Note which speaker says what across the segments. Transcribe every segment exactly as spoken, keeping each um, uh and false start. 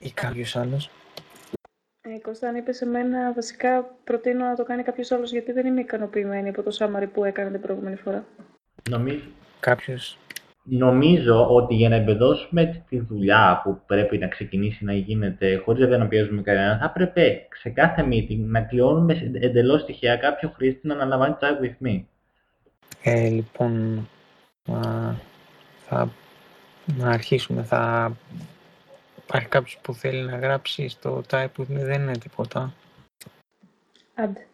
Speaker 1: ή κάποιος άλλος.
Speaker 2: Ε, Κώστα, αν είπες εμένα, βασικά προτείνω να το κάνει κάποιος άλλος, γιατί δεν είμαι ικανοποιημένη από το summary που έκανε την προηγούμενη φορά.
Speaker 3: Νομίζω,
Speaker 1: Κάποιος.
Speaker 3: νομίζω ότι για να εμπεδώσουμε τη δουλειά που πρέπει να ξεκινήσει να γίνεται χωρίς βέβαια να πιέζουμε κανέναν, θα πρέπει σε κάθε meeting να κλειώνουμε εντελώς τυχαία κάποιο χρήστη να αναλαμβάνει tag with me.
Speaker 1: Ε, λοιπόν, α, θα να αρχίσουμε. Θα υπάρχει κάποιος που θέλει να γράψει στο type with me, δεν είναι τίποτα.
Speaker 2: Άντε.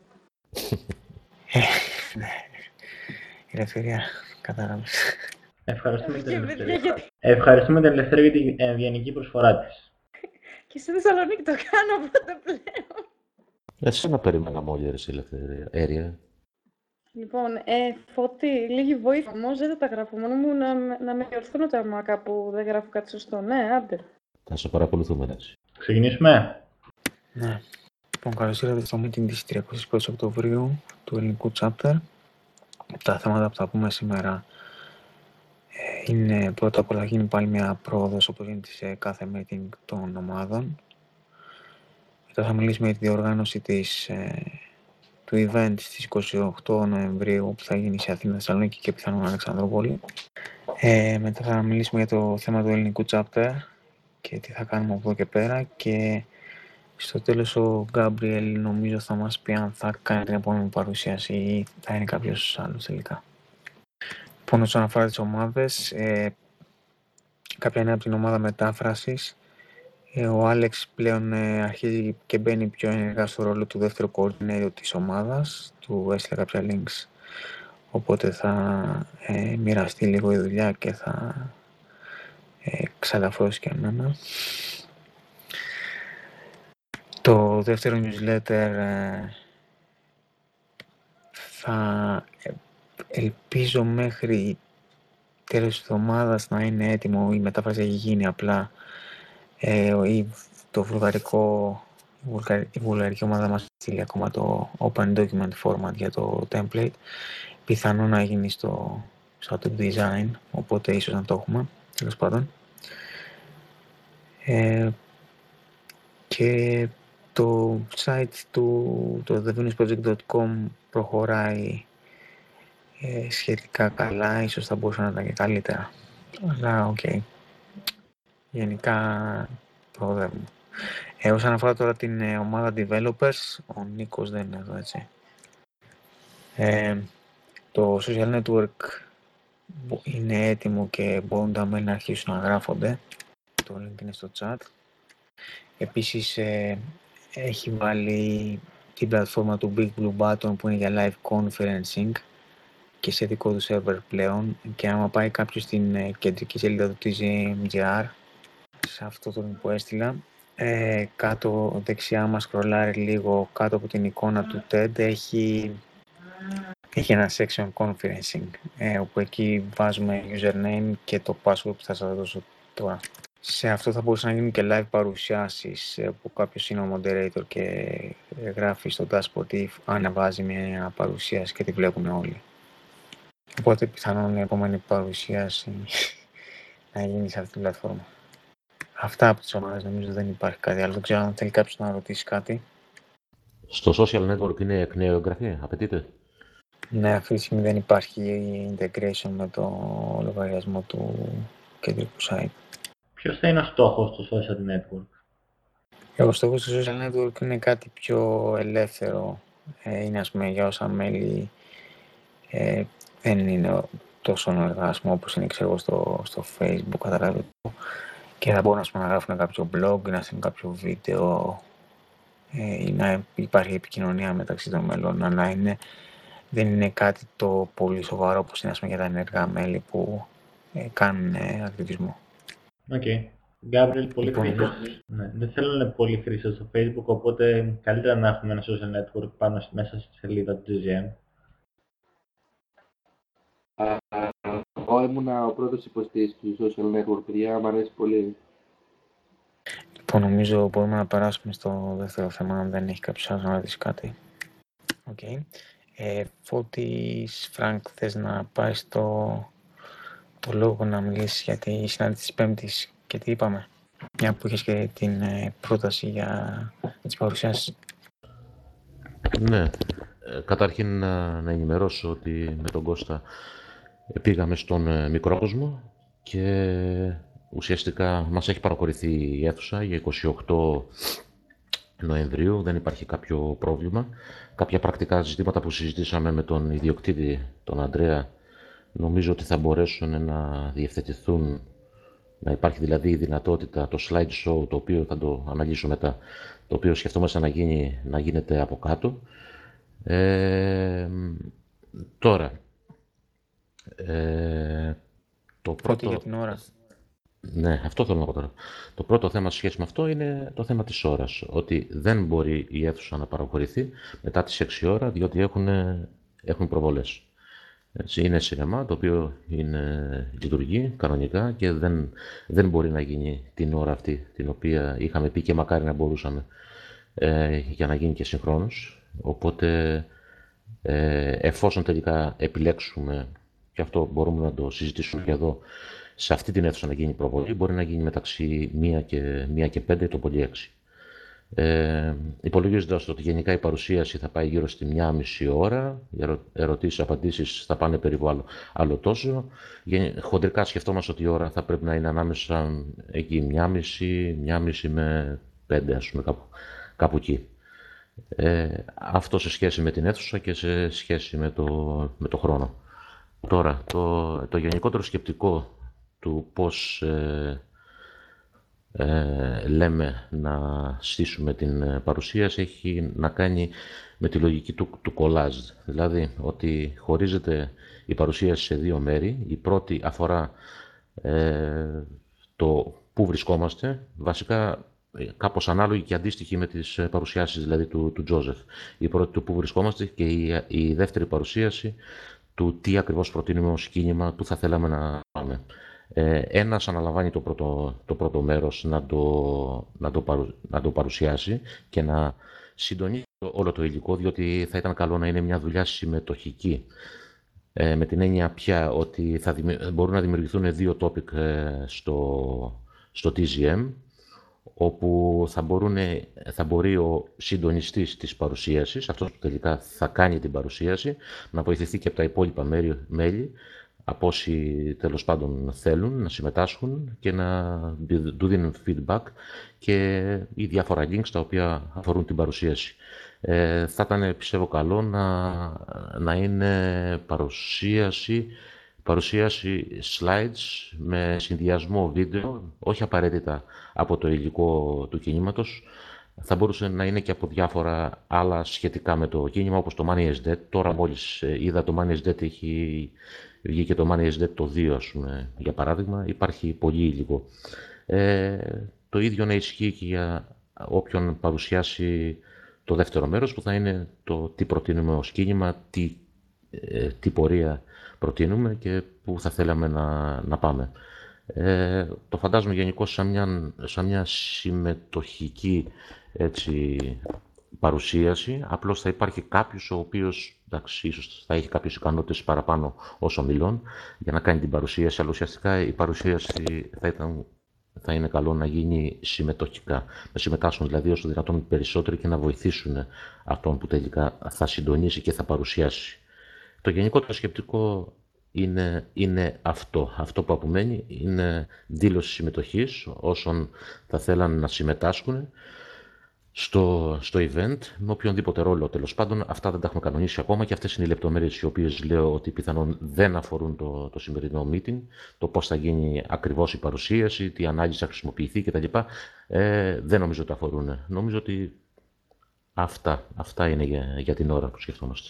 Speaker 1: Ναι. Η ελευθερία, κατάλαβες.
Speaker 3: Ευχαριστούμε
Speaker 2: Όχι,
Speaker 3: την
Speaker 2: παιδιά,
Speaker 3: Ελευθερία.
Speaker 2: γιατί-
Speaker 3: Ευχαριστούμε την Ελευθερία για την ευγενική προσφορά της.
Speaker 2: Και στη Θεσσαλονίκη το κάνω, οπότε πλέον.
Speaker 4: Εσένα περίμενα μόλι, ρε Ελευθερία. Έρια.
Speaker 2: Λοιπόν, ε, Φώτη, λίγη βοήθεια όμως, δεν θα τα γράφω μόνο μου, να, να με διορθώνω άμα κάπου δεν γράφω κάτι σωστό. Ναι, άντε.
Speaker 4: Θα σε παρακολουθούμε, έτσι.
Speaker 3: Ξεκινήσουμε.
Speaker 1: Ναι. Λοιπόν, καλώς ήρθατε στο meeting της τριακοστής πρώτης Οκτωβρίου του ελληνικού chapter. Τα θέματα που θα πούμε σήμερα ε, είναι πρώτα απ' όλα θα γίνει πάλι μια πρόοδος όπως γίνεται σε κάθε meeting των ομάδων. Μετά θα μιλήσουμε για τη διοργάνωση της, ε, του event στις είκοσι οκτώ Νοεμβρίου που θα γίνει σε Αθήνα, Θεσσαλονίκη και πιθανόν Αλεξανδρούπολη. Ε, μετά θα μιλήσουμε για το θέμα του ελληνικού chapter και τι θα κάνουμε από εδώ και πέρα, και στο τέλος ο Γκάμπριελ νομίζω θα μας πει αν θα κάνει την επόμενη παρουσίαση ή θα είναι κάποιος άλλος τελικά. Λοιπόν, όσον αφορά τις ομάδες, ε, κάποια νέα από την ομάδα μετάφρασης. Ε, ο Άλεξ πλέον ε, αρχίζει και μπαίνει πιο ενεργά στο ρόλο του δεύτερου coordinator της ομάδας. Του έστειλα κάποια links, οπότε θα ε, μοιραστεί λίγο η δουλειά και θα ε, ξαλαφρώσει και εμένα. Το δεύτερο newsletter ε, θα ε, ελπίζω μέχρι τέλος της εβδομάδας να είναι έτοιμο. Η μετάφραση έχει γίνει, απλά ε, η, το βουλγαρικό, η, βουλγαρ, η βουλγαρική ομάδα μας στείλει ακόμα το Open Document Format για το template. Πιθανό να γίνει στο, στο Adobe Design, οπότε ίσως να το έχουμε, τέλος πάντων. Ε, και το site του το the venus project dot com προχωράει ε, σχετικά καλά, ίσως θα μπορούσε να ήταν και καλύτερα. Αλλά οκ. Okay. Γενικά προοδεύουμε. Ε, όσον αφορά τώρα την ε, ομάδα developers, ο Νίκος δεν είναι εδώ, έτσι. Ε, το social network είναι έτοιμο και μπορούν τα μέλη να αρχίσουν να γράφονται. Το link είναι στο chat. Επίσης ε, έχει βάλει την πλατφόρμα του Big Blue Button που είναι για live conferencing και σε δικό του server πλέον, και άμα πάει κάποιος στην ε, κεντρική σελίδα του τι τζι εμ τζι αρ, σε αυτό το link που έστειλα, ε, κάτω δεξιά μας σκρολάρει λίγο κάτω από την εικόνα του TED, έχει, έχει ένα section conferencing, ε, όπου εκεί βάζουμε username και το password που θα σας δώσω τώρα. Σε αυτό θα μπορούσαν να γίνουν και live παρουσιάσεις, ε, που κάποιος είναι ο moderator και γράφει στο dashboard ή ανεβάζει μια παρουσίαση και τη βλέπουν όλοι. Οπότε πιθανόν η επόμενη παρουσίαση να γίνει σε αυτή την πλατφόρμα. Αυτά από τις ομάδες, νομίζω δεν υπάρχει κάτι άλλο. Δεν ξέρω αν θέλει κάποιος να ρωτήσει κάτι.
Speaker 4: Στο social network είναι εκ νέου εγγραφή, απαιτείται.
Speaker 1: Ναι, αυτή τη στιγμή δεν υπάρχει integration με το λογαριασμό του κεντρικού site.
Speaker 3: Ποιος θα είναι ο στόχος του social network?
Speaker 1: Ο στόχος του social network είναι κάτι πιο ελεύθερο. Ε, είναι, ας πούμε, για όσα μέλη ε, δεν είναι τόσο ενεργάσιμο όπως είναι, ξέρω, στο, στο Facebook, καταλάβετε. Και θα μπορούν, ας πούμε, να γράφουν κάποιο blog, να στείλουν κάποιο βίντεο, ε, ή να υπάρχει επικοινωνία μεταξύ των μελών, αλλά είναι, δεν είναι κάτι το πολύ σοβαρό όπως είναι, ας πούμε, για τα ενεργά μέλη που ε, κάνουν ε, ακτιβισμό.
Speaker 3: Οκ. Okay. Γκάμπριελ, πολύ
Speaker 1: Λοιπόν,
Speaker 3: χρήσης. Ναι, δεν θέλω να είναι πολύ χρήσης στο Facebook, οπότε καλύτερα να έχουμε ένα social network πάνω μέσα στη σελίδα του τζι τζι εμ.
Speaker 5: Εγώ ήμουνα ο πρώτος υποστήριξης του social network, παιδιά, μου αρέσει πολύ.
Speaker 1: Λοιπόν, νομίζω μπορούμε να περάσουμε στο δεύτερο θέμα, αν δεν έχει κάποιος άλλος να ρωτήσει κάτι. Οκ. Okay. Ε, Φώτης, Φρανκ, θες να πάει στο το λόγο να μιλήσεις για τη συνάντηση της Πέμπτης και τι είπαμε? Μια που είχες και την ε, πρόταση για τις παρουσιάσεις.
Speaker 4: Ναι. Ε, καταρχήν να, να ενημερώσω ότι με τον Κώστα πήγαμε στον ε, Μικρόκοσμο και ουσιαστικά μας έχει παραχωρηθεί η αίθουσα για είκοσι οκτώ Νοεμβρίου, δεν υπάρχει κάποιο πρόβλημα. Κάποια πρακτικά ζητήματα που συζητήσαμε με τον ιδιοκτήτη, τον Ανδρέα, νομίζω ότι θα μπορέσουν να διευθετηθούν, να υπάρχει δηλαδή η δυνατότητα, το slideshow, το οποίο θα το αναλύσω μετά, το οποίο σκεφτόμαστε να, γίνει, να γίνεται από κάτω. Ε, τώρα, ε, το πρώτο...
Speaker 1: για την ώρα.
Speaker 4: Ναι, αυτό θέλω να πω τώρα. Το πρώτο θέμα σε σχέση με αυτό είναι το θέμα της ώρας. Ότι δεν μπορεί η αίθουσα να παραχωρηθεί μετά τις έξι ώρα, διότι έχουν, έχουν προβολές. Έτσι, είναι σινεμά, το οποίο είναι, λειτουργεί κανονικά και δεν, δεν μπορεί να γίνει την ώρα αυτή, την οποία είχαμε πει και μακάρι να μπορούσαμε, ε, για να γίνει και συγχρόνως. Οπότε, ε, εφόσον τελικά επιλέξουμε, και αυτό μπορούμε να το συζητήσουμε και εδώ, σε αυτή την αίθουσα να γίνει προβολή, μπορεί να γίνει μεταξύ μία και, μία και πέντε, το πολύ έξι. Ε, υπολογίζοντας ότι γενικά η παρουσίαση θα πάει γύρω στη μία μισή ώρα, οι ερω, ερωτήσεις, απαντήσεις θα πάνε περίπου άλλο, άλλο τόσο. Χοντρικά σκεφτόμαστε ότι η ώρα θα πρέπει να είναι ανάμεσα εκεί μία μισή, μία μισή με πέντε, ας πούμε, κάπου, κάπου εκεί. Ε, αυτό σε σχέση με την αίθουσα και σε σχέση με το, με το χρόνο. Τώρα, το, το γενικότερο σκεπτικό του πώς ε, ε, λέμε να στήσουμε την παρουσίαση έχει να κάνει με τη λογική του, του collage. Δηλαδή ότι χωρίζεται η παρουσίαση σε δύο μέρη. Η πρώτη αφορά ε, το πού βρισκόμαστε, βασικά κάπως ανάλογη και αντίστοιχη με τις παρουσιάσεις δηλαδή του, του Τζόζεφ. Η πρώτη του πού βρισκόμαστε και η, η δεύτερη παρουσίαση του τι ακριβώς προτείνουμε ως κίνημα, πού θα θέλαμε να πάμε. Ε, ένας αναλαμβάνει το πρώτο, το πρώτο μέρος να το, να, το παρου, να το παρουσιάσει και να συντονίσει όλο το υλικό, διότι θα ήταν καλό να είναι μια δουλειά συμμετοχική. Ε, με την έννοια πια ότι θα δημι... μπορούν να δημιουργηθούν δύο topic ε, στο, στο τι ζι εμ, όπου θα, μπορούν, θα μπορεί ο συντονιστής της παρουσίασης, αυτός που τελικά θα κάνει την παρουσίαση, να βοηθηθεί και από τα υπόλοιπα μέλη, από όσοι τέλος πάντων θέλουν να συμμετάσχουν και να του δίνουν feedback και ή διάφορα links τα οποία αφορούν την παρουσίαση. Ε, θα ήταν, πιστεύω, καλό να, να είναι παρουσίαση, παρουσίαση slides με συνδυασμό βίντεο, όχι απαραίτητα από το υλικό του κινήματος. Θα μπορούσε να είναι και από διάφορα άλλα σχετικά με το κίνημα, όπως το Money is Dead. Τώρα μόλις είδα το Money is Dead, έχει βγει και το Money is Dead το δύο, ας πούμε, για παράδειγμα. Υπάρχει πολύ υλικό. Ε, το ίδιο να ισχύει και για όποιον παρουσιάσει το δεύτερο μέρος, που θα είναι το τι προτείνουμε ως κίνημα, τι, ε, τι πορεία προτείνουμε και πού θα θέλαμε να, να πάμε. Ε, το φαντάζομαι γενικώς σαν μια, σαν μια συμμετοχική, έτσι, παρουσίαση. Απλώς θα υπάρχει κάποιος ο οποίος, εντάξει, ίσως θα έχει κάποιες ικανότητες παραπάνω όσο μιλών για να κάνει την παρουσίαση, αλλά ουσιαστικά η παρουσίαση θα, ήταν, θα είναι καλό να γίνει συμμετοχικά. Να συμμετάσχουν δηλαδή όσο δυνατόν περισσότεροι και να βοηθήσουν αυτόν που τελικά θα συντονίσει και θα παρουσιάσει. Το γενικότερο σκεπτικό είναι, είναι αυτό. Αυτό που απομένει είναι δήλωση συμμετοχής όσων θα θέλαν να συμμετάσχουν στο, στο event, με οποιονδήποτε ρόλο τέλος πάντων. Αυτά δεν τα έχουμε κανονίσει ακόμα και αυτές είναι οι λεπτομέρειες οι οποίες λέω ότι πιθανόν δεν αφορούν το, το σημερινό meeting, το πώς θα γίνει ακριβώς η παρουσίαση, τι ανάλυση θα χρησιμοποιηθεί κτλ. Ε, δεν νομίζω ότι αφορούν. Νομίζω ότι αυτά, αυτά είναι για, για την ώρα που σκεφτόμαστε.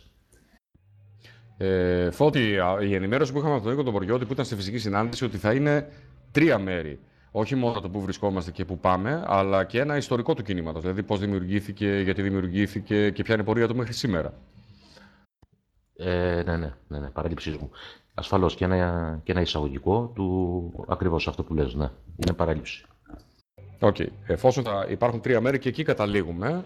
Speaker 6: Ε, Φώτη, η ενημέρωση που είχαμε από τον Νίκο τον Ποριώτη που ήταν στη φυσική συνάντηση ότι θα είναι τρία μέρη. Όχι μόνο το που βρισκόμαστε και που πάμε, αλλά και ένα ιστορικό του κινήματος. Δηλαδή πώς δημιουργήθηκε, γιατί δημιουργήθηκε και ποια είναι η πορεία του μέχρι σήμερα.
Speaker 4: Ε, ναι, ναι, ναι, ναι, παράληψής μου. Ασφαλώς και ένα, και ένα εισαγωγικό του ακριβώς αυτό που λες, ναι. Είναι παράληψη.
Speaker 6: Οκ. Okay. Εφόσον θα υπάρχουν τρία μέρη και εκεί καταλήγουμε,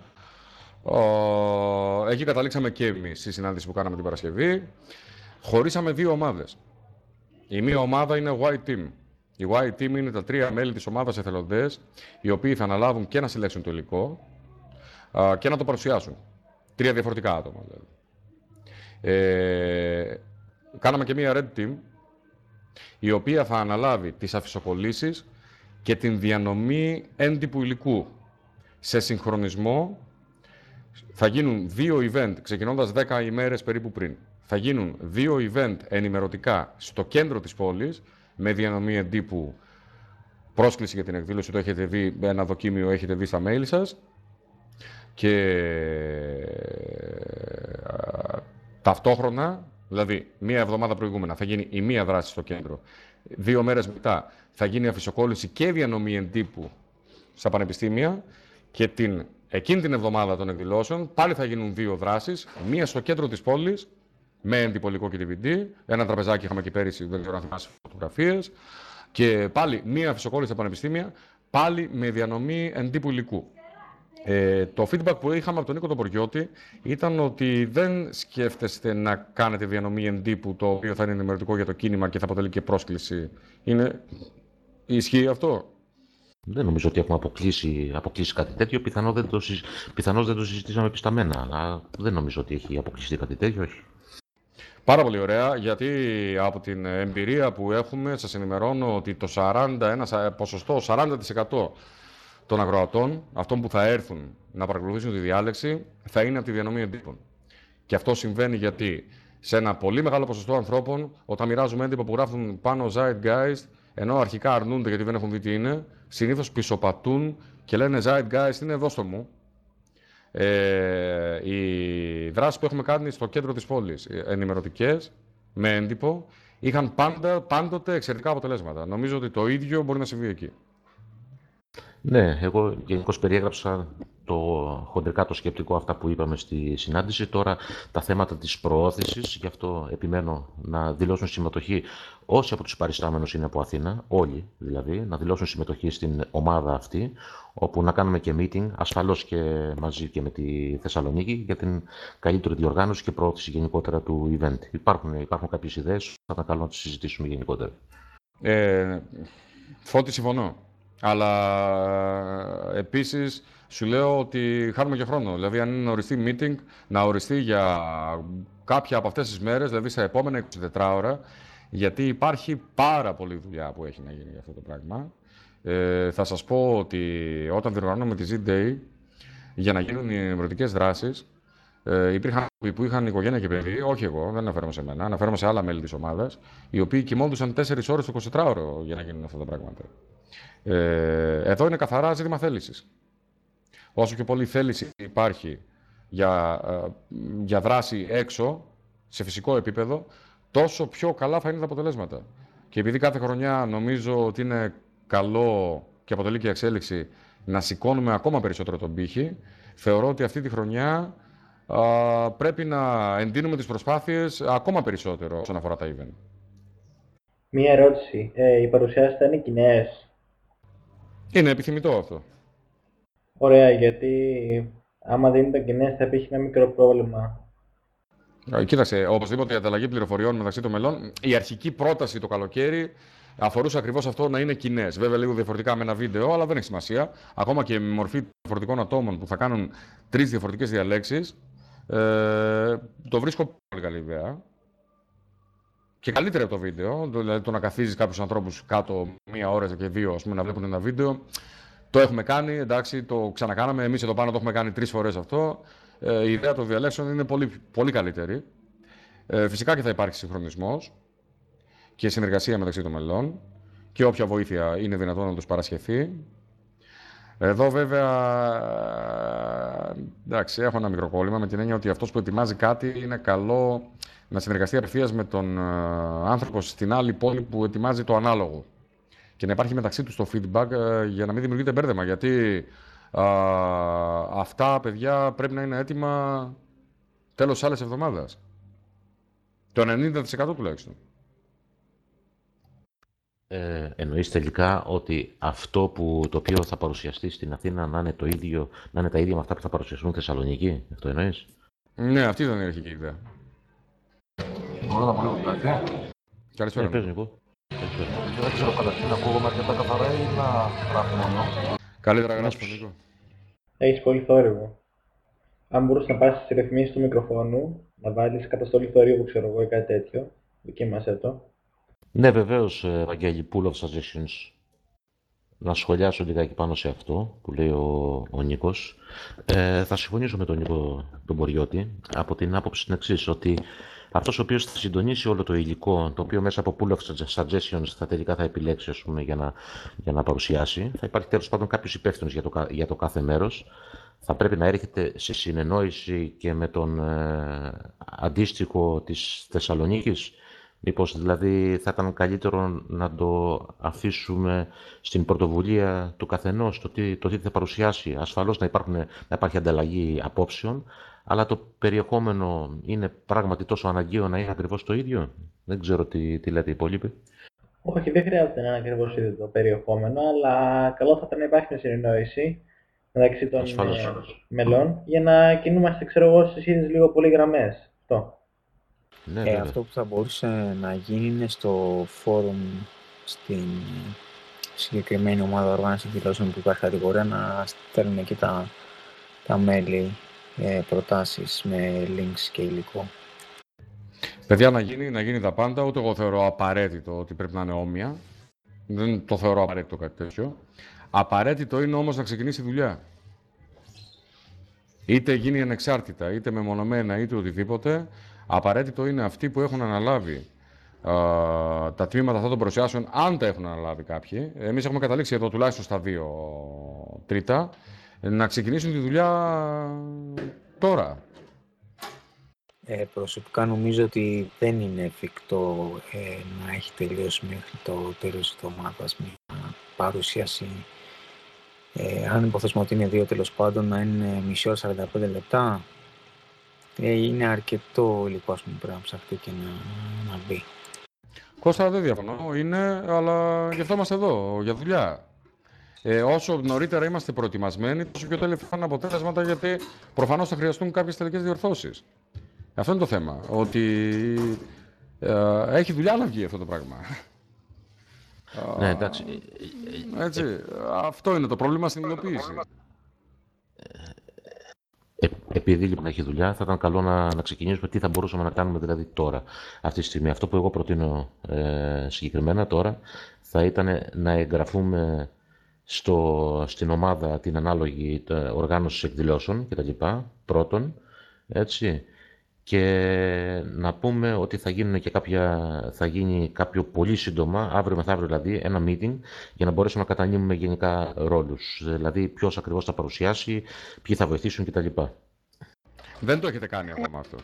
Speaker 6: εκεί καταλήξαμε και εμείς στη συνάντηση που κάναμε την Παρασκευή. Χωρίσαμε δύο ομάδες. Η μία ομάδα είναι White Team. Η White Team είναι τα τρία μέλη της ομάδας εθελοντές, οι οποίοι θα αναλάβουν και να συλλέξουν το υλικό α, και να το παρουσιάσουν. Τρία διαφορετικά άτομα, δηλαδή. Ε, κάναμε και μία Red Team, η οποία θα αναλάβει τις αφισοκολλήσεις και την διανομή έντυπου υλικού. Σε συγχρονισμό θα γίνουν δύο event, ξεκινώντας δέκα ημέρες περίπου πριν. Θα γίνουν δύο event ενημερωτικά στο κέντρο της πόλης, με διανομή εντύπου, πρόσκληση για την εκδήλωση, το έχετε δει, ένα δοκίμιο έχετε δει στα mail σας. Και ταυτόχρονα, δηλαδή μία εβδομάδα προηγούμενα, θα γίνει η μία δράση στο κέντρο. Δύο μέρες μετά θα γίνει αφισοκόλληση και διανομή εντύπου στα πανεπιστήμια και την, εκείνη την εβδομάδα των εκδηλώσεων πάλι θα γίνουν δύο δράσεις, μία στο κέντρο της πόλης, με έντυπο υλικό και ντι βι ντι, ένα τραπεζάκι είχαμε και πέρυσι, δεν ξέρω αν θυμάσαι, φωτογραφίες, και πάλι μία αφισοκόλληση στα πανεπιστήμια, πάλι με διανομή εντύπου υλικού. Ε, το feedback που είχαμε από τον Νίκο τον Ποριώτη ήταν ότι δεν σκέφτεστε να κάνετε διανομή εντύπου το οποίο θα είναι ενημερωτικό για το κίνημα και θα αποτελεί και πρόσκληση. Είναι... Ισχύει αυτό?
Speaker 4: Δεν νομίζω ότι έχουμε αποκλείσει, αποκλείσει κάτι τέτοιο. Πιθανώς δεν, το, πιθανώς δεν το συζητήσαμε επισταμμένα, αλλά δεν νομίζω ότι έχει αποκλειστεί κάτι τέτοιο, όχι.
Speaker 6: Πάρα πολύ ωραία, γιατί από την εμπειρία που έχουμε σας ενημερώνω ότι το σαράντα, ένα ποσοστό σαράντα τοις εκατό των ακροατών, αυτών που θα έρθουν να παρακολουθήσουν τη διάλεξη, θα είναι από τη διανομή εντύπων. Και αυτό συμβαίνει γιατί σε ένα πολύ μεγάλο ποσοστό ανθρώπων, όταν μοιράζουμε έντυπα που γράφουν πάνω Zeitgeist, ενώ αρχικά αρνούνται γιατί δεν έχουν δει τι είναι, συνήθως πισωπατούν και λένε Zeitgeist είναι δώστο μου. Ε, οι δράσεις που έχουμε κάνει στο κέντρο της πόλης, ενημερωτικές, με έντυπο, είχαν πάντα, πάντοτε εξαιρετικά αποτελέσματα. Νομίζω ότι το ίδιο μπορεί να συμβεί εκεί.
Speaker 4: Ναι, εγώ γενικώς περιέγραψα το χοντρικά το σκεπτικό αυτά που είπαμε στη συνάντηση. Τώρα τα θέματα της προώθησης, γι' αυτό επιμένω να δηλώσουν συμμετοχή όσοι από τους παριστάμενους είναι από Αθήνα, όλοι δηλαδή, να δηλώσουν συμμετοχή στην ομάδα αυτή, όπου να κάνουμε και meeting, ασφαλώς και μαζί και με τη Θεσσαλονίκη, για την καλύτερη διοργάνωση και προώθηση γενικότερα του event. Υπάρχουν, υπάρχουν κάποιες ιδέες, θα ήταν καλό να τις συζητήσουμε γενικότερα.
Speaker 6: Ε, Φώτη, συμφωνώ. Αλλά επίσης σου λέω ότι χάνουμε και χρόνο. Δηλαδή, αν είναι να οριστεί meeting, να οριστεί για κάποια από αυτές τις μέρες, δηλαδή στα επόμενα είκοσι τέσσερις ώρα, γιατί υπάρχει πάρα πολλή δουλειά που έχει να γίνει για αυτό το πράγμα. Ε, θα σας πω ότι όταν διοργανώναμε τη Z-Day, για να γίνουν οι ενημερωτικές δράσεις, ε, υπήρχαν άνθρωποι που είχαν οικογένεια και παιδί, όχι εγώ, δεν αναφέρομαι σε μένα, αναφέρομαι σε άλλα μέλη της ομάδας, οι οποίοι κοιμόντουσαν τέσσερις ώρες το εικοσιτετράωρο για να γίνουν αυτά τα πράγματα. Ε, εδώ είναι καθαρά ζήτημα θέλησης. Όσο πιο πολύ θέληση υπάρχει για, για δράση έξω, σε φυσικό επίπεδο, τόσο πιο καλά θα είναι τα αποτελέσματα. Και επειδή κάθε χρονιά νομίζω ότι είναι καλό και αποτελεί και εξέλιξη να σηκώνουμε ακόμα περισσότερο τον πύχη, θεωρώ ότι αυτή τη χρονιά α, πρέπει να εντείνουμε τις προσπάθειες ακόμα περισσότερο όσον αφορά τα event.
Speaker 3: Μία ερώτηση. Ε, οι παρουσιάσεις θα είναι κοινές?
Speaker 6: Είναι επιθυμητό αυτό.
Speaker 3: Ωραία, γιατί άμα δεν ήταν κοινές θα υπήρχε ένα μικρό πρόβλημα.
Speaker 6: Κοίταξε, οπωσδήποτε η ανταλλαγή πληροφοριών μεταξύ των μελών, η αρχική πρόταση το καλοκαίρι αφορούσε ακριβώς αυτό, να είναι κοινές. Βέβαια, λίγο διαφορετικά με ένα βίντεο, αλλά δεν έχει σημασία. Ακόμα και με μορφή διαφορετικών ατόμων που θα κάνουν τρεις διαφορετικές διαλέξεις, ε, το βρίσκω πολύ καλή ιδέα. Και καλύτερα από το βίντεο, δηλαδή το να καθίζεις κάποιους ανθρώπους κάτω μία ώρα και δύο, ας πούμε, να βλέπουν ένα βίντεο. Το έχουμε κάνει, εντάξει, το ξανακάναμε. Εμείς εδώ πάνω το έχουμε κάνει τρεις φορές αυτό. Ε, η ιδέα των διαλέξεων είναι πολύ, πολύ καλύτερη. Ε, φυσικά και θα υπάρχει συγχρονισμός και συνεργασία μεταξύ των μελών και όποια βοήθεια είναι δυνατόν να τους παρασχεθεί. Εδώ βέβαια, εντάξει, έχω ένα μικρό κόλλημα με την έννοια ότι αυτός που ετοιμάζει κάτι είναι καλό να συνεργαστεί απευθείας με τον άνθρωπο στην άλλη πόλη που ετοιμάζει το ανάλογο. Και να υπάρχει μεταξύ τους το feedback για να μην δημιουργείται μπέρδεμα. Γιατί α, αυτά, παιδιά, πρέπει να είναι έτοιμα τέλος της άλλης εβδομάδας. Το ενενήντα τοις εκατό τουλάχιστον.
Speaker 4: Ε, εννοείς τελικά ότι αυτό που, το οποίο θα παρουσιαστεί στην Αθήνα να είναι, το ίδιο, να είναι τα ίδια με αυτά που θα παρουσιαστούν στη Θεσσαλονίκη? Αυτό εννοείς?
Speaker 6: Ναι, αυτή ήταν η αρχική ιδέα.
Speaker 5: Μπορώ να πω λίγο κάτι?
Speaker 6: Καλησπέρα.
Speaker 4: Ναι, πες, Νίκο. Δεν ξέρω καταρχήν, ακούγομαι αρκετά καθαρά ή να γράφω μόνο.
Speaker 6: Καλύτερα γράψω τον Νίκο.
Speaker 3: Έχεις πολύ θόρυβο. Αν μπορείς να πας στις ρυθμίσεις του μικροφόνου, να βάλεις καταστολή θορύβου, ξέρω εγώ, ή κάτι τέτοιο, δοκίμασέ το.
Speaker 4: Ναι, βεβαίως, Βαγγέλη, pull of suggestions. Να σχολιάσω λιγάκι πάνω σε αυτό που λέει ο, ο Νίκος. Ε, θα συμφωνήσω με τον Νίκο τον Μποριώτη από την άποψη την εξής, ότι αυτός ο οποίος θα συντονίσει όλο το υλικό, το οποίο μέσα από pull of suggestions θα τελικά θα επιλέξει, ας πούμε, για να, για να παρουσιάσει, θα υπάρχει τέλος πάντων κάποιος υπεύθυνος για το, για το κάθε μέρος. Θα πρέπει να έρχεται σε συνεννόηση και με τον ε, αντίστοιχο της Θεσσαλονίκης. Μήπως δηλαδή θα ήταν καλύτερο να το αφήσουμε στην πρωτοβουλία του καθενός, το τι, το τι θα παρουσιάσει. Ασφαλώς να, υπάρχουν, να υπάρχει ανταλλαγή απόψεων, αλλά το περιεχόμενο είναι πράγματι τόσο αναγκαίο να είναι ακριβώς το ίδιο. Δεν ξέρω τι, τι λέτε οι υπόλοιποι.
Speaker 3: Όχι, δεν χρειάζεται να είναι ακριβώς ίδιο το περιεχόμενο, αλλά καλό θα ήταν να υπάρχει μια συνεννόηση μεταξύ των
Speaker 4: Ασφαλώς.
Speaker 3: ε, μελών για να κινούμαστε, ξέρω εγώ, στις ίδιες λίγο πολύ γραμμές. Αυτό.
Speaker 4: Ναι,
Speaker 1: Ε,
Speaker 4: βέβαια.
Speaker 1: αυτό που θα μπορούσε να γίνει είναι στο φόρουμ στην συγκεκριμένη ομάδα οργάνωση δηλώσεων που υπάρχει κατηγορία να στέλνουν εκεί τα, τα μέλη ε, προτάσεις με links και υλικό.
Speaker 6: Παιδιά, να γίνει, να γίνει τα πάντα. Ούτε εγώ θεωρώ απαραίτητο ότι πρέπει να είναι όμοια. Δεν το θεωρώ απαραίτητο κάτι τέτοιο. Απαραίτητο είναι όμως να ξεκινήσει η δουλειά. Είτε γίνει ανεξάρτητα, είτε μεμονωμένα, είτε οτιδήποτε. Απαραίτητο είναι αυτοί που έχουν αναλάβει α, τα τμήματα αυτών των παρουσιάσεων, αν τα έχουν αναλάβει κάποιοι. Εμείς έχουμε καταλήξει εδώ τουλάχιστον στα δύο τρίτα, να ξεκινήσουν τη δουλειά τώρα.
Speaker 1: Ε, προσωπικά νομίζω ότι δεν είναι εφικτό ε, να έχει τελειώσει μέχρι το τέλος της εβδομάδας μια παρουσίαση. Ε, αν υποθέσουμε ότι είναι δύο, τέλος πάντων, να είναι μισή ώρα σαράντα πέντε λεπτά, ε, είναι αρκετό υλικό, ας πούμε, πρέπει να ψαχτεί και να, να μπει.
Speaker 6: Κώστα, δεν διαφωνώ, είναι, αλλά γι' αυτό είμαστε εδώ, για δουλειά. Ε, όσο νωρίτερα είμαστε προετοιμασμένοι, τόσο πιο τέλεια θα είναι αποτέλεσματα, γιατί προφανώς θα χρειαστούν κάποιες τελικές διορθώσεις. Αυτό είναι το θέμα, ότι ε, έχει δουλειά να βγει αυτό το πράγμα.
Speaker 4: Ναι, εντάξει.
Speaker 6: Έτσι, αυτό είναι το πρόβλημα στην υλοποίηση.
Speaker 4: Ε, επειδή λοιπόν έχει δουλειά, θα ήταν καλό να, να ξεκινήσουμε τι θα μπορούσαμε να κάνουμε δηλαδή τώρα, αυτή τη στιγμή. Αυτό που εγώ προτείνω ε, συγκεκριμένα τώρα θα ήταν να εγγραφούμε στο, στην ομάδα την ανάλογη οργάνωση εκδηλώσεων κτλ. Πρώτον, έτσι. Και να πούμε ότι θα, γίνουν και κάποια, θα γίνει κάποιο πολύ σύντομα, αύριο μεθαύριο δηλαδή, ένα meeting για να μπορέσουμε να κατανείμουμε γενικά ρόλους. Δηλαδή ποιος ακριβώς θα παρουσιάσει, ποιοι θα βοηθήσουν κτλ.
Speaker 6: Δεν το έχετε κάνει ακόμα αυτό.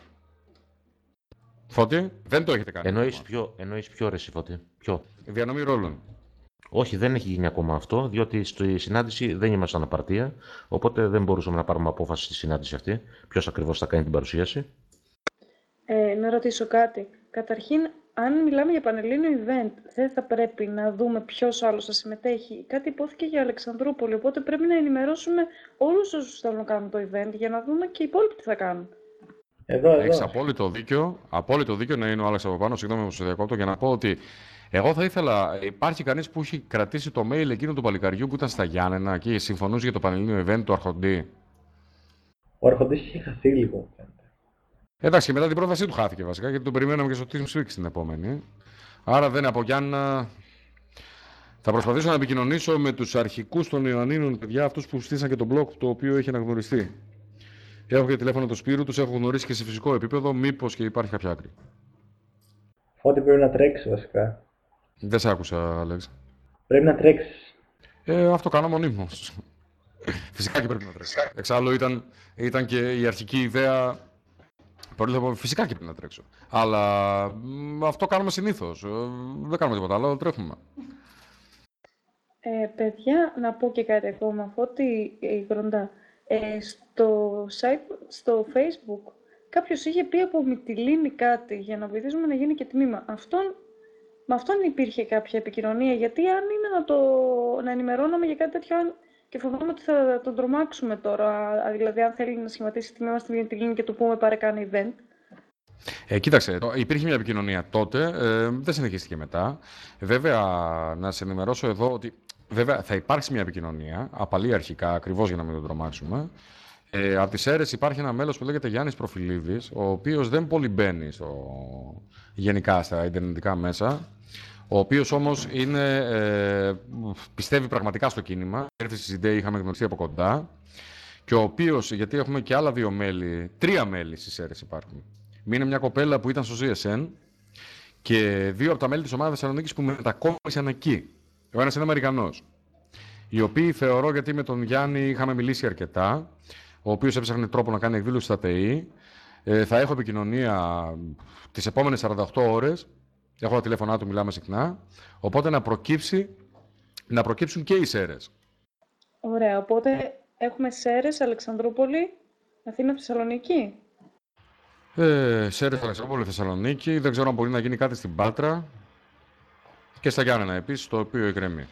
Speaker 6: Φώτη, δεν το έχετε κάνει.
Speaker 4: Εννοείς
Speaker 6: ακόμα.
Speaker 4: ποιο, εννοείς ποιο ρε Φώτη, ποιο.
Speaker 6: Διανομή ρόλων.
Speaker 4: Όχι, δεν έχει γίνει ακόμα αυτό, διότι στη συνάντηση δεν ήμασταν απαρτία, οπότε δεν μπορούσαμε να πάρουμε απόφαση στη συνάντηση αυτή, ποιος ακριβώς θα κάνει την παρουσίαση.
Speaker 2: Ε, να ρωτήσω κάτι. Καταρχήν, αν μιλάμε για πανελλήνιο event, δεν θα πρέπει να δούμε ποιος άλλος θα συμμετέχει. Κάτι υπόθηκε για Αλεξανδρούπολη, οπότε πρέπει να ενημερώσουμε όλους όσους θέλουν να κάνουν το event για να δούμε και οι υπόλοιποι τι θα κάνουν.
Speaker 3: Εδώ, εδώ.
Speaker 6: Έχεις απόλυτο δίκιο, απόλυτο δίκιο να είναι ο Άλεξ από πάνω, συγγνώμη που σε διακόπτω, για να πω ότι εγώ θα ήθελα, υπάρχει κανείς που έχει κρατήσει το mail εκείνο του παλικαριού που ήταν στα Γιάννενα και συμφωνούσε για το πανελλήνιο event του Αρχοντή.
Speaker 3: Ο Αρχοντής είχε χαθεί λίγο.
Speaker 6: Εντάξει, και μετά την πρότασή του χάθηκε βασικά, γιατί τον περιμέναμε και στο Team Swix την επόμενη. Άρα δεν από Γιάννα. Θα προσπαθήσω να επικοινωνήσω με τους αρχικούς των Ιωαννίνων, παιδιά, αυτούς που στήσαν και το blog το οποίο έχει αναγνωριστεί. Έχω και τηλέφωνο του Σπύρου, τους έχω γνωρίσει και σε φυσικό επίπεδο, μήπως και υπάρχει κάποια άκρη.
Speaker 3: Φώτη πρέπει να τρέξει βασικά.
Speaker 6: Δεν σ' άκουσα, Αλέξη.
Speaker 3: Πρέπει να τρέξεις.
Speaker 6: Ε, αυτό κάνω μονίμως. Φυσικά και πρέπει να τρέξω. Εξάλλου ήταν, ήταν και η αρχική ιδέα. Πολύ θα πω, φυσικά και πρέπει να τρέξω. Αλλά μ, αυτό κάνουμε συνήθως. Ε, δεν κάνουμε τίποτα άλλο, τρέχουμε.
Speaker 2: Ε, παιδιά, να πω και κάτι ακόμα, Φώτη ε, Γροντά. Ε, στο site, στο Facebook, κάποιος είχε πει από Μυτιλήνη κάτι για να βοηθήσουμε να γίνει και τμήμα. Αυτόν, με αυτόν υπήρχε κάποια επικοινωνία, γιατί αν είναι να, το, να ενημερώναμε για κάτι τέτοιο, και φοβάμαι ότι θα τον τρομάξουμε τώρα, δηλαδή αν θέλει να σχηματίσει τμήμα στη Μυτιλήνη και του πούμε πάρε κάνει event.
Speaker 6: Ε, κοίταξε, το- υπήρχε μια επικοινωνία τότε, ε, δεν συνεχίστηκε μετά. Βέβαια, να σε ενημερώσω εδώ ότι βέβαια θα υπάρξει μια επικοινωνία, απαλή αρχικά, ακριβώς για να μην τον τρομάξουμε. Ε, από τις αίρες υπάρχει ένα μέλος που λέγεται Γιάννης Προφιλίδης, ο οποίος δεν πολύ μπαίνει στο... γενικά στα ιντερνετικά μέσα, ο οποίος όμως είναι, ε, πιστεύει πραγματικά στο κίνημα. Έρθει στη Day, είχαμε γνωριστεί από κοντά. Και ο οποίος, γιατί έχουμε και άλλα δύο μέλη, τρία μέλη στις αίρες υπάρχουν. Είναι μια κοπέλα που ήταν στο ζι ες εν και δύο από τα μέλη της ομάδας Θεσσαλονίκης που μετακόμισαν εκεί. Ο ένας είναι Αμερικανός. Οι οποίοι θεωρώ, γιατί με τον Γιάννη είχαμε μιλήσει αρκετά, ο οποίος έψαχνε τρόπο να κάνει εκδήλωση στα ΤΕΗ. Ε, θα έχω επικοινωνία τις επόμενες σαράντα οκτώ ώρες. Έχω τα τηλέφωνά του, μιλάμε συχνά. Οπότε να, προκύψει, να προκύψουν και οι ΣΕΡΕΣ.
Speaker 2: Ωραία, οπότε έχουμε Σέρες, Αλεξανδρούπολη, Αθήνα, Θεσσαλονίκη.
Speaker 6: Ε, ΣΕΡΕΣ, Αλεξανδρούπολη, Θεσσαλονίκη. Δεν ξέρω αν μπορεί να γίνει κάτι στην Πάτρα. Και στα Γιάννενα επίσης, το οποίο εκκρεμεί.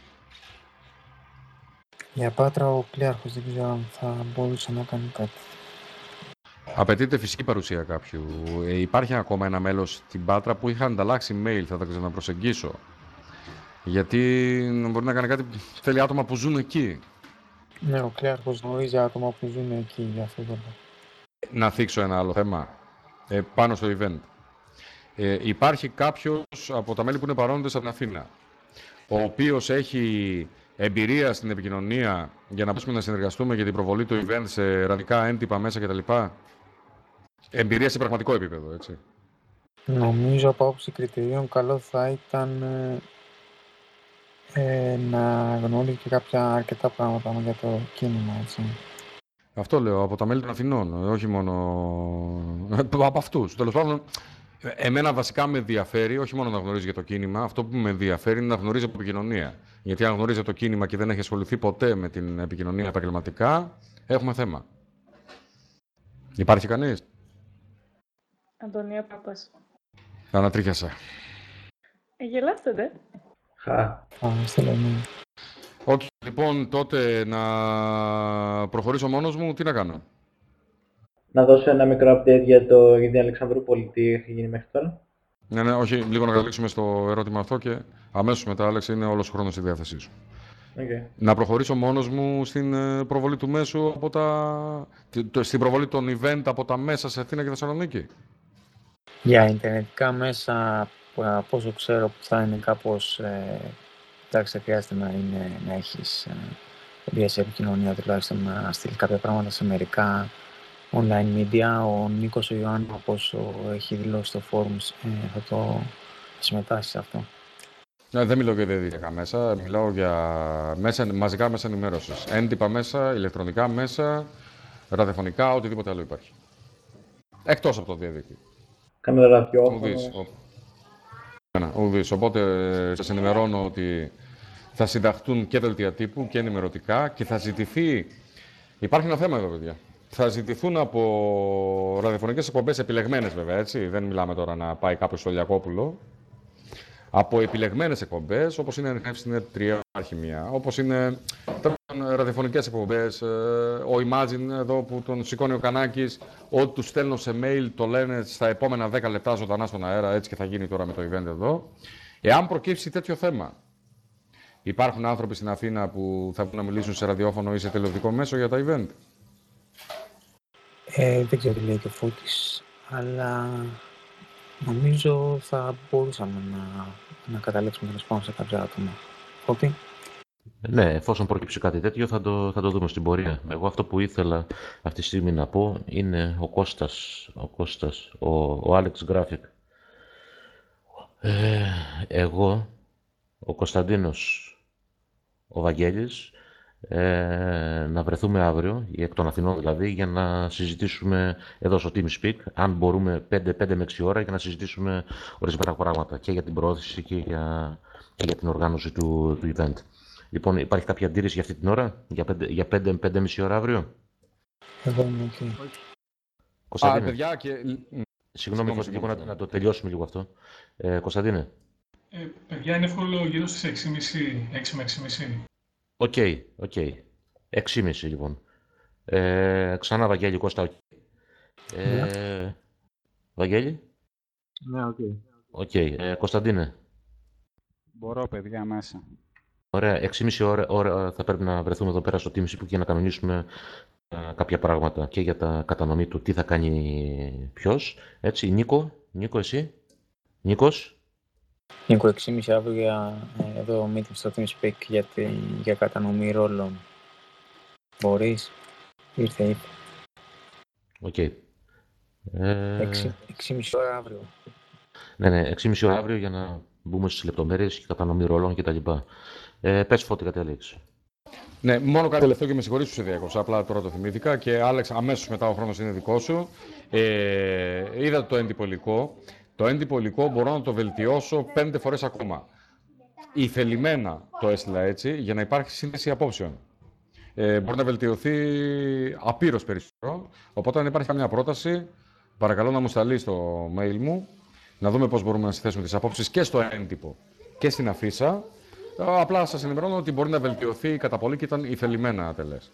Speaker 1: Για Πάτρα ο Κλέαρχος δεν ξέρω αν θα μπορούσε να κάνει κάτι.
Speaker 6: Απαιτείται φυσική παρουσία κάποιου. Ε, υπάρχει ακόμα ένα μέλος στην Πάτρα που είχα ανταλλάξει mail, θα τα ξαναπροσεγγίσω. Γιατί μπορεί να κάνει κάτι, θέλει άτομα που ζουν εκεί.
Speaker 1: Ναι, ο Κλέαρχος γνωρίζει άτομα που ζουν εκεί, για αυτό το λόγο.
Speaker 6: Να θίξω ένα άλλο θέμα ε, πάνω στο event. Ε, υπάρχει κάποιος από τα μέλη που είναι παρόντες από την Αθήνα, ο οποίος έχει εμπειρία στην επικοινωνία για να μπορούμε να συνεργαστούμε για την προβολή του event σε ραδικά έντυπα μέσα κτλ. Εμπειρία σε πραγματικό επίπεδο, έτσι.
Speaker 1: Νομίζω από άποψη κριτηρίων καλό θα ήταν ε, ε, να γνωρίζει και κάποια αρκετά πράγματα για το κίνημα, έτσι.
Speaker 6: Αυτό λέω, από τα μέλη των Αθηνών, όχι μόνο από αυτούς. Τέλος πάντων, εμένα βασικά με ενδιαφέρει, όχι μόνο να γνωρίζει για το κίνημα, αυτό που με ενδιαφέρει είναι να γνωρίζει από επικοινωνία. Γιατί αν γνωρίζει το κίνημα και δεν έχει ασχοληθεί ποτέ με την επικοινωνία επαγγελματικά, έχουμε θέμα. Υπάρχει κανείς?
Speaker 2: Αντωνία Πάπας.
Speaker 6: Ανατρίχιασα.
Speaker 2: Ε, γελάστε, δε.
Speaker 3: Χα.
Speaker 1: Α, στείλω ναι.
Speaker 6: Όχι, λοιπόν, τότε να προχωρήσω μόνος μου, τι να κάνω.
Speaker 3: Να δώσω ένα μικρό update για, το, για την Αλεξανδρούπολη, τι έχει γίνει μέχρι τώρα.
Speaker 6: Ναι, ναι, όχι, λίγο να καταλήξουμε στο ερώτημα αυτό και αμέσως μετά, Άλεξ, είναι όλος ο χρόνος στη διάθεσή σου.
Speaker 3: Okay.
Speaker 6: Να προχωρήσω μόνος μου στην ε, προβολή του μέσου από τα... το- στην προβολή των event από τα μέσα σε Αθήνα και Θεσσαλονίκη.
Speaker 1: Για ιντερνετικά μέσα, που, από όσο ξέρω, που θα είναι κάπως... Ε, εντάξει, θα χρειάζεται να, είναι, να έχεις ε, εμπειρία σε επικοινωνία, τουλάχιστον να στείλει κάποια πράγματα σε μερικά online media. Ο Νίκος ο Ιωάννου, όπως έχει δηλώσει στο forum, ε, θα το συμμετάσχει σε αυτό.
Speaker 6: Ναι, δεν μιλάω για διαδικτυακά μέσα, μιλάω για μέσα, μαζικά μέσα ενημέρωσης. Έντυπα μέσα, ηλεκτρονικά μέσα, ραδιοφωνικά, οτιδήποτε άλλο υπάρχει. Εκτός από το διαδίκτυο.
Speaker 3: Κάμερα ραδιόφωνο.
Speaker 6: Ουδής. Ο... Ένα, ουδής. Οπότε σας ενημερώνω ότι θα συνταχτούν και δελτία τύπου και ενημερωτικά και θα ζητηθεί... Υπάρχει ένα θέμα εδώ, παιδιά. Θα ζητηθούν από ραδιοφωνικές εκπομπές επιλεγμένες, βέβαια, έτσι. Δεν μιλάμε τώρα να πάει κάποιος στο Λιακόπουλο. Από επιλεγμένες εκπομπές, όπως είναι Ανιχνεύστη τρία, υπάρχει μία. Όπως είναι ραδιοφωνικές εκπομπές, ο Imagine εδώ που τον σηκώνει ο Κανάκης, ό,τι του στέλνω σε mail το λένε στα επόμενα δέκα λεπτά ζωντανά στον αέρα, έτσι και θα γίνει τώρα με το event εδώ. Εάν προκύψει τέτοιο θέμα, υπάρχουν άνθρωποι στην Αθήνα που θα μπορούν να μιλήσουν σε ραδιόφωνο ή σε τηλεοπτικό μέσο για τα event.
Speaker 1: Ε, δεν ξέρω τι λέει και ο Φώτης, αλλά νομίζω θα μπορούσαμε να, να καταλήξουμε τέλος πάντων σε κάποια άτομα. Φώτη.
Speaker 4: Ναι, εφόσον προκύψει κάτι τέτοιο θα το, θα το δούμε στην πορεία. Εγώ αυτό που ήθελα αυτή τη στιγμή να πω είναι ο Κώστας, ο, Κώστας, ο, ο Alex Graphic. Ε, εγώ, ο Κωνσταντίνος, ο Βαγγέλης, ε, να βρεθούμε αύριο, εκ των Αθηνών δηλαδή, για να συζητήσουμε εδώ στο TeamSpeak, αν μπορούμε πέντε με έξι ώρα, για να συζητήσουμε ορισμένα πράγματα και για την προώθηση και για, και για την οργάνωση του, του event. Λοιπόν, υπάρχει κάποια αντίρρηση για αυτή την ώρα, για πέντε με πέντε και μισή ώρα αύριο?
Speaker 1: Εγώ είμαι okay.
Speaker 6: Κωνσταντίνε. Α, παιδιά, και...
Speaker 4: Συγγνώμη, Φώτη, λίγο να, να το τελειώσουμε λίγο αυτό. Ε, Κωνσταντίνε.
Speaker 7: Ε, παιδιά, είναι εύκολο γύρω στις έξι και μισή, έξι με έξι και μισή.
Speaker 4: Οκ, οκ. έξι και μισή λοιπόν. Ε, ξανά Βαγγέλη, Κώστα. Ε, yeah. Βαγγέλη.
Speaker 8: Ναι, οκ.
Speaker 4: Οκ. Ε, Κωνσταντίνε.
Speaker 8: Μπορώ, παιδιά, μέσα.
Speaker 4: Ωραία. έξι και μισή ώρα, ώρα θα πρέπει να βρεθούμε εδώ πέρα στο Teams που και να κανονίσουμε ε, κάποια πράγματα και για τα κατανομή του τι θα κάνει ποιος. Έτσι, Νίκο. Νίκο, εσύ. Νίκος.
Speaker 1: Νίκο, έξι και μισή αύριο για ε, εδώ meeting στο TeamSpeak για, τη, για κατανομή ρόλων. Μπορείς. Ήρθε, ήρθε.
Speaker 4: Οκ. Okay. Ε...
Speaker 1: έξι και μισή ώρα αύριο.
Speaker 4: Ναι, ναι, έξι και μισή ώρα αύριο για να μπούμε στις λεπτομέρειες και κατανομή ρόλων κτλ. Ε, πες Φώτη, κάτι έλεγες.
Speaker 6: Ναι, μόνο κάτι τελευταίο και με συγχωρείς που σε διέκοψα. Απλά τώρα το θυμήθηκα και Άλεξ, αμέσως μετά ο χρόνος είναι δικό σου. Ε, είδα το έντυπο υλικό. Το έντυπο υλικό μπορώ να το βελτιώσω πέντε φορές ακόμα. Ηθελημένα το έστειλα έτσι για να υπάρχει σύνθεση απόψεων. Ε, μπορεί να βελτιωθεί απείρως περισσότερο. Οπότε, αν υπάρχει καμιά πρόταση, παρακαλώ να μου σταλεί στο mail μου, να δούμε πώς μπορούμε να συνθέσουμε τις απόψεις και στο έντυπο και στην αφίσα. Απλά σας ενημερώνω ότι μπορεί να βελτιωθεί κατά πολύ και ήταν ηθελημένα ατελές.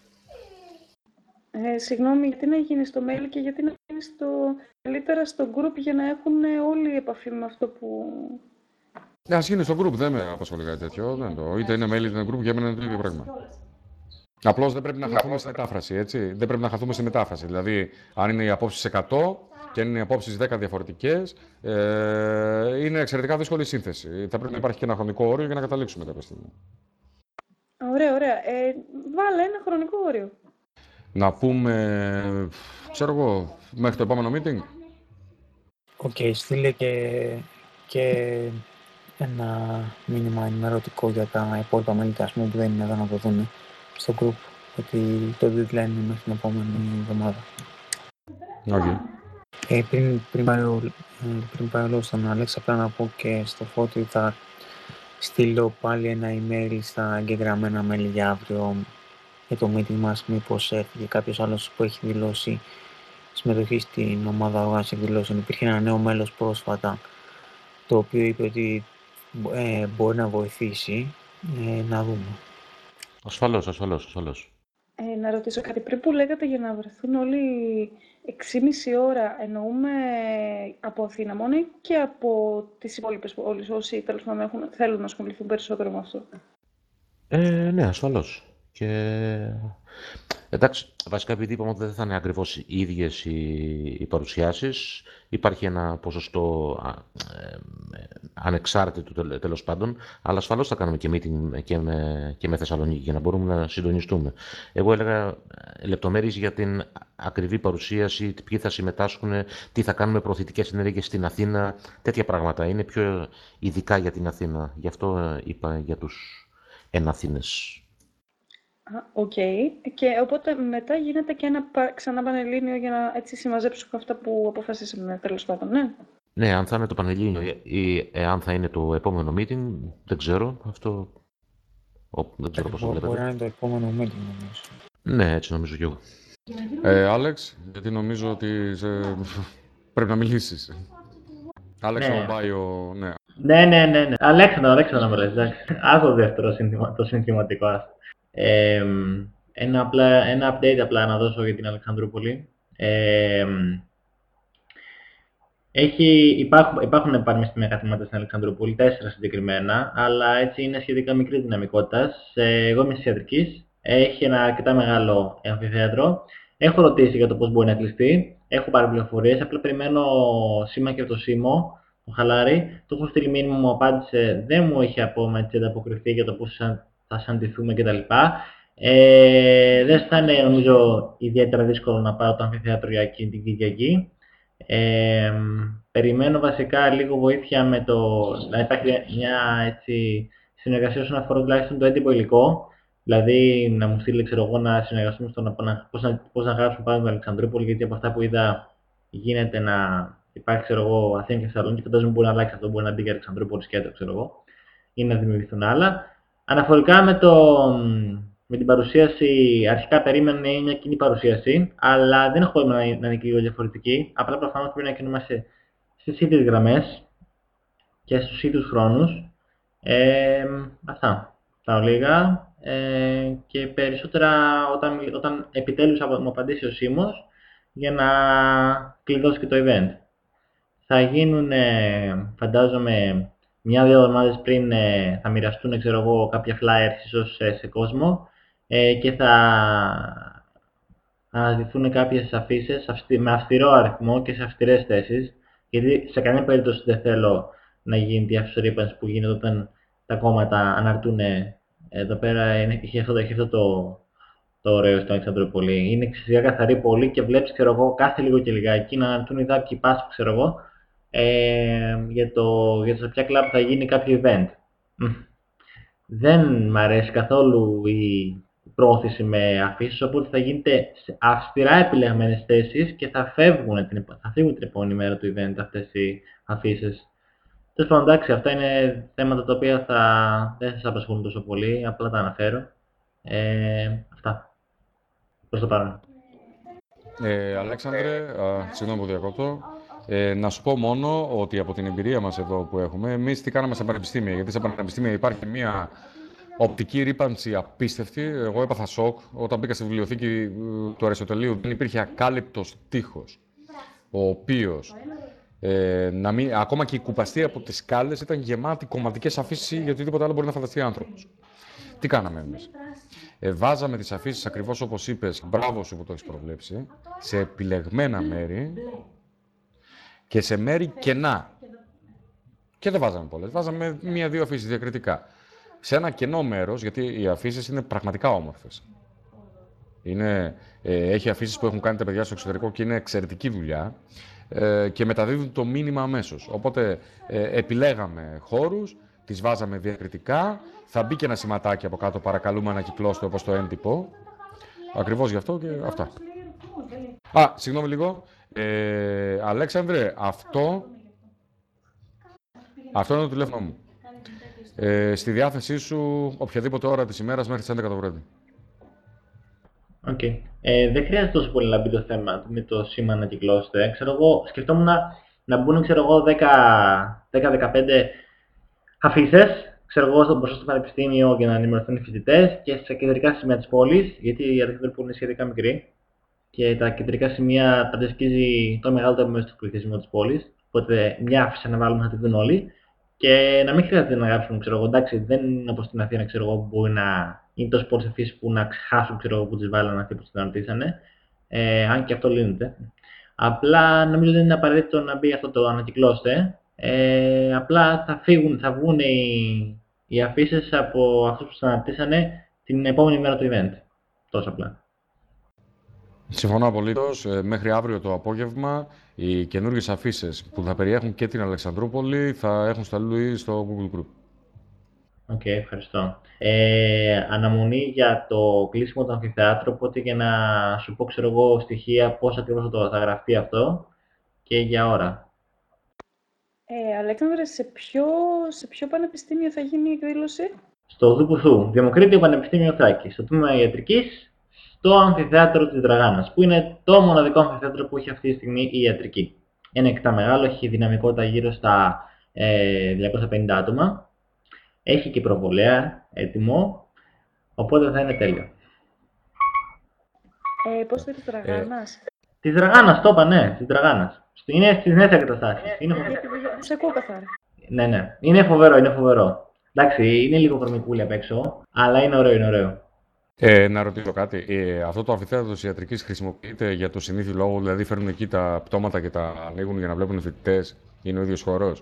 Speaker 2: Ε, συγγνώμη, γιατί να γίνει στο mail και γιατί να γίνει στο... καλύτερα στο group για να έχουν όλοι επαφή με αυτό που...
Speaker 6: Ναι, ας γίνει στο group, δεν με απασχολεί κάτι τέτοιο. Δεν το... Είτε είναι mail είτε είναι group, για μένα είναι το ίδιο πράγμα. Απλώς δεν πρέπει να χαθούμε στη μετάφραση, έτσι. Δεν πρέπει να χαθούμε στη μετάφραση. Δηλαδή, αν είναι οι απόψεις εκατό και αν είναι οι απόψεις δέκα διαφορετικές, ε, είναι εξαιρετικά δύσκολη η σύνθεση. Θα πρέπει να υπάρχει και ένα χρονικό όριο για να καταλήξουμε κάποια στιγμή.
Speaker 2: Ωραία, ωραία. Ε, βάλε ένα χρονικό όριο.
Speaker 6: Να πούμε, ξέρω εγώ, μέχρι το επόμενο meeting.
Speaker 1: Οκ, okay, στείλε και, και ένα μήνυμα ενημερωτικό για τα υπόλοιπα μέλη που δεν είναι εδώ να το δουν στο group, γιατί το deadline είναι μέχρι την επόμενη εβδομάδα.
Speaker 6: Okay.
Speaker 1: Ε, πριν, πριν, πάει ο, πριν πάει ο λόγος στον Αλέξ, απλά να πω και στο Φώτη θα στείλω πάλι ένα email στα εγγεγραμμένα μέλη για αύριο για το meeting μας, μήπως έρθει και κάποιος άλλος που έχει δηλώσει συμμετοχή στην ομάδα οργάνωση εκδηλώσεων. Υπήρχε ένα νέο μέλος πρόσφατα, το οποίο είπε ότι ε, μπορεί να βοηθήσει, ε, να δούμε.
Speaker 4: Ασφαλώς, ασφαλώς, ασφαλώς.
Speaker 2: Ε, να ρωτήσω κάτι, πριν που λέγατε για να βρεθούν όλοι έξι και μισή ώρα, εννοούμε από Αθήνα μόνο ή και από τις υπόλοιπες πόλεις, όσοι τέλος πάντων έχουν, θέλουν να ασχοληθούν περισσότερο με αυτό?
Speaker 4: Ε, ναι, ασφαλώς. Και... εντάξει, βασικά επειδή είπαμε ότι δεν θα είναι ακριβώς οι ίδιες οι, οι παρουσιάσεις, υπάρχει ένα ποσοστό ε, ανεξάρτητο τέλος πάντων, αλλά ασφαλώς θα κάνουμε και meeting και με, και με Θεσσαλονίκη για να μπορούμε να συντονιστούμε. Εγώ έλεγα λεπτομέρειες για την ακριβή παρουσίαση, ποιοι θα συμμετάσχουν, τι θα κάνουμε προωθητικές ενέργειες στην Αθήνα, τέτοια πράγματα. Είναι πιο ειδικά για την Αθήνα, γι' αυτό είπα για τους εναθήνες.
Speaker 2: Οκ. Okay. Και οπότε μετά γίνεται και ένα ξανά πανελλήνιο για να έτσι συμμαζέψουμε αυτά που αποφασίσαμε τέλος πάντων, ναι.
Speaker 4: Ναι, αν θα είναι το πανελλήνιο ή εάν θα είναι το επόμενο meeting, δεν ξέρω. Αυτό ο, δεν ξέρω πώς το βλέπετε.
Speaker 1: Μπορεί να είναι το επόμενο meeting, νομίζω.
Speaker 4: Ναι, έτσι νομίζω κι εγώ.
Speaker 6: Ε, Άλεξ, γιατί νομίζω ότι σε... πρέπει να μιλήσεις. Άλεξ,
Speaker 3: Ναι.
Speaker 6: ο Μπάιο, ναι.
Speaker 3: Ναι, ναι, ναι, ναι. Αλέξανδρο, Αλέξανδρο, μου λες, εντάξει. Άκου το δεύτερο συνθημα, το συνθηματικό. Ε, ένα, απλά, ένα update απλά να δώσω για την Αλεξανδρούπολη. Ε, έχει, υπάρχουν, υπάρχουν πανεπιστημιακά καθηγήματα στην Αλεξανδρούπολη, τέσσερα συγκεκριμένα, αλλά έτσι είναι σχετικά μικρή δυναμικότητα. Εγώ είμαι της ιατρικής, έχει ένα αρκετά μεγάλο αμφιθέατρο. Έχω ρωτήσει για το πώς μπορεί να κλειστεί, έχω πάρει πληροφορίες, απλά περιμένω σήμα και από το ΣΥΜΟ, το Χαλάρι. Το έχω στείλει μήνυμα, μου απάντησε, δεν μου είχε ακόμα έτσι ανταποκριθεί για το πώς θα συναντηθούμε κτλ. Ε, δεν θα είναι νομίζω ιδιαίτερα δύσκολο να πάρω το αμφιθέατρο για εκείνη την Κυριακή. Ε, περιμένω βασικά λίγο βοήθεια με το να υπάρχει μια έτσι, συνεργασία όσον αφορά τουλάχιστον το έντυπο υλικό. Δηλαδή να μου στείλει ξέρω εγώ να συνεργαστούμε στο να, να, πώς, να, πώς να γράψουμε πάνω την Αλεξανδρούπολη, γιατί από αυτά που είδα γίνεται να υπάρχει ξέρω εγώ Αθήνα και Θεσσαλονίκη, φαντάζομαι μπορεί να αλλάξει αυτό, μπορεί να μπει και Αλεξανδρούπολη σκέτο ξέρω εγώ ή να δημιουργηθούν άλλα. Αναφορικά με το με την παρουσίαση, αρχικά περίμενε μια κοινή παρουσίαση, αλλά δεν έχω πρόβλημα να είναι και λίγο διαφορετική. Απλά προφανώς πρέπει να κινούμαστε στις ίδιες γραμμές και στους ίδιους χρόνους. Ε, αυτά. Τα ολίγα. Ε, και περισσότερα όταν, όταν επιτέλους μου απαντήσει ο Σίμος για να κλειδώσει και το event. θα γίνουν, ε, φαντάζομαι, μια-δύο εβδομάδες πριν ε, θα μοιραστούν, ξέρω εγώ, κάποια flyers ίσως ε, σε κόσμο ε, και θα αναζητηθούν κάποιες αφήσεις αυστη- με αυστηρό αριθμό και σε αυστηρές θέσεις, γιατί σε καμία περίπτωση δεν θέλω να γίνει τη αυτορύπανση που γίνεται όταν τα κόμματα αναρτούν. Εδώ πέρα είναι, έχει αυτό, έχει αυτό το, το ωραίο στην Αλεξανδρούπολη. Είναι ξεσιά καθαρή πόλη και βλέπεις, ξέρω εγώ, κάθε λίγο και λιγάκι να αναρτούν οι δάπικοι πάσπου, ξέρω εγώ, ε, για, το, για το σε ποια κλαμπ θα γίνει κάποιο event. Μμ. Δεν μ' αρέσει καθόλου η πρόθεση με αφήσεις, οπότε θα γίνεται σε αυστηρά επιλεγμένες θέσεις και θα φεύγουν την, επο- θα φύγουν την επόμενη μέρα του event αυτές οι αφήσεις. Τέλος πάντων, εντάξει, αυτά είναι θέματα τα οποία θα, δεν θα σας απασχολούν τόσο πολύ, απλά τα αναφέρω. Ε, αυτά. Προς το παρόν.
Speaker 6: Ε, Αλέξανδρε, α, συγγνώμη που διακόπτω. Ε, να σου πω μόνο ότι από την εμπειρία μας εδώ που έχουμε, εμείς τι κάναμε στα πανεπιστήμια. Γιατί στα πανεπιστήμια υπάρχει μια οπτική ρύπανση απίστευτη. Εγώ έπαθα σοκ όταν μπήκα στη βιβλιοθήκη ε, του Αριστοτελείου. Δεν υπήρχε ακάλυπτος τοίχος, ο οποίος ε, να μην, ακόμα και η κουπαστή από τις σκάλες ήταν γεμάτη κομματικές αφήσεις για οτιδήποτε άλλο μπορεί να φανταστεί άνθρωπος. Τι κάναμε εμείς? Ε, βάζαμε τις αφήσεις ακριβώς όπως είπες, μπράβο σου που το έχεις προβλέψει, σε επιλεγμένα μέρη και σε μέρη κενά. Και δεν βάζαμε πολλές, βάζαμε μία-δύο αφήσεις διακριτικά. Σε ένα κενό μέρος, γιατί οι αφήσεις είναι πραγματικά όμορφες. Είναι, ε, έχει αφήσεις που έχουν κάνει τα παιδιά στο εξωτερικό και είναι εξαιρετική δουλειά ε, και μεταδίδουν το μήνυμα αμέσως. Οπότε ε, επιλέγαμε χώρους, τις βάζαμε διακριτικά, θα μπει και ένα σηματάκι από κάτω, παρακαλούμε ανακυκλώστε όπως το έντυπο. Ακριβώς γι' αυτό και αυτά. Α, συγγνώμη λίγο. Ε, Αλέξανδρε, αυτό, αυτό είναι το τηλέφωνο μου. Ε, στη διάθεσή σου οποιαδήποτε ώρα της ημέρας μέχρι τις έντεκα το βράδυ.
Speaker 3: Οκ. Okay. Ε, δεν χρειάζεται τόσο πολύ να μπει το θέμα με το σήμα να κυκλώσετε. Ξέρω εγώ, σκεφτόμουν να, να μπουν, ξέρω εγώ, δέκα με δεκαπέντε αφήσεις, ξέρω εγώ, μπροστά στο πανεπιστήμιο για να ενημερωθούν οι φοιτητές και σε κεντρικά σημεία της πόλης, γιατί η Αλεξανδρούπολη είναι σχετικά μικρή και τα κεντρικά σημεία παντρεσκίζει το μεγαλύτερο μέρος του πληθυσμού της πόλης. Οπότε μια άφηση να βάλουμε να τη δουν όλοι και να μην χρειάζεται να γράψουν, ξέρω εγώ, εντάξει, δεν είναι όπως στην Αθήνα, ξέρω εγώ, που μπορεί να είναι τόσο πολλές αφήσεις που να ξεχάσουν, ξέρω εγώ, που τις βάλανε αυτοί που τις αναρτήσανε. Ε, αν και αυτό λύνεται. Απλά νομίζω δεν είναι απαραίτητο να μπει αυτό το ανακυκλώστε. Ε, απλά θα φύγουν, θα βγουν οι, οι αφήσεις από αυτούς που τις αναρτήσανε την επόμενη μέρα του event. Τόσο απλά.
Speaker 6: Συμφωνώ απολύτως. Ε, μέχρι αύριο το απόγευμα οι καινούργιες αφήσεις που θα περιέχουν και την Αλεξανδρούπολη θα έχουν σταλεί στο Google Group.
Speaker 3: Οκ, okay, ευχαριστώ. Ε, αναμονή για το κλείσιμο του αμφιθεάτρου, οπότε για να σου πω, ξέρω εγώ, στοιχεία πώς ακριβώς θα, το, θα γραφτεί αυτό και για ώρα.
Speaker 2: Ε, Αλέξανδρε, σε ποιο, σε ποιο πανεπιστήμιο θα γίνει η εκδήλωση?
Speaker 3: Στο Δουπουθού, Δημοκρίτιο Πανεπιστήμιο Θράκη, στο τμήμα Ιατρικής, στο αμφιθέατρο της Δραγάνας, που είναι το μοναδικό αμφιθέατρο που έχει αυτή τη στιγμή η ιατρική. Είναι εκτά μεγάλο, έχει δυναμικότητα γύρω στα ε, διακόσια πενήντα άτομα. Έχει και προβολέα έτοιμο, οπότε θα είναι τέλειο.
Speaker 2: Ε, πώς θα της Δραγάνας?
Speaker 3: Ε, της Δραγάνας, το είπα, ναι, της Δραγάνας. Είναι στις νέες εγκαταστάσεις. Είναι...
Speaker 2: Σε ακούω καθαρά.
Speaker 3: Ναι, ναι. Είναι φοβερό, είναι φοβερό. Εντάξει, είναι λίγο βρωμικούλη απ' έξω, αλλά είναι ωραίο, είναι ωραίο.
Speaker 6: Ε, να ρωτήσω κάτι. Ε, αυτό το αμφιθέατρο της ιατρικής χρησιμοποιείται για το συνήθι λόγο, δηλαδή φέρνουν εκεί τα πτώματα και τα ανοίγουν για να βλέπουν οι φοιτητές. Είναι ο ίδιος χώρος.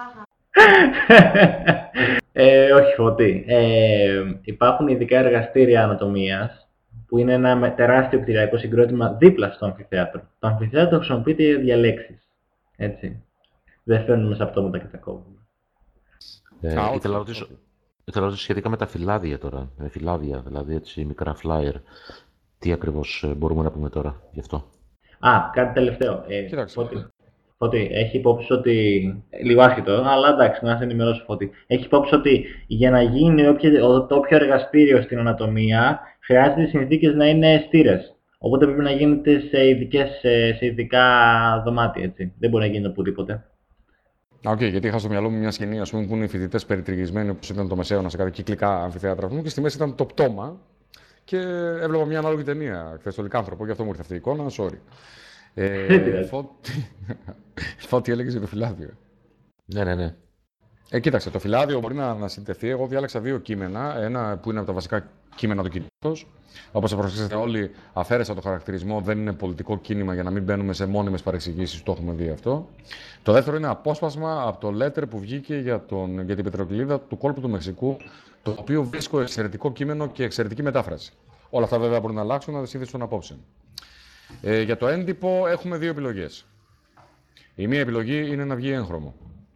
Speaker 3: ε, όχι, Φώτη. Ε, υπάρχουν ειδικά εργαστήρια ανατομίας που είναι ένα τεράστιο κτηριακό συγκρότημα δίπλα στο αμφιθέατρο. Το αμφιθέατρο χρησιμοποιείται για διαλέξεις. Έτσι. Δεν φέρνουμε σε πτώματα και τα κόβουμε.
Speaker 4: Ε,
Speaker 6: Α,
Speaker 4: ήθελα να ρωτήσω, ήθελα να ρωτήσω σχετικά με τα φυλάδια τώρα. Με φυλάδια, δηλαδή έτσι μικρά flyer. Τι ακριβώς μπορούμε να πούμε τώρα γι' αυτό?
Speaker 3: Α, κάτι τελευταίο. Ε,
Speaker 6: Κοίταξε.
Speaker 3: Φώτη, Φώτη, έχει υπόψη ότι. Λίγο άσχετο, αλλά εντάξει, να σε ενημερώσω, Φώτη. Έχει υπόψη ότι για να γίνει όποιο, το όποιο εργαστήριο στην ανατομία χρειάζεται οι συνθήκες να είναι στήρες. Οπότε πρέπει να γίνεται σε, ειδικές, σε ειδικά δωμάτια, έτσι. Δεν μπορεί να γίνει οπουδήποτε.
Speaker 6: Οκ, okay, γιατί είχα στο μυαλό μου μια σκηνή, ας πούμε, που είναι οι φοιτητές περιτριγισμένοι, όπως ήταν το Μεσαίωνα σε κάτι κυκλικά αμφιθέατρα και στη μέση ήταν το πτώμα και έβλεπα μια ανάλογη ταινία χθες, το Λυκάνθρωπο, γι' αυτό μου ήρθε αυτή η εικόνα, sorry.
Speaker 3: Δεν
Speaker 6: Ε,
Speaker 3: πειράζει.
Speaker 6: Φώτη, Φώτη έλεγες για το φυλάδιο.
Speaker 4: Ναι, ναι, ναι.
Speaker 6: Ε, κοίταξε, το φυλάδιο μπορεί να, να συνδεθεί. Εγώ διάλεξα δύο κείμενα. Ένα που είναι από τα βασικά κείμενα του κινήματος. Όπως θα προσέξετε όλοι, αφαίρεσα το χαρακτηρισμό. Δεν είναι πολιτικό κίνημα για να μην μπαίνουμε σε μόνιμες παρεξηγήσεις. Το έχουμε δει αυτό. Το δεύτερο είναι απόσπασμα από το letter που βγήκε για, τον, για την πετροκλίδα του κόλπου του Μεξικού. Το οποίο βρίσκω εξαιρετικό κείμενο και εξαιρετική μετάφραση. Όλα αυτά βέβαια μπορούν να αλλάξουν, να δεσίδησουν απόψε. Ε, για το έντυπο έχουμε δύο επιλογές. Η μία επιλογή είναι να βγει έγχρωμο.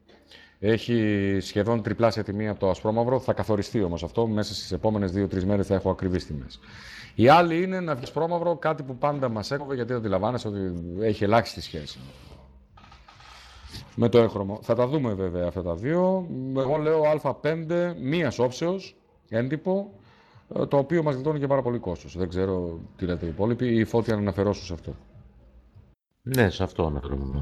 Speaker 6: Έχει σχεδόν τριπλάσια τιμή από το ασπρόμαυρο. Θα καθοριστεί όμως αυτό. Μέσα στις επόμενες δύο τρεις μέρες θα έχω ακριβείς τιμές. Η άλλη είναι να βγει ασπρόμαυρο, κάτι που πάντα μας έκοβε γιατί αντιλαμβάνεσαι ότι έχει ελάχιστη σχέση με το έγχρωμο. Θα τα δούμε βέβαια αυτά τα δύο. Εγώ λέω Α πέντε μίας όψεως έντυπο, το οποίο μας γλιτώνει και πάρα πολύ κόστος. Δεν ξέρω τι λέτε οι υπόλοιποι ή Φώτη αν αναφερόσουν σε αυτό.
Speaker 4: Ναι, σε αυτό αναφερόμουν.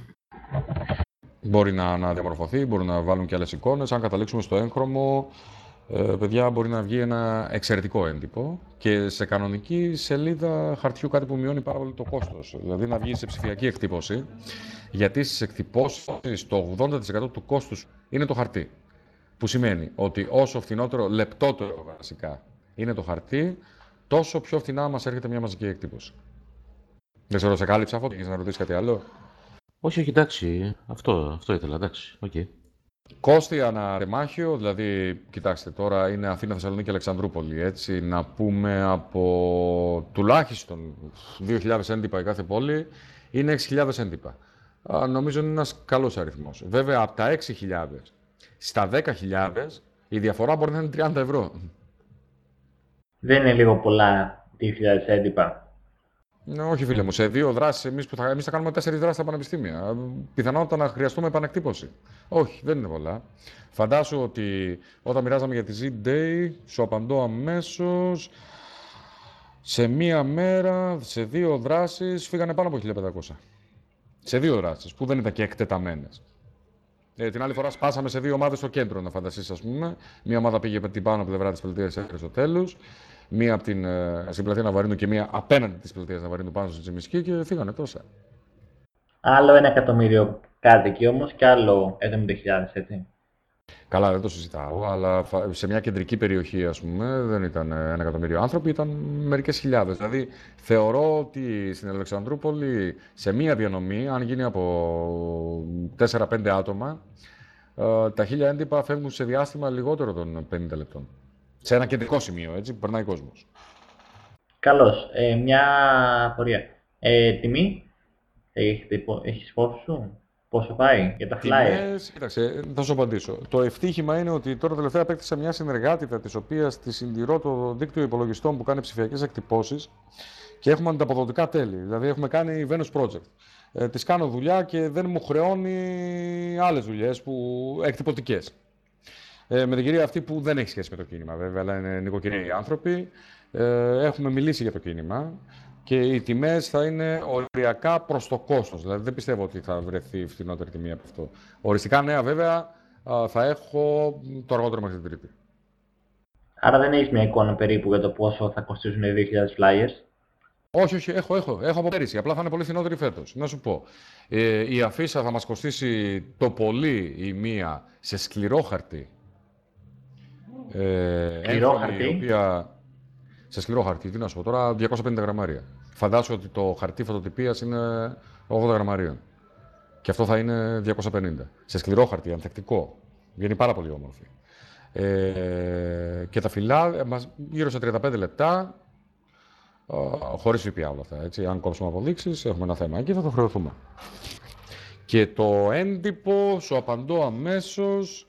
Speaker 6: Μπορεί να, να διαμορφωθεί, μπορεί να βάλουν και άλλες εικόνες. Αν καταλήξουμε στο έγχρωμο, ε, παιδιά, μπορεί να βγει ένα εξαιρετικό έντυπο και σε κανονική σελίδα χαρτιού, κάτι που μειώνει πάρα πολύ το κόστος. Δηλαδή να βγει σε ψηφιακή εκτύπωση, γιατί στις εκτυπώσεις το ογδόντα τοις εκατό του κόστους είναι το χαρτί. Που σημαίνει ότι όσο φθηνότερο, λεπτότερο βασικά είναι το χαρτί, τόσο πιο φθηνά μας έρχεται μια μαζική εκτύπωση. Δεν ξέρω, σε κάλυψα αυτό, έχεις να ρωτήσεις κάτι άλλο?
Speaker 4: Όχι, όχι, εντάξει. Αυτό, αυτό ήθελα, εντάξει. Okay.
Speaker 6: Κόστη ανά τεμάχιο, δηλαδή, κοιτάξτε, τώρα είναι Αθήνα, Θεσσαλονίκη, Αλεξανδρούπολη, έτσι, να πούμε από τουλάχιστον δύο χιλιάδες έντυπα η κάθε πόλη, είναι έξι χιλιάδες έντυπα. Α, νομίζω είναι ένας καλός αριθμός. Βέβαια, από τα έξι χιλιάδες στα δέκα χιλιάδες, η διαφορά μπορεί να είναι τριάντα ευρώ.
Speaker 3: Δεν είναι λίγο πολλά δύο χιλιάδες έντυπα?
Speaker 6: Ναι, όχι φίλε μου, σε δύο δράσεις εμείς, που θα, εμείς θα κάνουμε τέσσερις δράσεις στα πανεπιστήμια. Πιθανότατα να χρειαστούμε επανεκτύπωση. Όχι, δεν είναι πολλά. Φαντάσου ότι όταν μοιράζαμε για τη Z-Day, σου απαντώ αμέσως, σε μία μέρα, σε δύο δράσεις, φύγανε πάνω από χίλια πεντακόσια. Σε δύο δράσεις, που δεν ήταν και εκτεταμένες. Ε, την άλλη φορά σπάσαμε σε δύο ομάδες στο κέντρο, να φανταστείς, ας πούμε. Μία ομάδα πήγε την πάνω πλευρά της πλατείας Έκρης στο τέλος. Μία από την, στην πλατεία Ναβαρίνου και μία απέναντι της πλατείας Ναβαρίνου πάνω στη Τσιμισκή και φύγανε τόσα.
Speaker 3: Άλλο ένα εκατομμύριο κάτοικοι όμως και άλλο εβδομήντα χιλιάδες, έτσι.
Speaker 6: Καλά, δεν το συζητάω, αλλά σε μια κεντρική περιοχή, ας πούμε, δεν ήταν ένα εκατομμύριο άνθρωποι, ήταν μερικές χιλιάδες. Δηλαδή, θεωρώ ότι στην Αλεξανδρούπολη, σε μία διανομή, αν γίνει από τέσσερα πέντε άτομα, τα χίλια έντυπα φεύγουν σε διάστημα λιγότερο των πενήντα λεπτών. Σε ένα κεντρικό σημείο, έτσι, που περνάει κόσμος.
Speaker 3: Καλώς. Ε, μια απορία. Ε, τιμή, έχεις υπόψη σου? Πόσο πάει για τα flyers?
Speaker 6: Τιμές, κοίταξε, θα σου απαντήσω. Το ευτύχημα είναι ότι τώρα τελευταία απέκτησα μια συνεργάτητα, της οποίας τη συντηρώ το δίκτυο υπολογιστών που κάνει ψηφιακές εκτυπώσεις και έχουμε ανταποδοτικά τέλη. Δηλαδή έχουμε κάνει Venus Project. Ε, της κάνω δουλειά και δεν μου χρεώνει άλλες δουλειές που... εκτυπωτικές. Ε, με την κυρία αυτή που δεν έχει σχέση με το κίνημα, βέβαια, αλλά είναι νοικοκυρέοι άνθρωποι. Ε, έχουμε μιλήσει για το κίνημα. Και οι τιμές θα είναι οριακά προς το κόστος. Δηλαδή δεν πιστεύω ότι θα βρεθεί φθηνότερη τιμή από αυτό. Οριστικά νέα βέβαια θα έχω το αργότερο μέχρι την Τρίτη.
Speaker 3: Άρα δεν έχεις μια εικόνα περίπου για το πόσο θα κοστίζουν οι δύο χιλιάδες flyers?
Speaker 6: Όχι, όχι, έχω, έχω, έχω από πέρυσι. Απλά θα είναι πολύ φθηνότερη φέτος. Να σου πω. Ε, η αφίσα θα μας κοστίσει το πολύ η μία σε σκληρό χαρτί. Ε,
Speaker 3: Σκληρό
Speaker 6: έγχρωμη,
Speaker 3: χαρτί?
Speaker 6: η οποία... Σε σκληρό χαρτί, τι να σου πω τώρα, διακόσια πενήντα γραμμάρια. Φαντάσου ότι το χαρτί φωτοτυπίας είναι ογδόντα γραμμαρίων. Και αυτό θα είναι διακόσια πενήντα. Σε σκληρό χαρτί, ανθεκτικό. Βγαίνει πάρα πολύ όμορφη. Ε, και τα φυλά, μας, γύρω σε τριάντα πέντε λεπτά, χωρίς ΦΠΑ όλα αυτά. Έτσι. Αν κόψουμε αποδείξεις, έχουμε ένα θέμα εκεί, θα το χρεωθούμε. Και το έντυπο, σου απαντώ αμέσως.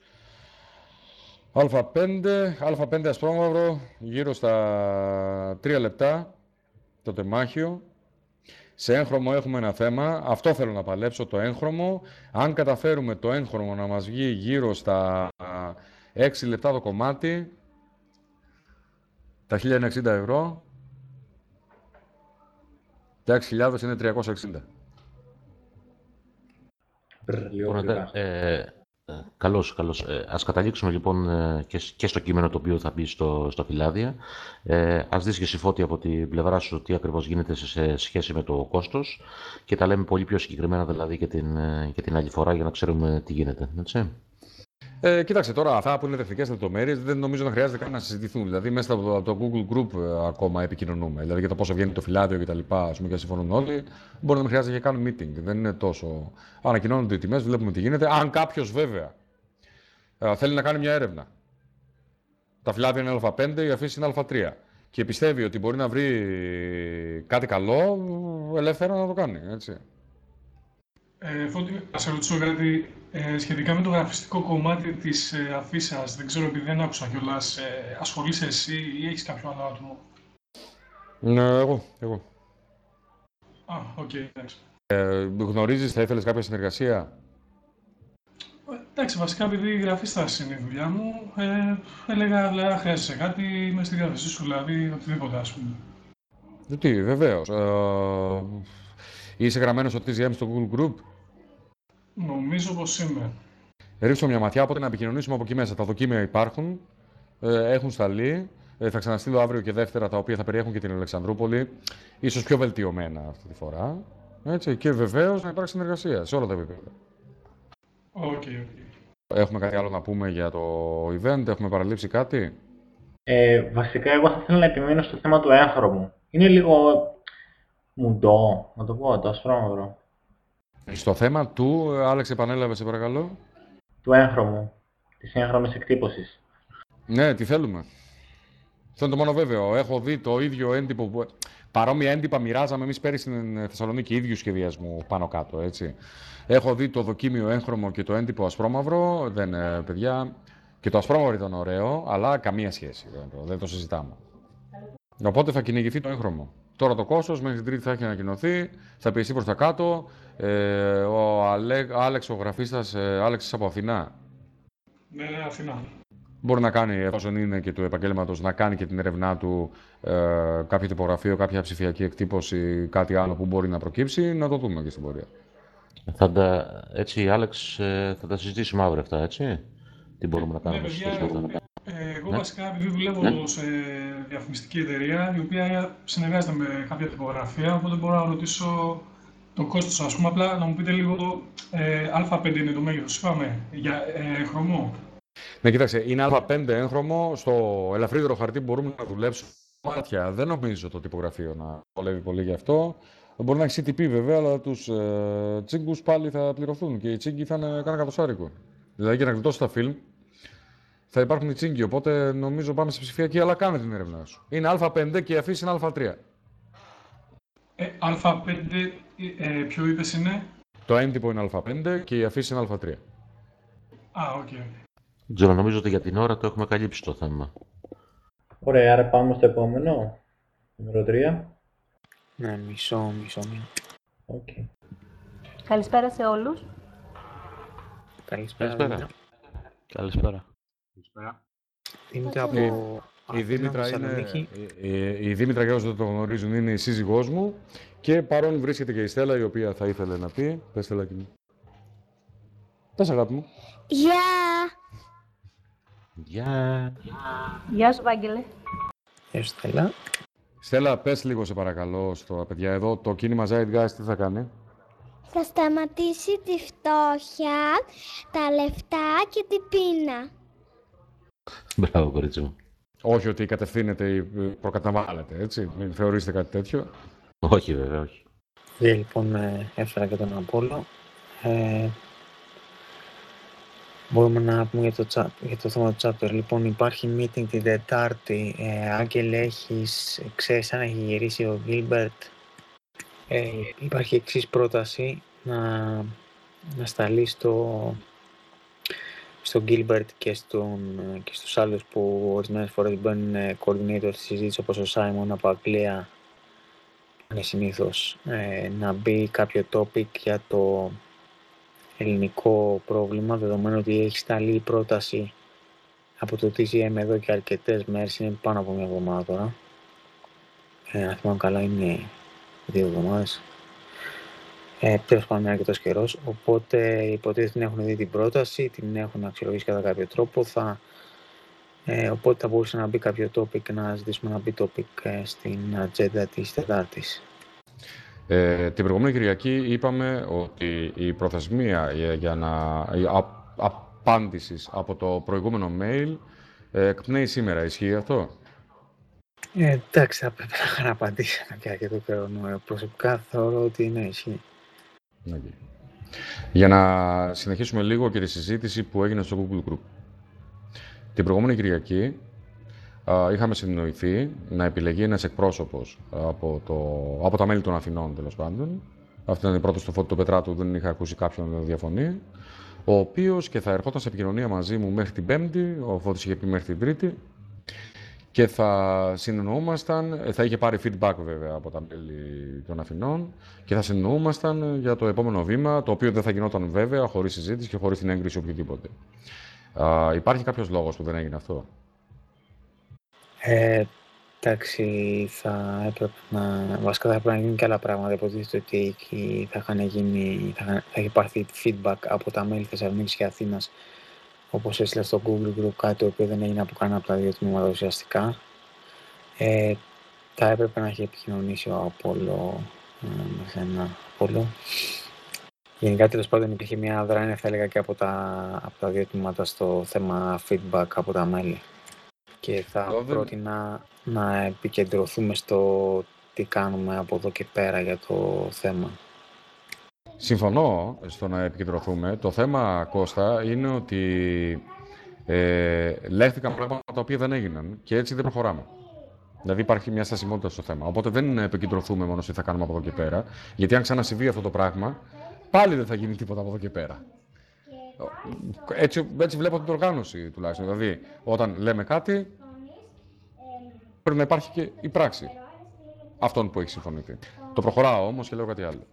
Speaker 6: Α πέντε, Α πέντε ασπρόμαυρο, γύρω στα τρία λεπτά, το τεμάχιο. Σε έγχρωμο έχουμε ένα θέμα, αυτό θέλω να παλέψω, το έγχρωμο. Αν καταφέρουμε το έγχρωμο να μας βγει γύρω στα έξι λεπτά το κομμάτι, τα χίλια εξήντα ευρώ, τα έξι χιλιάδες είναι τριακόσια εξήντα.
Speaker 3: Λίγο
Speaker 4: Ε, Καλώς, καλώς. Ε, ας καταλήξουμε λοιπόν ε, και, σ- και στο κείμενο το οποίο θα μπει στο, στα φυλάδια. Ε, ας δεις και εσύ Φώτη από την πλευρά σου τι ακριβώς γίνεται σε, σε σχέση με το κόστος και τα λέμε πολύ πιο συγκεκριμένα δηλαδή και την, ε, και την άλλη φορά για να ξέρουμε τι γίνεται. Έτσι.
Speaker 6: Ε, κοίταξε τώρα, αυτά που είναι τεχνικές λεπτομέρειες δεν νομίζω να χρειάζεται καν να συζητηθούν. Δηλαδή, μέσα από το, από το Google Group ε, ακόμα επικοινωνούμε. Δηλαδή, για το πόσο βγαίνει το φυλάδιο κτλ. Α πούμε, και συμφωνούν όλοι. Μπορεί να μην χρειάζεται και κάνουν meeting. Δεν είναι τόσο. Ανακοινώνονται οι τιμές, βλέπουμε τι γίνεται. Αν κάποιο βέβαια ε, θέλει να κάνει μια έρευνα. Τα φυλάδια είναι Α πέντε, η αφήση είναι Α τρία. Και πιστεύει ότι μπορεί να βρει κάτι καλό, ελεύθερα να το κάνει. Έτσι.
Speaker 7: Ε, Φώτη, να σε ρωτήσω κάτι ε, σχετικά με το γραφιστικό κομμάτι της ε, αφίσας. Δεν ξέρω, επειδή δεν άκουσα κιόλας. Ε, ασχολείσαι εσύ ή έχεις κάποιο άλλο άτομο?
Speaker 6: Ναι, εγώ. εγώ.
Speaker 7: Α, οκ, okay, εντάξει.
Speaker 6: Ε, γνωρίζεις, θα ήθελες κάποια συνεργασία?
Speaker 7: Ε, Εντάξει, βασικά επειδή η γραφίστας είναι η δουλειά μου, ε, έλεγα, δηλαδή, αν χρειάζεσαι κάτι, είμαι στη διάθεσή σου, δηλαδή, οτιδήποτε, ας πούμε.
Speaker 6: Τι, βεβαίως. Ε, είσαι γραμμένος στο τι τζι εμ στο Google Group.
Speaker 7: Νομίζω πως είμαι.
Speaker 6: Ρίξω μια ματιά, οπότε να επικοινωνήσουμε από εκεί μέσα. Τα δοκίμια υπάρχουν, ε, έχουν σταλεί. Ε, θα ξαναστείλω αύριο και Δευτέρα, τα οποία θα περιέχουν και την Αλεξανδρούπολη. Ίσως πιο βελτιωμένα αυτή τη φορά. Έτσι, και βεβαίως να υπάρξει συνεργασία σε όλα τα επίπεδα.
Speaker 7: Οκ, οκ.
Speaker 6: Έχουμε κάτι άλλο να πούμε για το event, έχουμε παραλείψει κάτι?
Speaker 3: Ε, βασικά, εγώ θα ήθελα να επιμείνω στο θέμα του έγχρωμου. Είναι λίγο μουντό, να το πω, το ασπρόμαυρο.
Speaker 6: Στο θέμα του, Άλεξ, επανέλαβε, σε παρακαλώ.
Speaker 3: Του έγχρωμου, της έγχρωμης εκτύπωσης.
Speaker 6: Ναι, τι θέλουμε. Αυτό είναι το μόνο βέβαιο. Έχω δει το ίδιο έντυπο. Που... Παρόμοια έντυπα μοιράζαμε εμείς πέρυσι στην Θεσσαλονίκη, ίδιου σχεδιασμού πάνω κάτω. Έτσι. Έχω δει το δοκίμιο έγχρωμο και το έντυπο ασπρόμαυρο. Δεν, ε, παιδιά. Και το ασπρόμαυρο ήταν ωραίο, αλλά καμία σχέση. Δεν το, δεν το συζητάμε. Οπότε θα κυνηγηθεί το έγχρωμο. Τώρα το κόστος μέχρι την Τρίτη θα έχει ανακοινωθεί, θα πιεστεί προς τα κάτω. Ε, ο Αλέ, Άλεξ, ο γραφίστας, ε, Άλεξ από Αθηνά.
Speaker 7: Ναι, ναι, Αθηνά.
Speaker 6: Μπορεί να κάνει, εφόσον είναι και του επαγγέλματος, να κάνει και την έρευνά του ε, κάποιο τυπογραφείο, κάποια ψηφιακή εκτύπωση, κάτι άλλο που μπορεί να προκύψει, να το δούμε και στην πορεία.
Speaker 4: Θα τα, έτσι, Άλεξ, ε, θα τα συζητήσουμε αύριο αυτά, έτσι. Τι μπορούμε να κάνουμε
Speaker 7: Ναι,
Speaker 4: σε
Speaker 7: παιδιά,
Speaker 4: σχέση με αυτά.
Speaker 7: ε, εγώ
Speaker 4: Ναι.
Speaker 7: βασικά επειδή δουλεύω
Speaker 4: Ναι.
Speaker 7: σε διαφημιστική εταιρεία, η οποία συνεργάζεται με κάποια τυπογραφία, οπότε μπορώ να ρωτήσω το κόστος, ας πούμε, απλά να μου πείτε λίγο, ε, Α πέντε είναι το μέγεθος, είπαμε, για ε, χρωμό.
Speaker 6: Ναι, κοίταξε, είναι Α πέντε έγχρωμο στο ελαφρύτερο χαρτί που μπορούμε να δουλέψουμε. Μάτια. Δεν νομίζω το τυπογραφείο να βολεύει πολύ γι' αυτό. Μπορεί να έχει σι τι πι βέβαια, αλλά τους ε, τσίγκους πάλι θα πληρωθούν και οι τσίγκοι θα είναι κάνα κατοστάρικο. Δηλαδή για να γλιτώσει τα φιλμ θα υπάρχουν οι τσίγκοι, οπότε νομίζω πάμε σε ψηφιακή, αλλά κάνε την έρευνά σου. Είναι Α πέντε και η αφήση είναι Α τρία.
Speaker 7: Ε, Α πέντε, ε, ποιο είπες είναι?
Speaker 6: Το έντυπο είναι Α πέντε και η αφήση είναι Α τρία.
Speaker 7: Α, οκ.
Speaker 4: Δεν ξέρω, νομίζω ότι για την ώρα το έχουμε καλύψει το θέμα.
Speaker 3: Ωραία, άρα πάμε στο επόμενο. Νούμερο τρία.
Speaker 1: Ναι, μισό, μισό μήνα.
Speaker 3: Okay.
Speaker 9: Καλησπέρα σε όλους.
Speaker 1: Καλησπέρα.
Speaker 4: Καλησπέρα.
Speaker 1: Δήμητρα.
Speaker 8: Καλησπέρα.
Speaker 1: Δήμητρα από
Speaker 6: Η
Speaker 1: Αθήνα,
Speaker 6: Δήμητρα, είναι,
Speaker 1: Θεσσαλονίκη.
Speaker 6: η, η, η Δήμητρα, για όσους δεν το γνωρίζουν, είναι η σύζυγός μου και παρόν βρίσκεται και η Στέλλα, η οποία θα ήθελε να πει. Πες, Στέλλα, μου. Πες, αγάπη μου.
Speaker 9: Γεια!
Speaker 4: Γεια.
Speaker 9: Γεια σου, Βάγγελε.
Speaker 1: Γεια σου, Στέλλα.
Speaker 6: Στέλλα, πες λίγο, σε παρακαλώ, στο παιδιά εδώ, το κίνημα Zeitgeist τι θα κάνει?
Speaker 10: Θα σταματήσει τη φτώχεια, τα λεφτά και την πείνα.
Speaker 4: Μπράβο, κορίτσι μου.
Speaker 6: Όχι ότι κατευθύνεται ή προκαταβάλλεται, έτσι, μην θεωρήσετε κάτι τέτοιο.
Speaker 4: Όχι, βέβαια, όχι.
Speaker 1: Και λοιπόν ε, έφερα και τον Απόλλω. Ε, μπορούμε να πούμε για το, chat, για το θέμα του chapter. Λοιπόν, υπάρχει meeting την Τετάρτη. Ε, Άγγελε, έχεις, ξέρεις αν έχει γυρίσει ο Γκίλμπερτ. Ε, υπάρχει εξής πρόταση να, να σταλεί στο, στον Γκίλμπερτ και, στον, και στους άλλους που ορισμένες φορές μπαίνουν coordinator στη συζήτηση, όπως ο Σάιμον από Αγγλία, είναι συνήθως ε, να μπει κάποιο topic για το ελληνικό πρόβλημα, δεδομένου ότι έχει σταλεί η πρόταση από το τι τζι εμ εδώ και αρκετές μέρες, είναι πάνω από μια εβδομάδα τώρα. Ε, αν θυμάμαι καλά είναι δύο εβδομάδες. Ε, τέλος πάντων, είναι αρκετός καιρός, οπότε υποτίθεται την έχουν δει την πρόταση, την έχουν αξιολογήσει κατά κάποιο τρόπο, θα, ε, οπότε θα μπορούσε να μπει κάποιο topic, να ζητήσουμε να μπει topic ε, στην ατζέντα της Τετάρτης.
Speaker 6: Ε, την προηγούμενη Κυριακή είπαμε ότι η προθεσμία για, για να, η α, απάντησης από το προηγούμενο mail ε, εκπνέει σήμερα. Ισχύει αυτό?
Speaker 1: Ε, εντάξει, θα πρέπει να απαντήσω πια και το χρόνο. Προσωπικά θεωρώ ότι ναι, ισχύει.
Speaker 6: Okay. Για να συνεχίσουμε λίγο και τη συζήτηση που έγινε στο Google Group. Την προηγούμενη Κυριακή α, είχαμε συνεννοηθεί να επιλεγεί ένας εκπρόσωπος από, το, από τα μέλη των Αθηνών, τέλος πάντων. Αυτή ήταν η πρώτη στο Φώτη του Πετράτου, δεν είχα ακούσει κάποιον να διαφωνεί. Ο οποίος και θα ερχόταν σε επικοινωνία μαζί μου μέχρι την Πέμπτη, ο Φώτης είχε πει μέχρι την Τρίτη, και θα συνεννοούμασταν, θα είχε πάρει feedback βέβαια από τα μέλη των Αθηνών και θα συνεννοούμασταν για το επόμενο βήμα, το οποίο δεν θα γινόταν βέβαια χωρίς συζήτηση και χωρίς την έγκριση οποιοδήποτε. Α, υπάρχει κάποιος λόγος που δεν έγινε αυτό?
Speaker 1: Ε, εντάξει, θα έπρεπε να... Βασικά θα έπρεπε να γίνουν και άλλα πράγματα. Υποτίθεται ότι εκεί θα είχαν γίνει... θα, θα έχει πάρθει feedback από τα μέλη Θεσσαλονίκης και Αθήνας, όπως έστειλα στο Google Group, κάτι το οποίο δεν έγινε από κανένα από τα δύο τμήματα ουσιαστικά. Ε, θα έπρεπε να έχει επικοινωνήσει ο Απόλλω ε, με ένα Απόλλω. Γενικά, τέλος πάντων, υπήρχε μια αδράνεια, θα έλεγα, και από τα, από τα δύο τμήματα στο θέμα feedback από τα μέλη. Και θα
Speaker 6: Εδώ δεν...
Speaker 1: πρότεινα να επικεντρωθούμε στο τι κάνουμε από εδώ και πέρα για το θέμα.
Speaker 6: Συμφωνώ στο να επικεντρωθούμε. Το θέμα, Κώστα, είναι ότι ε, λέχθηκαν πράγματα τα οποία δεν έγιναν και έτσι δεν προχωράμε. Δηλαδή υπάρχει μια στασιμότητα στο θέμα. Οπότε δεν επικεντρωθούμε μόνο σε τι θα κάνουμε από εδώ και πέρα, γιατί αν ξανασυμβεί αυτό το πράγμα, πάλι δεν θα γίνει τίποτα από εδώ και πέρα. Έτσι, έτσι βλέπω την οργάνωση τουλάχιστον. Δηλαδή, όταν λέμε κάτι, πρέπει να υπάρχει και η πράξη αυτών που έχει συμφωνηθεί. Το προχωράω όμως και λέω κάτι άλλο.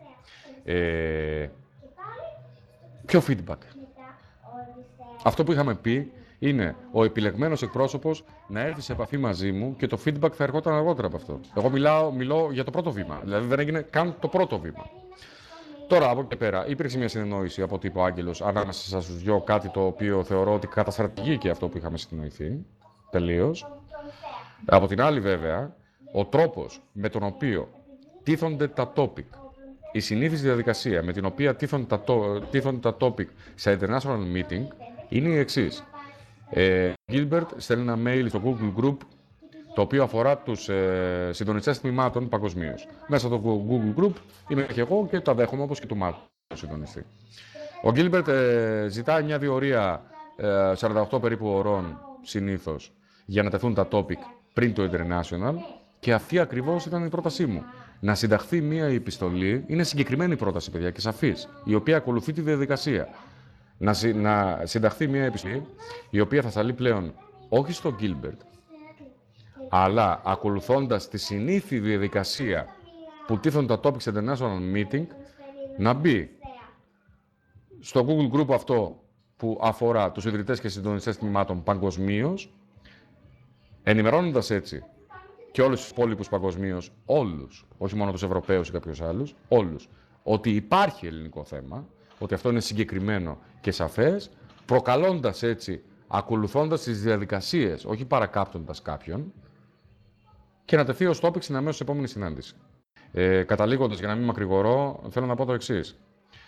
Speaker 6: Ε, ποιο feedback? Αυτό που είχαμε πει είναι ο επιλεγμένος εκπρόσωπος να έρθει σε επαφή μαζί μου και το feedback θα ερχόταν αργότερα από αυτό. Εγώ μιλάω, μιλώ για το πρώτο βήμα, δηλαδή δεν έγινε καν το πρώτο βήμα. Τώρα, από εκεί και πέρα, υπήρξε μια συνεννόηση από τύπο Άγγελος ανάμεσα στους δυο, κάτι το οποίο θεωρώ ότι καταστρατηγεί και αυτό που είχαμε συνεννοηθεί, τελείως. Από την άλλη, βέβαια, ο τρόπος με τον οποίο τίθονται τα topic, η συνήθις διαδικασία με την οποία τίθονται τα, το, τίθονται τα topic σε international meeting είναι η εξής. Ε, Gilbert στέλνει ένα mail στο Google Group το οποίο αφορά τους ε, συντονιστές τμήματων παγκοσμίως. Μέσα στο Google Group είμαι και εγώ και τα δέχομαι όπως και του Μάρκου, το συντονιστή. Ο Gilbert ε, ζητάει μια διορία ε, σαράντα οκτώ περίπου ωρών συνήθως για να τεθούν τα topic πριν το International και αυτή ακριβώς ήταν η πρότασή μου. Να συνταχθεί μια επιστολή, είναι συγκεκριμένη πρόταση, παιδιά, και σαφής, η οποία ακολουθεί τη διαδικασία. Να, συ, να συνταχθεί μια επιστολή, η οποία θα σταλεί πλέον όχι στο Gilbert, αλλά ακολουθώντας τη συνήθη διαδικασία που τίθονται τα topics international meeting, να μπει στο Google Group αυτό που αφορά τους ιδρυτές και συντονιστές τμήματων παγκοσμίως, ενημερώνοντας έτσι και όλους τους υπόλοιπους παγκοσμίως, όλους, όχι μόνο τους Ευρωπαίους ή κάποιους άλλους, όλους, ότι υπάρχει ελληνικό θέμα, ότι αυτό είναι συγκεκριμένο και σαφές, προκαλώντας έτσι, ακολουθώντας τις διαδικασίες, όχι παρακάπτοντας κάποιον, και να τεθεί ως topic στην αμέσως επόμενη συνάντηση. Ε, καταλήγοντας, για να μην μακρηγορώ, θέλω να πω το εξής.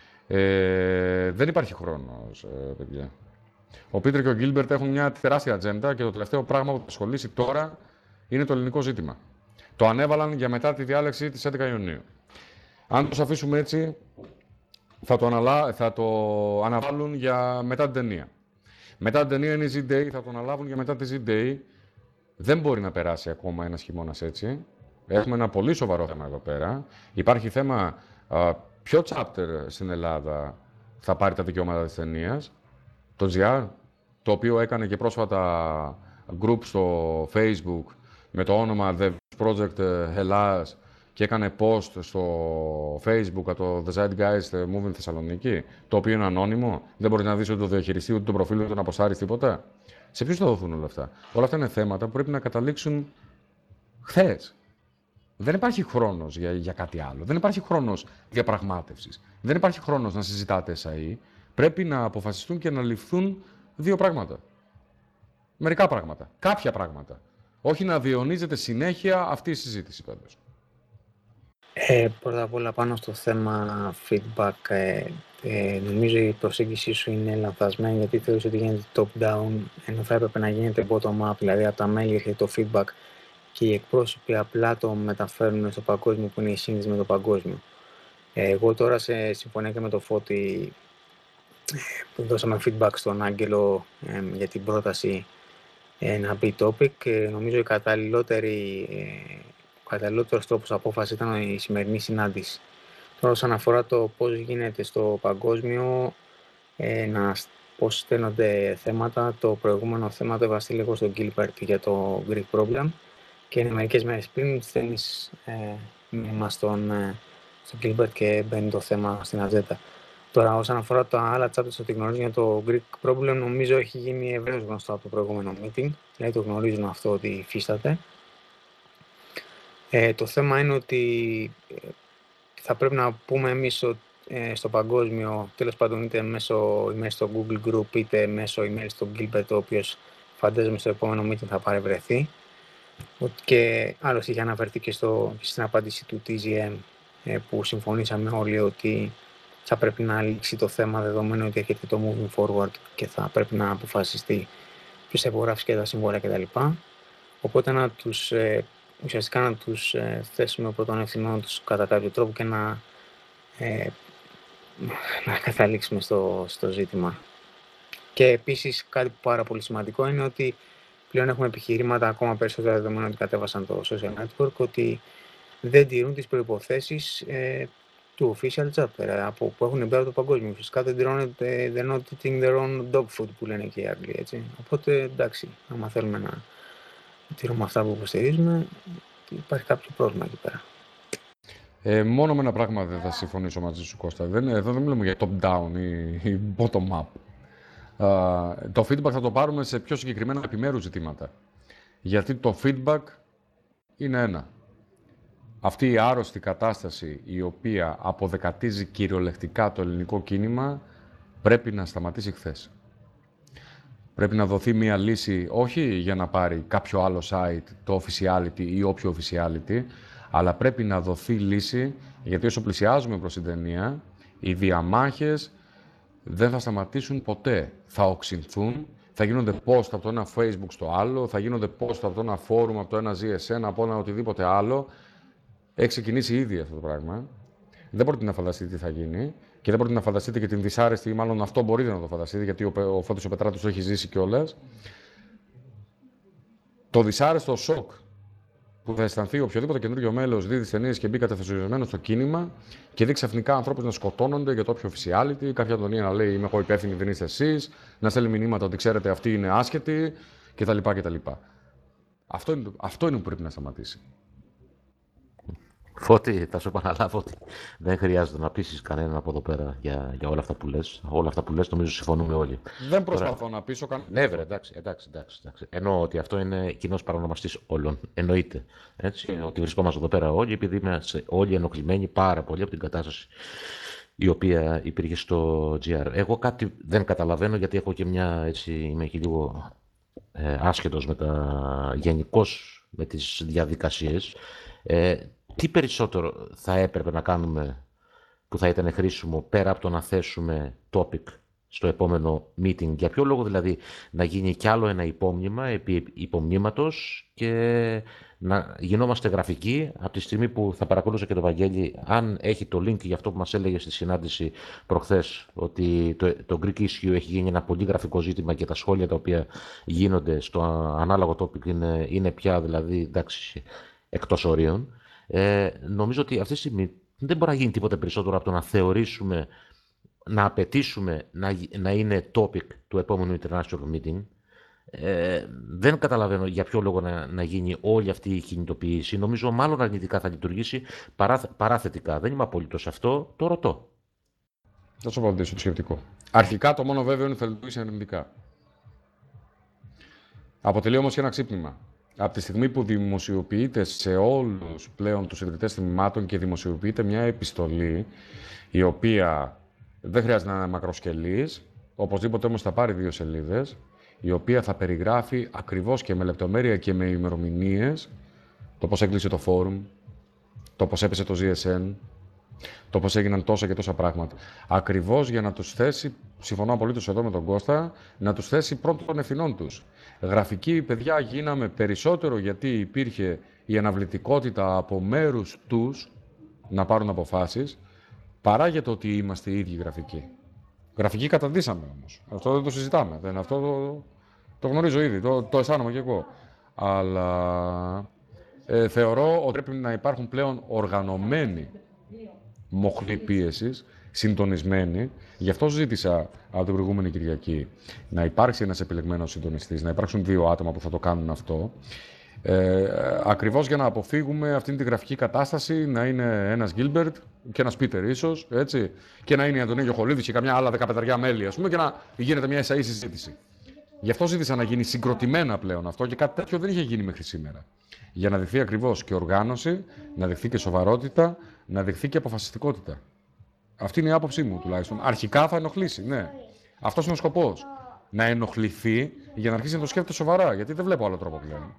Speaker 6: Ε, δεν υπάρχει χρόνος, ε, παιδιά. Ο Πίτερ και ο Γκίλμπερτ έχουν μια τεράστια ατζέντα και το τελευταίο πράγμα που θα ασχολήσει τώρα είναι το ελληνικό ζήτημα. Το ανέβαλαν για μετά τη διάλεξη της έντεκα Ιουνίου. Αν τους αφήσουμε έτσι, θα το, αναλά... θα το αναβάλουν για μετά την ταινία. Μετά την ταινία είναι η Z-Day, θα το αναλάβουν για μετά τη Z-Day. Δεν μπορεί να περάσει ακόμα ένας χειμώνας έτσι. Έχουμε ένα πολύ σοβαρό θέμα εδώ πέρα. Υπάρχει θέμα α, ποιο chapter στην Ελλάδα θα πάρει τα δικαιώματα της ταινίας. Το τζι αρ, το οποίο έκανε και πρόσφατα group στο Facebook με το όνομα The Project Hellas και έκανε post στο Facebook το The Zeitgeist Movement Θεσσαλονίκη, το οποίο είναι ανώνυμο, δεν μπορείς να δεις ούτε το διαχειριστή, ούτε το προφίλ, ούτε να αποστάρεις τίποτα. Σε ποιους θα δοθούν όλα αυτά? Όλα αυτά είναι θέματα που πρέπει να καταλήξουν χθες. Δεν υπάρχει χρόνος για, για κάτι άλλο. Δεν υπάρχει χρόνος διαπραγμάτευσης. Δεν υπάρχει χρόνος να συζητάτε ες άι ι. Πρέπει να αποφασιστούν και να ληφθούν δύο πράγματα. Μερικά πράγματα. Κάποια πράγματα. Όχι να διαιωνίζεται συνέχεια αυτή η συζήτηση πάντως.
Speaker 1: Ε, πρώτα απ' όλα πάνω στο θέμα feedback, ε, ε, νομίζω η προσέγγιση σου είναι λανθασμένη, γιατί θεωρείς ότι γίνεται top-down, ενώ θα έπρεπε να γίνεται bottom-up, δηλαδή από τα μέλη έρχεται το feedback και οι εκπρόσωποι απλά το μεταφέρουν στο παγκόσμιο, που είναι η σύνδεση με το παγκόσμιο. Ε, εγώ τώρα σε συμφωνία και με το Φώτη, που δώσαμε feedback στον Άγγελο ε, για την πρόταση ε, να μπει topic, ε, νομίζω η καταλληλότερη ε, ο καταλληλότερος τρόπος απόφαση ήταν η σημερινή συνάντηση. Τώρα, όσον αφορά το πώς γίνεται στο παγκόσμιο, ε, να, πώς στέλνονται θέματα, το προηγούμενο θέμα το έβα στείλει εγώ στον Gilbert για το Greek Problem και είναι μερικές μέρες πριν στέλνεις ε, μήνυμα στον, ε, στον Gilbert και μπαίνει το θέμα στην ατζέντα. Τώρα, όσον αφορά τα άλλα chapters ότι γνωρίζουν για το Greek Problem, νομίζω έχει γίνει ευρέως γνωστό από το προηγούμενο meeting, δηλαδή το γνωρίζουν αυτό ότι υφίσταται. Ε, το θέμα είναι ότι θα πρέπει να πούμε εμείς ε, στο παγκόσμιο, τέλος πάντων είτε μέσω email στο Google Group είτε μέσω email στο Gilbert, ο οποίος φαντάζομαι στο επόμενο meeting θα παρευρεθεί. Και άλλωστε είχε αναφερθεί και στο, στην απάντηση του τι τζι εμ ε, που συμφωνήσαμε όλοι ότι θα πρέπει να λήξει το θέμα, δεδομένου ότι έρχεται το moving forward και θα πρέπει να αποφασιστεί ποιος θα υπογράψει και τα συμβόλαια κτλ. Οπότε να τους ε, ουσιαστικά να τους ε, θέσουμε πρώτον ευθυνών τους κατά κάποιο τρόπο και να, ε, να καταλήξουμε στο, στο ζήτημα. Και επίσης κάτι πάρα πολύ σημαντικό είναι ότι πλέον έχουμε επιχειρήματα ακόμα περισσότερα, δεδομένου ότι κατέβασαν το social network, ότι δεν τηρούν τις προϋποθέσεις ε, του official chapter από, που έχουν μπει από το παγκόσμιο. Φυσικά δεν τηρούν, they're not eating their own dog food που λένε και οι Άγγλοι, έτσι. Οπότε εντάξει, άμα θέλουμε να τηρούμε αυτά που υποστηρίζουμε, υπάρχει κάποιο πρόβλημα εκεί πέρα.
Speaker 6: Ε, μόνο με ένα πράγμα δεν θα συμφωνήσω μαζί σου, Κώστα. Δεν, εδώ δεν μιλάμε για top-down ή, ή bottom-up. Uh, το feedback θα το πάρουμε σε πιο συγκεκριμένα επιμέρους ζητήματα. Γιατί το feedback είναι ένα. Αυτή η άρρωστη κατάσταση η οποία αποδεκατίζει κυριολεκτικά το ελληνικό κίνημα πρέπει να σταματήσει χθες. Πρέπει να δοθεί μία λύση, όχι για να πάρει κάποιο άλλο site, το officiality ή όποιο officiality, αλλά πρέπει να δοθεί λύση, γιατί όσο πλησιάζουμε προς την ταινία, οι διαμάχες δεν θα σταματήσουν ποτέ. Θα οξυνθούν, θα γίνονται post από το ένα Facebook στο άλλο, θα γίνονται post από το ένα forum, από το ένα ζι ες εν, από ένα οτιδήποτε άλλο. Έχει ξεκινήσει ήδη αυτό το πράγμα. Δεν μπορείτε να φανταστείτε τι θα γίνει και δεν μπορείτε να φανταστείτε και την δυσάρεστη, ή μάλλον αυτό μπορείτε να το φανταστείτε, γιατί ο, ο Φώτης ο Πετράτος το έχει ζήσει κιόλας. Το δυσάρεστο σοκ που θα αισθανθεί οποιοδήποτε καινούριο μέλος δει τις ταινίες και μπει κατεφεσιωμένο στο κίνημα και δει ξαφνικά ανθρώπους να σκοτώνονται για το όποιο officiality, κάποια αντωνία να λέει είμαι εγώ υπεύθυνη, δεν είστε εσείς, να στέλνει μηνύματα ότι ξέρετε αυτοί είναι άσχετοι κτλ. κτλ. Αυτό είναι, αυτό είναι που πρέπει να σταματήσει.
Speaker 4: Φώτη, θα σου επαναλάβω ότι δεν χρειάζεται να πείσεις κανέναν από εδώ πέρα για, για όλα αυτά που λες. Όλα αυτά που λες νομίζω συμφωνούμε όλοι.
Speaker 6: Δεν προσπαθώ
Speaker 4: Τώρα,
Speaker 6: να πείσω κανέναν.
Speaker 4: Ναι, βρε, εντάξει, εντάξει, εντάξει, εντάξει. Εννοώ ότι αυτό είναι κοινός παρονομαστής όλων. Εννοείται. Έτσι, ότι βρισκόμαστε εδώ πέρα όλοι, επειδή είμαστε όλοι ενοχλημένοι πάρα πολύ από την κατάσταση η οποία υπήρχε στο τζι αρ. Εγώ κάτι δεν καταλαβαίνω, γιατί έχω και μια, έτσι, είμαι και λίγο ε, άσχετος με τα, γενικώς με τις διαδικασίες. Ε, Τι περισσότερο θα έπρεπε να κάνουμε που θα ήταν χρήσιμο πέρα από το να θέσουμε topic στο επόμενο meeting? Για ποιο λόγο δηλαδή να γίνει κι άλλο ένα υπόμνημα επί υπομνήματος και να γινόμαστε γραφικοί από τη στιγμή που θα παρακολούσα και το Βαγγέλη, αν έχει το link για αυτό που μας έλεγε στη συνάντηση προχθές, ότι το, το Greek issue έχει γίνει ένα πολύ γραφικό ζήτημα και τα σχόλια τα οποία γίνονται στο ανάλογο topic είναι, είναι πια δηλαδή εντάξει, εκτός ορίων. Ε, νομίζω ότι αυτή τη στιγμή δεν μπορεί να γίνει τίποτα περισσότερο από το να θεωρήσουμε, να απαιτήσουμε να, να είναι topic του επόμενου international meeting. Ε, δεν καταλαβαίνω για ποιο λόγο να, να γίνει όλη αυτή η κινητοποίηση. Νομίζω μάλλον αρνητικά θα λειτουργήσει παρά, παρά θετικά. Δεν είμαι απολύτως σε αυτό, το ρωτώ.
Speaker 6: Θα σου απαντήσω το σκεπτικό. Αρχικά το μόνο βέβαιο είναι ότι θα λειτουργήσει αρνητικά. Αποτελεί όμως και ένα ξύπνημα. Από τη στιγμή που δημοσιοποιείται σε όλους πλέον τους ιδρυτές τμήματων και δημοσιοποιείται μια επιστολή, η οποία δεν χρειάζεται να είναι μακροσκελής, οπωσδήποτε όμως θα πάρει δύο σελίδες, η οποία θα περιγράφει ακριβώς και με λεπτομέρεια και με ημερομηνίες το πώς έκλεισε το φόρουμ, το πώς έπεσε το ζι ες εν, το πώς έγιναν τόσα και τόσα πράγματα. Ακριβώς για να τους θέσει, συμφωνώ απολύτως εδώ με τον Κώστα, να τους θέσει πρώτον των ευθυνών τους. Γραφική, παιδιά, γίναμε περισσότερο γιατί υπήρχε η αναβλητικότητα από μέρους τους να πάρουν αποφάσεις, παρά για το ότι είμαστε οι ίδιοι γραφικοί. Γραφική καταντήσαμε όμως. Αυτό δεν το συζητάμε. Δεν, αυτό το, το γνωρίζω ήδη, το, το αισθάνομαι κι εγώ. Αλλά ε, θεωρώ ότι πρέπει να υπάρχουν πλέον οργανωμένοι μοχλοί πίεσης, συντονισμένοι. Γι' αυτό ζήτησα από την προηγούμενη Κυριακή να υπάρξει ένας επιλεγμένος συντονιστής, να υπάρξουν δύο άτομα που θα το κάνουν αυτό. Ε, ακριβώς για να αποφύγουμε αυτήν τη γραφική κατάσταση, να είναι ένας Γκίλμπερτ και ένας Πίτερ ίσως, έτσι, και να είναι η Αντωνία Γιοχολίδης και καμιά άλλα δεκαπενταριά μέλη, ας πούμε, και να γίνεται μια εσαή συζήτηση. Γι' αυτό ζήτησα να γίνει συγκροτημένα πλέον αυτό και κάτι τέτοιο δεν είχε γίνει μέχρι σήμερα. Για να δειχθεί ακριβώς και οργάνωση, να δειχθεί και σοβαρότητα, να δειχθεί και αποφασιστικότητα. Αυτή είναι η άποψή μου τουλάχιστον. Αρχικά θα ενοχλήσει, ναι. Αυτός είναι ο σκοπός. Να ενοχληθεί για να αρχίσει να το σκέφτεται σοβαρά, γιατί δεν βλέπω άλλο τρόπο πλέον.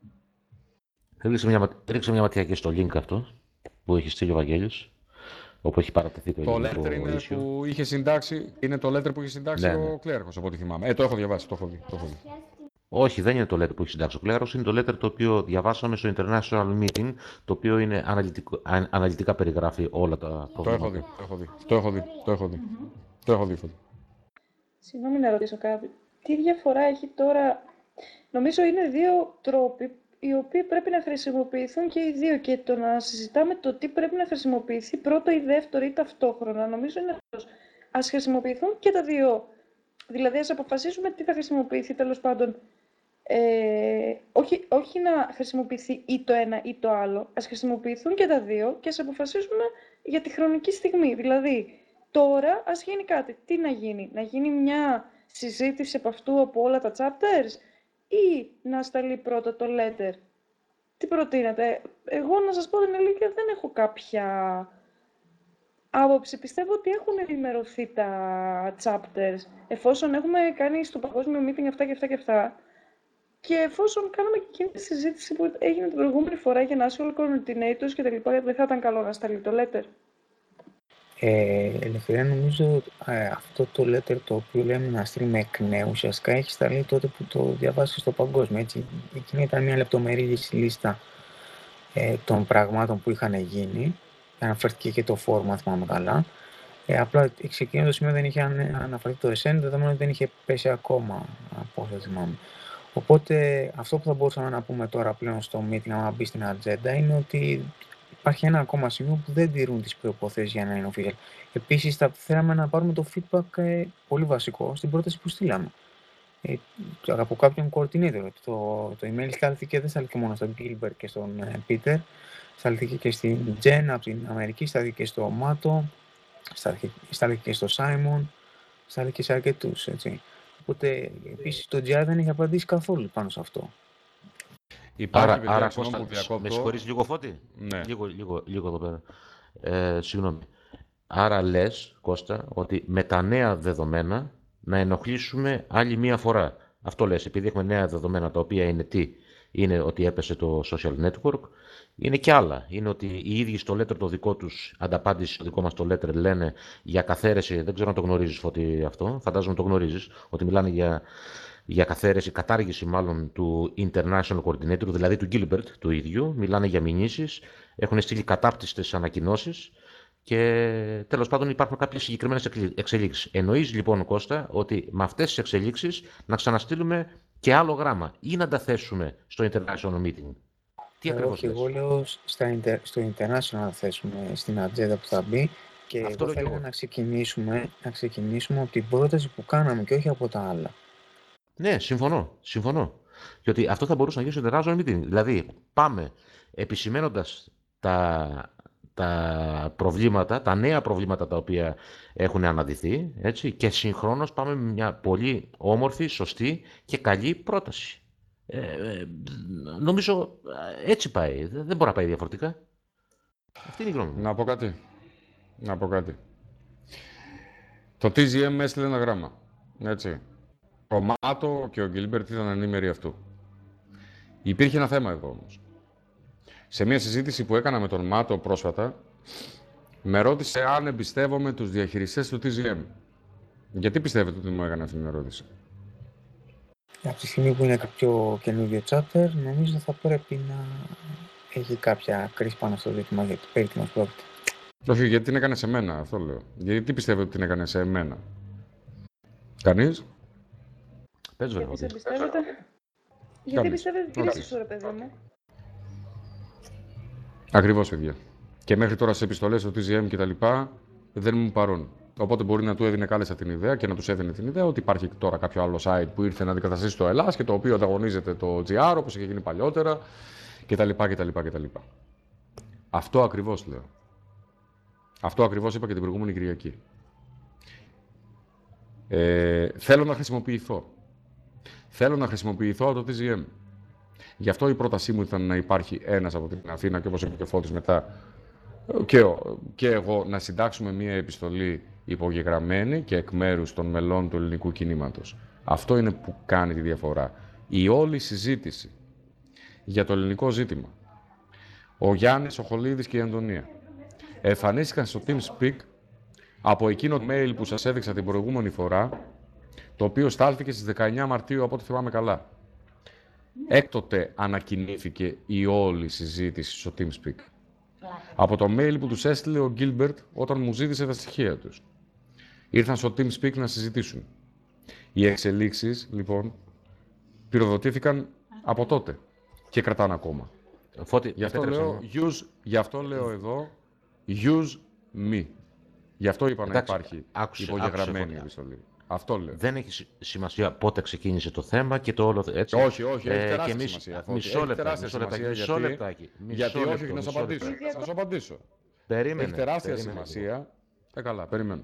Speaker 4: Ρίξε μια, ρίξε μια ματιά και στο link αυτό που έχει στείλει ο Βαγγέλης, όπου έχει παρατεθεί το
Speaker 6: Το
Speaker 4: ελληνικό
Speaker 6: letter είναι
Speaker 4: issue.
Speaker 6: που είχε συντάξει, είναι το letter που είχε συντάξει
Speaker 4: Ναι,
Speaker 6: ο
Speaker 4: ναι.
Speaker 6: κλέρχος, από ό,τι θυμάμαι. Ε, το έχω διαβάσει, το έχω δει. Το έχω δει.
Speaker 4: Όχι, δεν είναι το letter που έχει συντάξει ο Κλέρος, είναι το letter το οποίο διαβάσαμε στο International Meeting, το οποίο είναι αναλυτικό, α, αναλυτικά περιγράφει όλα τα
Speaker 6: Το
Speaker 4: προβλήματα.
Speaker 6: έχω δει, το έχω δει, το έχω δει, το έχω δει. Το έχω δει, Φώτη.
Speaker 2: Συγγνώμη να ρωτήσω κάτι. Τι διαφορά έχει τώρα... Νομίζω είναι δύο τρόποι οι οποίοι πρέπει να χρησιμοποιηθούν και οι δύο και το να συζητάμε το τι πρέπει να χρησιμοποιηθεί πρώτο ή δεύτερο ή ταυτόχρονα. Νομίζω είναι αυτός. Ας χρησιμοποιηθούν και τα δύο. Δηλαδή ας αποφασίσουμε τι θα χρησιμοποιηθεί τέλος πάντων. Ε, όχι, όχι να χρησιμοποιηθεί ή το ένα ή το άλλο. Ας χρησιμοποιηθούν και τα δύο και ας αποφασίσουμε για τη χρονική στιγμή. Δηλαδή τώρα ας γίνει κάτι. Τι να γίνει, να γίνει μια συζήτηση από αυτού από όλα τα chapters ή να σταλεί πρώτα το letter. Τι προτείνετε? Εγώ να σας πω την αλήθεια δεν έχω κάποια άποψη. Πιστεύω ότι έχουν ενημερωθεί τα chapters εφόσον έχουμε κάνει στο παγκόσμιο meeting αυτά και αυτά και αυτά και εφόσον κάναμε και εκείνη τη συζήτηση που έγινε την προηγούμενη φορά για national coordinators και τα λοιπά, δεν θα ήταν καλό να σταλεί το letter.
Speaker 1: Ε, Ελευθερία, νομίζω ε, αυτό το letter το οποίο λέμε να στείλουμε εκ νέου ουσιαστικά έχει σταλεί τότε που το διαβάσει στο παγκόσμιο. Έτσι. Εκείνη ήταν μια λεπτομερή λίστα ε, των πραγμάτων που είχαν γίνει. Αναφέρθηκε και το φόρμα, θυμάμαι καλά. Ε, απλά σε εκείνο το σημείο δεν είχε αναφερθεί το ες εν, δεδομένου ότι δεν είχε πέσει ακόμα, από όσο θυμάμαι. Οπότε αυτό που θα μπορούσαμε να πούμε τώρα πλέον στο meeting, να μπει στην ατζέντα, είναι ότι υπάρχει ένα ακόμα σημείο που δεν τηρούν τις προϋποθέσεις για να είναι official. Επίσης, θα θέλαμε να πάρουμε το feedback ε, πολύ βασικό στην πρόταση που στείλαμε. Ε, από κάποιον coordinator. Το, το email στάλθηκε, δεν στάλθηκε μόνο στον Gilbert και στον ε, Peter, στάλθηκε και στην Jen από την Αμερική, στάλθηκε και στο Mato, στάλθηκε και στο Simon, στάλθηκε και σε αρκετούς, έτσι. Οπότε, επίσης, το τζι αρ δεν έχει απαντήσει καθόλου πάνω σε αυτό.
Speaker 6: Υπάρχει,
Speaker 4: Άρα,
Speaker 6: παιδιά,
Speaker 4: άρα
Speaker 6: συγγνώμη
Speaker 4: Κώστα,
Speaker 6: που διακόπτω.
Speaker 4: με συγχωρείς λίγο, Φώτη.
Speaker 6: Ναι.
Speaker 4: Λίγο, λίγο, λίγο εδώ πέρα. Ε, συγγνώμη. Άρα λες, Κώστα, ότι με τα νέα δεδομένα να ενοχλήσουμε άλλη μία φορά. Αυτό λες, επειδή έχουμε νέα δεδομένα τα οποία είναι τι? Είναι ότι έπεσε το social network, είναι και άλλα. Είναι ότι οι ίδιοι στο letter το δικό τους, ανταπάντηση στο δικό μας το letter, λένε για καθαίρεση, δεν ξέρω αν το γνωρίζεις, Φώτη, αυτό, φαντάζομαι το γνωρίζεις, ότι μιλάνε για, για καθαίρεση, κατάργηση μάλλον του International Coordinator, δηλαδή του Gilbert του ίδιου, μιλάνε για μηνύσεις, έχουν στείλει κατάπτυστες ανακοινώσεις και τέλος πάντων υπάρχουν κάποιες συγκεκριμένες εξελίξεις. Εννοείς λοιπόν, Κώστα, ότι με αυτές τις εξελίξεις να ξαναστείλουμε και άλλο γράμμα ή να τα θέσουμε στο International Meeting? Τι
Speaker 1: ε,
Speaker 4: ακριβώς
Speaker 1: όχι,
Speaker 4: λες?
Speaker 1: εγώ λέω στα inter, στο International να θέσουμε στην ατζέντα που θα μπει και
Speaker 4: Αυτό
Speaker 1: εγώ
Speaker 4: λέω
Speaker 1: θα
Speaker 4: κι
Speaker 1: έλεγα
Speaker 4: εγώ.
Speaker 1: να ξεκινήσουμε, να ξεκινήσουμε από την πρόταση που κάναμε και όχι από τα άλλα.
Speaker 4: Ναι, συμφωνώ. Συμφωνώ. Γιατί αυτό θα μπορούσε να γίνει στο International Meeting. Δηλαδή, πάμε επισημένοντας τα, τα προβλήματα, τα νέα προβλήματα τα οποία έχουν αναδυθεί, έτσι, και συγχρόνως πάμε με μια πολύ όμορφη, σωστή και καλή πρόταση. Ε, ε, νομίζω έτσι πάει. Δεν μπορεί να πάει διαφορετικά. Αυτή είναι η γνώμη μου.
Speaker 6: Να πω κάτι. Να πω κάτι. Το τι τζι εμ έστειλε ένα γράμμα. Έτσι. Ο Μάτο και ο Γκίλμπερτ ήταν ενήμεροι αυτού. Υπήρχε ένα θέμα εδώ όμως. Σε μια συζήτηση που έκανα με τον Μάτο πρόσφατα, με ρώτησε αν εμπιστεύομαι τους διαχειριστές του τι τζι εμ. Γιατί πιστεύετε ότι μου έκανε αυτή την ερώτηση?
Speaker 1: Από τη στιγμή που είναι κάποιο καινούριο chapter, νομίζω θα πρέπει να έχει κάποια κρίση πάνω στο ζήτημα γιατί περί τι μας πρόκειται.
Speaker 6: Όχι, γιατί την έκανε σε μένα, αυτό λέω. Γιατί τι πιστεύετε ότι την έκανε σε μένα? Κανείς?
Speaker 4: Πες βέβαια.
Speaker 2: Γιατί πιστεύετε... Γιατί πιστεύετε την κρίση σου, ρε παιδί μου?
Speaker 6: Ακριβώς, παιδιά. Και μέχρι τώρα σε επιστολές στο τι τζι εμ και τα λοιπά δεν μου παρών. Οπότε μπορεί να του έδινε κάλεσα την ιδέα και να τους έδινε την ιδέα ότι υπάρχει τώρα κάποιο άλλο site που ήρθε να αντικαταστήσει το Ελλάς και το οποίο ανταγωνίζεται το τζι αρ όπως είχε γίνει παλιότερα κτλ. κτλ, κτλ. Αυτό ακριβώς λέω. Αυτό ακριβώς είπα και την προηγούμενη Κυριακή. Ε, θέλω να χρησιμοποιηθώ. Θέλω να χρησιμοποιηθώ από το τι τζι εμ. Γι' αυτό η πρότασή μου ήταν να υπάρχει ένας από την Αθήνα και όπως είπε και ο Φώτης μετά και, ο, και εγώ να συντάξουμε μία επιστολή υπογεγραμμένη και εκ μέρους των μελών του ελληνικού κινήματος. Αυτό είναι που κάνει τη διαφορά. Η όλη συζήτηση για το ελληνικό ζήτημα. Ο Γιάννης, ο Χολίδης και η Αντωνία εμφανίστηκαν στο TeamSpeak από εκείνο το mail που σας έδειξα την προηγούμενη φορά, το οποίο στάλθηκε στις δεκαεννιά Μαρτίου, από ό,τι θυμάμαι καλά. Έκτοτε ανακοινήθηκε η όλη συζήτηση στο TeamSpeak. Από το mail που τους έστειλε ο Γκίλμπερτ όταν μου ζήτησε τα στοιχεία τους. Ήρθαν στο TeamSpeak να συζητήσουν. Οι εξελίξεις, λοιπόν, πυροδοτήθηκαν από τότε και κρατάνε ακόμα.
Speaker 4: Φώτη,
Speaker 6: γι' αυτό λέω, use, γι' αυτό λέω εδώ, use me. Γι' αυτό είπα να υπάρχει
Speaker 4: άκουσε,
Speaker 6: υπογεγραμμένη επιστολή. Αυτό λέω.
Speaker 4: Δεν έχει σημασία πότε ξεκίνησε το θέμα και το όλο έτσι.
Speaker 6: Όχι, όχι,
Speaker 4: ε,
Speaker 6: έχει τεράστια
Speaker 4: εμείς...
Speaker 6: σημασία.
Speaker 4: Μισό λεπτάκι, μισό λεπτάκι, μισό λεπτάκι.
Speaker 6: Γιατί όχι, όχι, να σου απαντήσω. Να σου απαντήσω.
Speaker 4: Περίμενε,
Speaker 6: έχει τεράστια
Speaker 4: περίμενε,
Speaker 6: σημασία. Ε, καλά, περιμένω.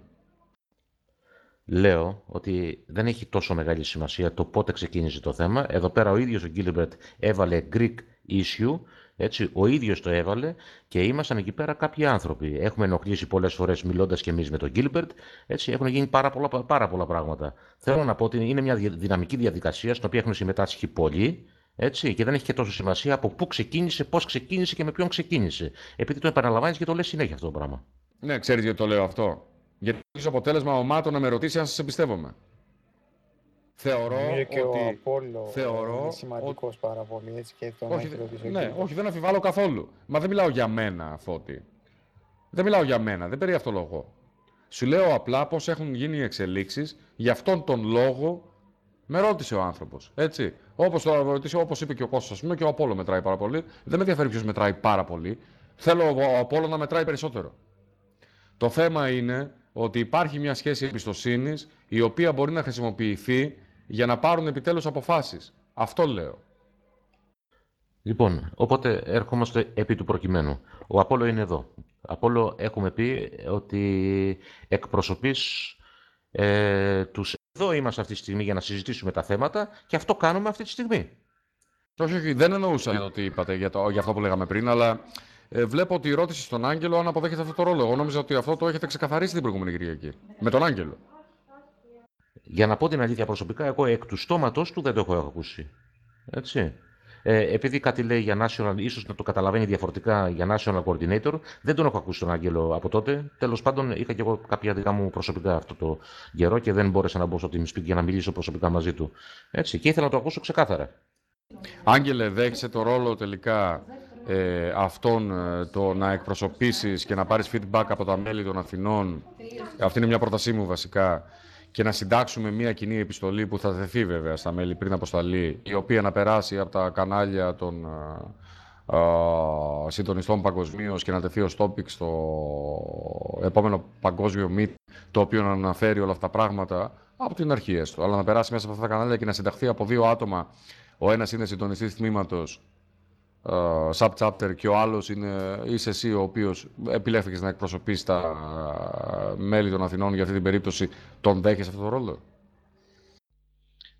Speaker 4: Λέω ότι δεν έχει τόσο μεγάλη σημασία το πότε ξεκίνησε το θέμα. Εδώ πέρα ο ίδιος ο Γκίλμπερτ έβαλε Greek issue, έτσι, ο ίδιος το έβαλε και ήμασταν εκεί πέρα κάποιοι άνθρωποι. Έχουμε ενοχλήσει πολλές φορές μιλώντας και εμείς με τον Γκίλμπερτ, έτσι, έχουν γίνει πάρα πολλά, πάρα πολλά πράγματα. Θέλω να πω ότι είναι μια δυναμική διαδικασία στην οποία έχουν συμμετάσχει πολλοί, έτσι, και δεν έχει και τόσο σημασία από πού ξεκίνησε, πώς ξεκίνησε και με ποιον ξεκίνησε. Επειδή το επαναλαμβάνεις και το λες συνέχεια αυτό το πράγμα.
Speaker 6: Ναι, ξέρεις γιατί το λέω αυτό? Γιατί έχει αποτέλεσμα ο Μάτο να με ρωτήσει αν σας εμπιστεύομαι. Θεωρώ
Speaker 1: και
Speaker 6: ότι...
Speaker 1: ο Απόλλω
Speaker 6: θεωρώ
Speaker 1: είναι σημαντικός ο... πάρα πολύ, έτσι, και τον
Speaker 6: όχι,
Speaker 1: έχει ρωτήσει.
Speaker 6: Ναι, όχι, δεν αμφιβάλλω καθόλου. Μα δεν μιλάω για μένα, Φώτη. Δεν μιλάω για μένα, δεν περί αυτό λόγο. Σου λέω απλά πώς έχουν γίνει οι εξελίξεις, γι' αυτόν τον λόγο με ρώτησε ο άνθρωπος, έτσι. Όπως το ρωτήσει, όπως είπε και ο Κώστας, ας πούμε, και ο Απόλλω μετράει πάρα πολύ. Δεν με ενδιαφέρει ποιος μετράει πάρα πολύ. Θέλω ο Απόλλω να μετράει περισσότερο. Το θέμα είναι ότι υπάρχει μια σχέση εμπιστοσύνης η οποία μπορεί να χρησιμοποιηθεί για να πάρουν επιτέλους αποφάσεις. Αυτό λέω.
Speaker 4: Λοιπόν, οπότε έρχομαστε επί του προκειμένου. Ο Απόλλω είναι εδώ. Απόλλω έχουμε πει ότι εκπροσωπείς ε, τους... Εδώ είμαστε αυτή τη στιγμή για να συζητήσουμε τα θέματα και αυτό κάνουμε αυτή τη στιγμή.
Speaker 6: Όχι, όχι, δεν εννοούσα για το τι είπατε, για, το, για αυτό που λέγαμε πριν, αλλά ε, βλέπω ότι ρώτησε στον Άγγελο αν αποδέχεται αυτό το ρόλο. Εγώ νόμιζα ότι αυτό το έχετε ξεκαθαρίσει την προηγούμενη Κυριακή. Με τον Άγγελο.
Speaker 4: Για να πω την αλήθεια προσωπικά, εγώ εκ του στόματος του δεν το έχω ακούσει. Έτσι. Ε, επειδή κάτι λέει για national, ίσως να το καταλαβαίνει διαφορετικά για national coordinator, δεν τον έχω ακούσει τον Άγγελο από τότε. Τέλος πάντων, είχα και εγώ κάποια δικά μου προσωπικά αυτό το καιρό και δεν μπόρεσα να μπω στο TeamSpeak για να μιλήσω προσωπικά μαζί του. Έτσι. Και ήθελα να το ακούσω ξεκάθαρα.
Speaker 6: Άγγελε, δέχεσαι το ρόλο τελικά ε, αυτόν ε, το να εκπροσωπήσεις και να πάρεις feedback από τα μέλη των Αθηνών? Αυτή είναι μια πρότασή μου βασικά. Και να συντάξουμε μια κοινή επιστολή που θα δεθεί βέβαια στα μέλη πριν αποσταλεί, η οποία να περάσει από τα κανάλια των α, α, συντονιστών παγκοσμίως και να τεθεί ως topic στο επόμενο παγκόσμιο meet, το οποίο να αναφέρει όλα αυτά τα πράγματα από την αρχή έστω, αλλά να περάσει μέσα από αυτά τα κανάλια και να συνταχθεί από δύο άτομα. Ο ένας είναι συντονιστής τμήματος Uh, sub-chapter και ο άλλος είναι, είσαι εσύ ο οποίος επιλέχθηκες να εκπροσωπείς τα uh, μέλη των Αθηνών για αυτή την περίπτωση. Τον δέχεσαι αυτό το ρόλο?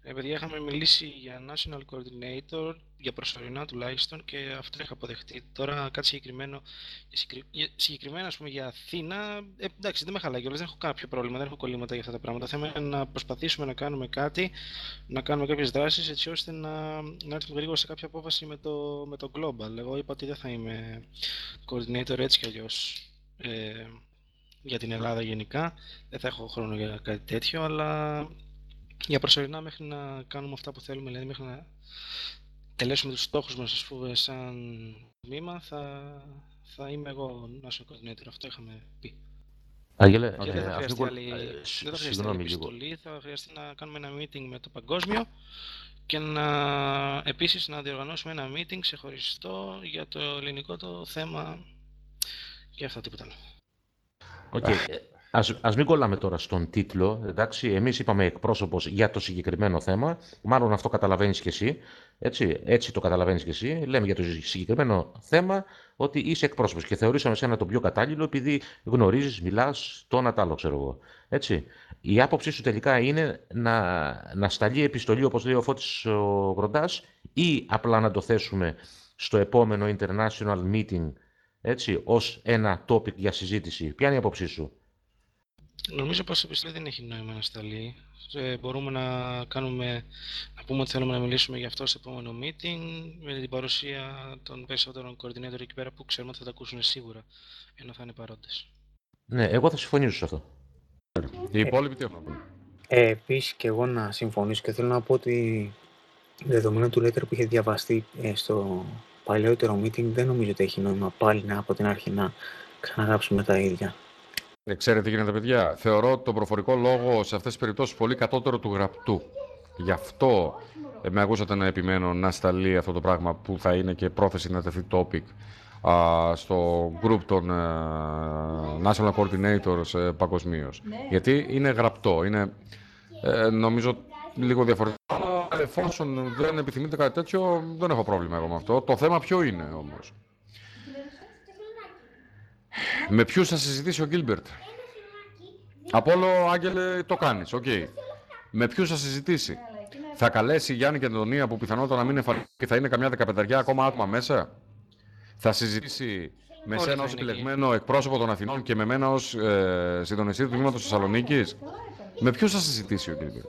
Speaker 11: Ε, παιδιά, είχαμε μιλήσει για National Coordinator, για προσωρινά τουλάχιστον, και αυτό είχα αποδεχτεί. Τώρα κάτι συγκεκριμένο, για, συγκεκριμένα ας πούμε για Αθήνα, ε, εντάξει, δεν με χαλάει κιόλας, δεν έχω κάποιο πρόβλημα, δεν έχω κολλήματα για αυτά τα πράγματα. Το θέμα είναι να προσπαθήσουμε να κάνουμε κάτι, να κάνουμε κάποιες δράσεις έτσι ώστε να, να έρθουμε γρήγορα σε κάποια απόφαση με το, με το Global. Εγώ είπα ότι δεν θα είμαι Coordinator έτσι κι αλλιώς. Ε, για την Ελλάδα γενικά, δεν θα έχω χρόνο για κάτι τέτοιο, αλλά για προσωρινά μέχρι να κάνουμε αυτά που θέλουμε, δηλαδή μέχρι να τελέσουμε τους στόχους μας, ας πούμε, σαν τμήμα, θα, θα είμαι εγώ national coordinator, αυτό είχαμε πει.
Speaker 4: Άγγελε,
Speaker 11: Και
Speaker 4: ε,
Speaker 11: δεν θα χρειαστεί
Speaker 4: λίγο,
Speaker 11: άλλη,
Speaker 4: ε,
Speaker 11: δεν θα χρειαστεί άλλη επιστολή, θα χρειαστεί να κάνουμε ένα meeting με το παγκόσμιο και να, επίσης να διοργανώσουμε ένα meeting ξεχωριστό για το ελληνικό το θέμα και αυτό, τίποτα άλλο.
Speaker 4: Okay. Ας, ας μην κολλάμε τώρα στον τίτλο, εντάξει, εμείς είπαμε εκπρόσωπος για το συγκεκριμένο θέμα, μάλλον αυτό καταλαβαίνεις και εσύ, έτσι, έτσι το καταλαβαίνεις και εσύ, λέμε για το συγκεκριμένο θέμα ότι είσαι εκπρόσωπος και θεωρήσαμε σένα το πιο κατάλληλο επειδή γνωρίζεις, μιλάς, το ένα τ' άλλο, ξέρω εγώ, έτσι. Η άποψή σου τελικά είναι να, να σταλεί επιστολή, όπως λέει ο Φώτης ο Γροντάς, ή απλά να το θέσουμε στο επόμενο international meeting, έτσι, ως ένα topic για συζήτηση. Ποια είναι η άποψή σου?
Speaker 11: Νομίζω πως η επιστολή δεν έχει νόημα να σταλεί. Ε, μπορούμε να, κάνουμε, να πούμε ότι θέλουμε να μιλήσουμε για αυτό στο επόμενο meeting με την παρουσία των περισσότερων coordinator εκεί πέρα που ξέρουμε ότι θα τα ακούσουν σίγουρα, ενώ θα είναι παρόντες.
Speaker 4: Ναι, εγώ θα συμφωνήσω σε αυτό.
Speaker 6: Οι υπόλοιποι τι έχουν?
Speaker 1: Ε, επίσης και εγώ να συμφωνήσω και θέλω να πω ότι δεδομένου του letter που είχε διαβαστεί ε, στο παλαιότερο meeting, δεν νομίζω ότι έχει νόημα πάλι να από την αρχή να ξαναγράψουμε τα ίδια.
Speaker 6: Ε, ξέρετε τι γίνεται, παιδιά. Θεωρώ τον προφορικό λόγο σε αυτές τις περιπτώσεις πολύ κατώτερο του γραπτού. Γι' αυτό ε, με ακούσατε να επιμένω να σταλεί αυτό το πράγμα που θα είναι και πρόθεση να τεθεί topic α, στο group των uh, National Coordinators uh, παγκοσμίως. Ναι. Γιατί είναι γραπτό, είναι ε, νομίζω λίγο διαφορετικό. Εφόσον δεν επιθυμείτε κάτι τέτοιο, δεν έχω πρόβλημα εγώ με αυτό. Το θέμα ποιο είναι όμως? Με ποιους θα συζητήσει ο Γκίλμπερτ? Από όλο, Άγγελε, το κάνεις, οκ. Okay. Με ποιους θα συζητήσει? Θα καλέσει Γιάννη και Αντωνία που πιθανότατα να μην είναι φανεί και θα είναι καμιά δεκαπενταριά ακόμα άτομα μέσα? Θα συζητήσει με σένα ως εκλεγμένο εκπρόσωπο των Αθηνών και με μένα ως ε, συντονιστή του τμήματος Θεσσαλονίκης? Με ποιους θα συζητήσει ο Γκίλμπερτ?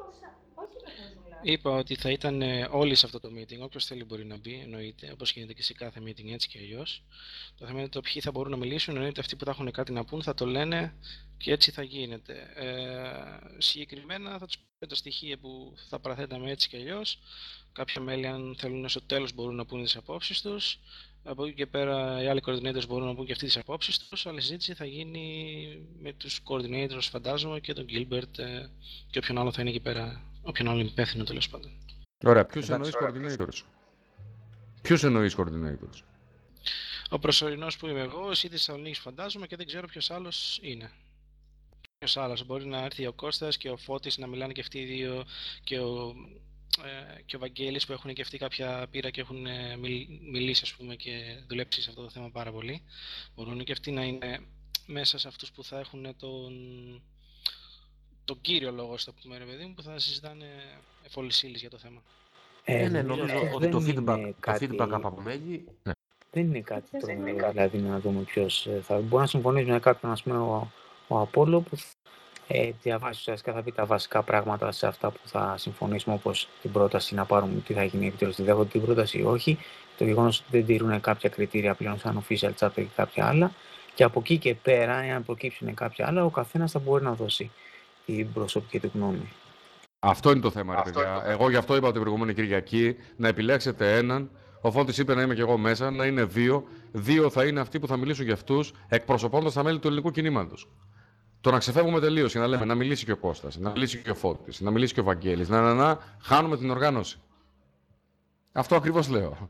Speaker 11: Είπα ότι θα ήταν όλοι σε αυτό το meeting. Όποιος θέλει μπορεί να μπει, εννοείται, όπως γίνεται και σε κάθε meeting, έτσι και αλλιώς. Το θέμα είναι το ποιοι θα μπορούν να μιλήσουν, εννοείται αυτοί που θα έχουν κάτι να πούν θα το λένε και έτσι θα γίνεται. Ε, συγκεκριμένα θα τους πω τα στοιχεία που θα παραθέταμε έτσι και αλλιώς. Κάποια μέλη, αν θέλουν στο τέλος, μπορούν να πούνε τις απόψεις τους. Από εκεί και πέρα, οι άλλοι coordinators μπορούν να πούν και αυτοί τις απόψεις τους. Αλλά η συζήτηση θα γίνει με τους coordinators, φαντάζομαι, και τον Gilbert ε, και όποιον άλλο θα είναι εκεί πέρα. Όποιον άλλο είναι υπεύθυνο, τέλος πάντων.
Speaker 6: Ωραία, ποιους εννοείς coordinators? Ποιους εννοείς coordinators?
Speaker 11: Ο προσωρινός που είμαι εγώ, εσύ της Θεσσαλονίκης φαντάζομαι και δεν ξέρω ποιος άλλος είναι. Ποιος άλλος, μπορεί να έρθει ο Κώστας και ο Φώτης να μιλάνε και αυτοί οι δύο και ο, ε, και ο Βαγγέλης που έχουν και αυτοί κάποια πείρα και έχουν ε, μιλ, μιλήσει ας πούμε και δουλέψει σε αυτό το θέμα πάρα πολύ. Μπορούν και αυτοί να είναι μέσα σε αυτούς που θα έχουν τον... τον κύριο λόγο, στο πούμε, ρε παιδί μου, που θα συζητάνε εφόλης ύλης για το θέμα.
Speaker 4: Ε, ναι, νομίζω ε, ότι το feedback, κάτι... το feedback από μέλη... Ναι.
Speaker 1: Δεν είναι κάτι τρομερό, δηλαδή να δούμε ποιος θα... Μπορεί να συμφωνήσουμε με κάποιον, ας πούμε, ο, ο Απόλλω, που ε, διαβάσει ουσιαστικά θα πει τα βασικά πράγματα σε αυτά που θα συμφωνήσουμε, όπως την πρόταση να πάρουμε τι θα γίνει επιτέλους, τη δέχονται την πρόταση ή όχι, το γεγονός ότι δεν τηρούν κάποια κριτήρια πλέον σαν official chapter και κάποια άλλα, και από εκεί και πέρα, αν προκύψουν κάποια άλλα, ο καθένας θα μπορεί να δώσει την προσωπική του γνώμη.
Speaker 6: Αυτό είναι το θέμα, ρε παιδιά. Εγώ γι' αυτό είπα την προηγούμενη Κυριακή να επιλέξετε έναν. Ο Φώτης είπε να είμαι και εγώ μέσα, να είναι δύο. Δύο θα είναι αυτοί που θα μιλήσουν για αυτούς, εκπροσωπώντας τα μέλη του ελληνικού κινήματος. Το να ξεφεύγουμε τελείως και να λέμε να μιλήσει και ο Κώστας, να μιλήσει και ο Φώτης, να μιλήσει και ο Βαγγέλης, να, να, να χάνουμε την οργάνωση. Αυτό ακριβώς λέω.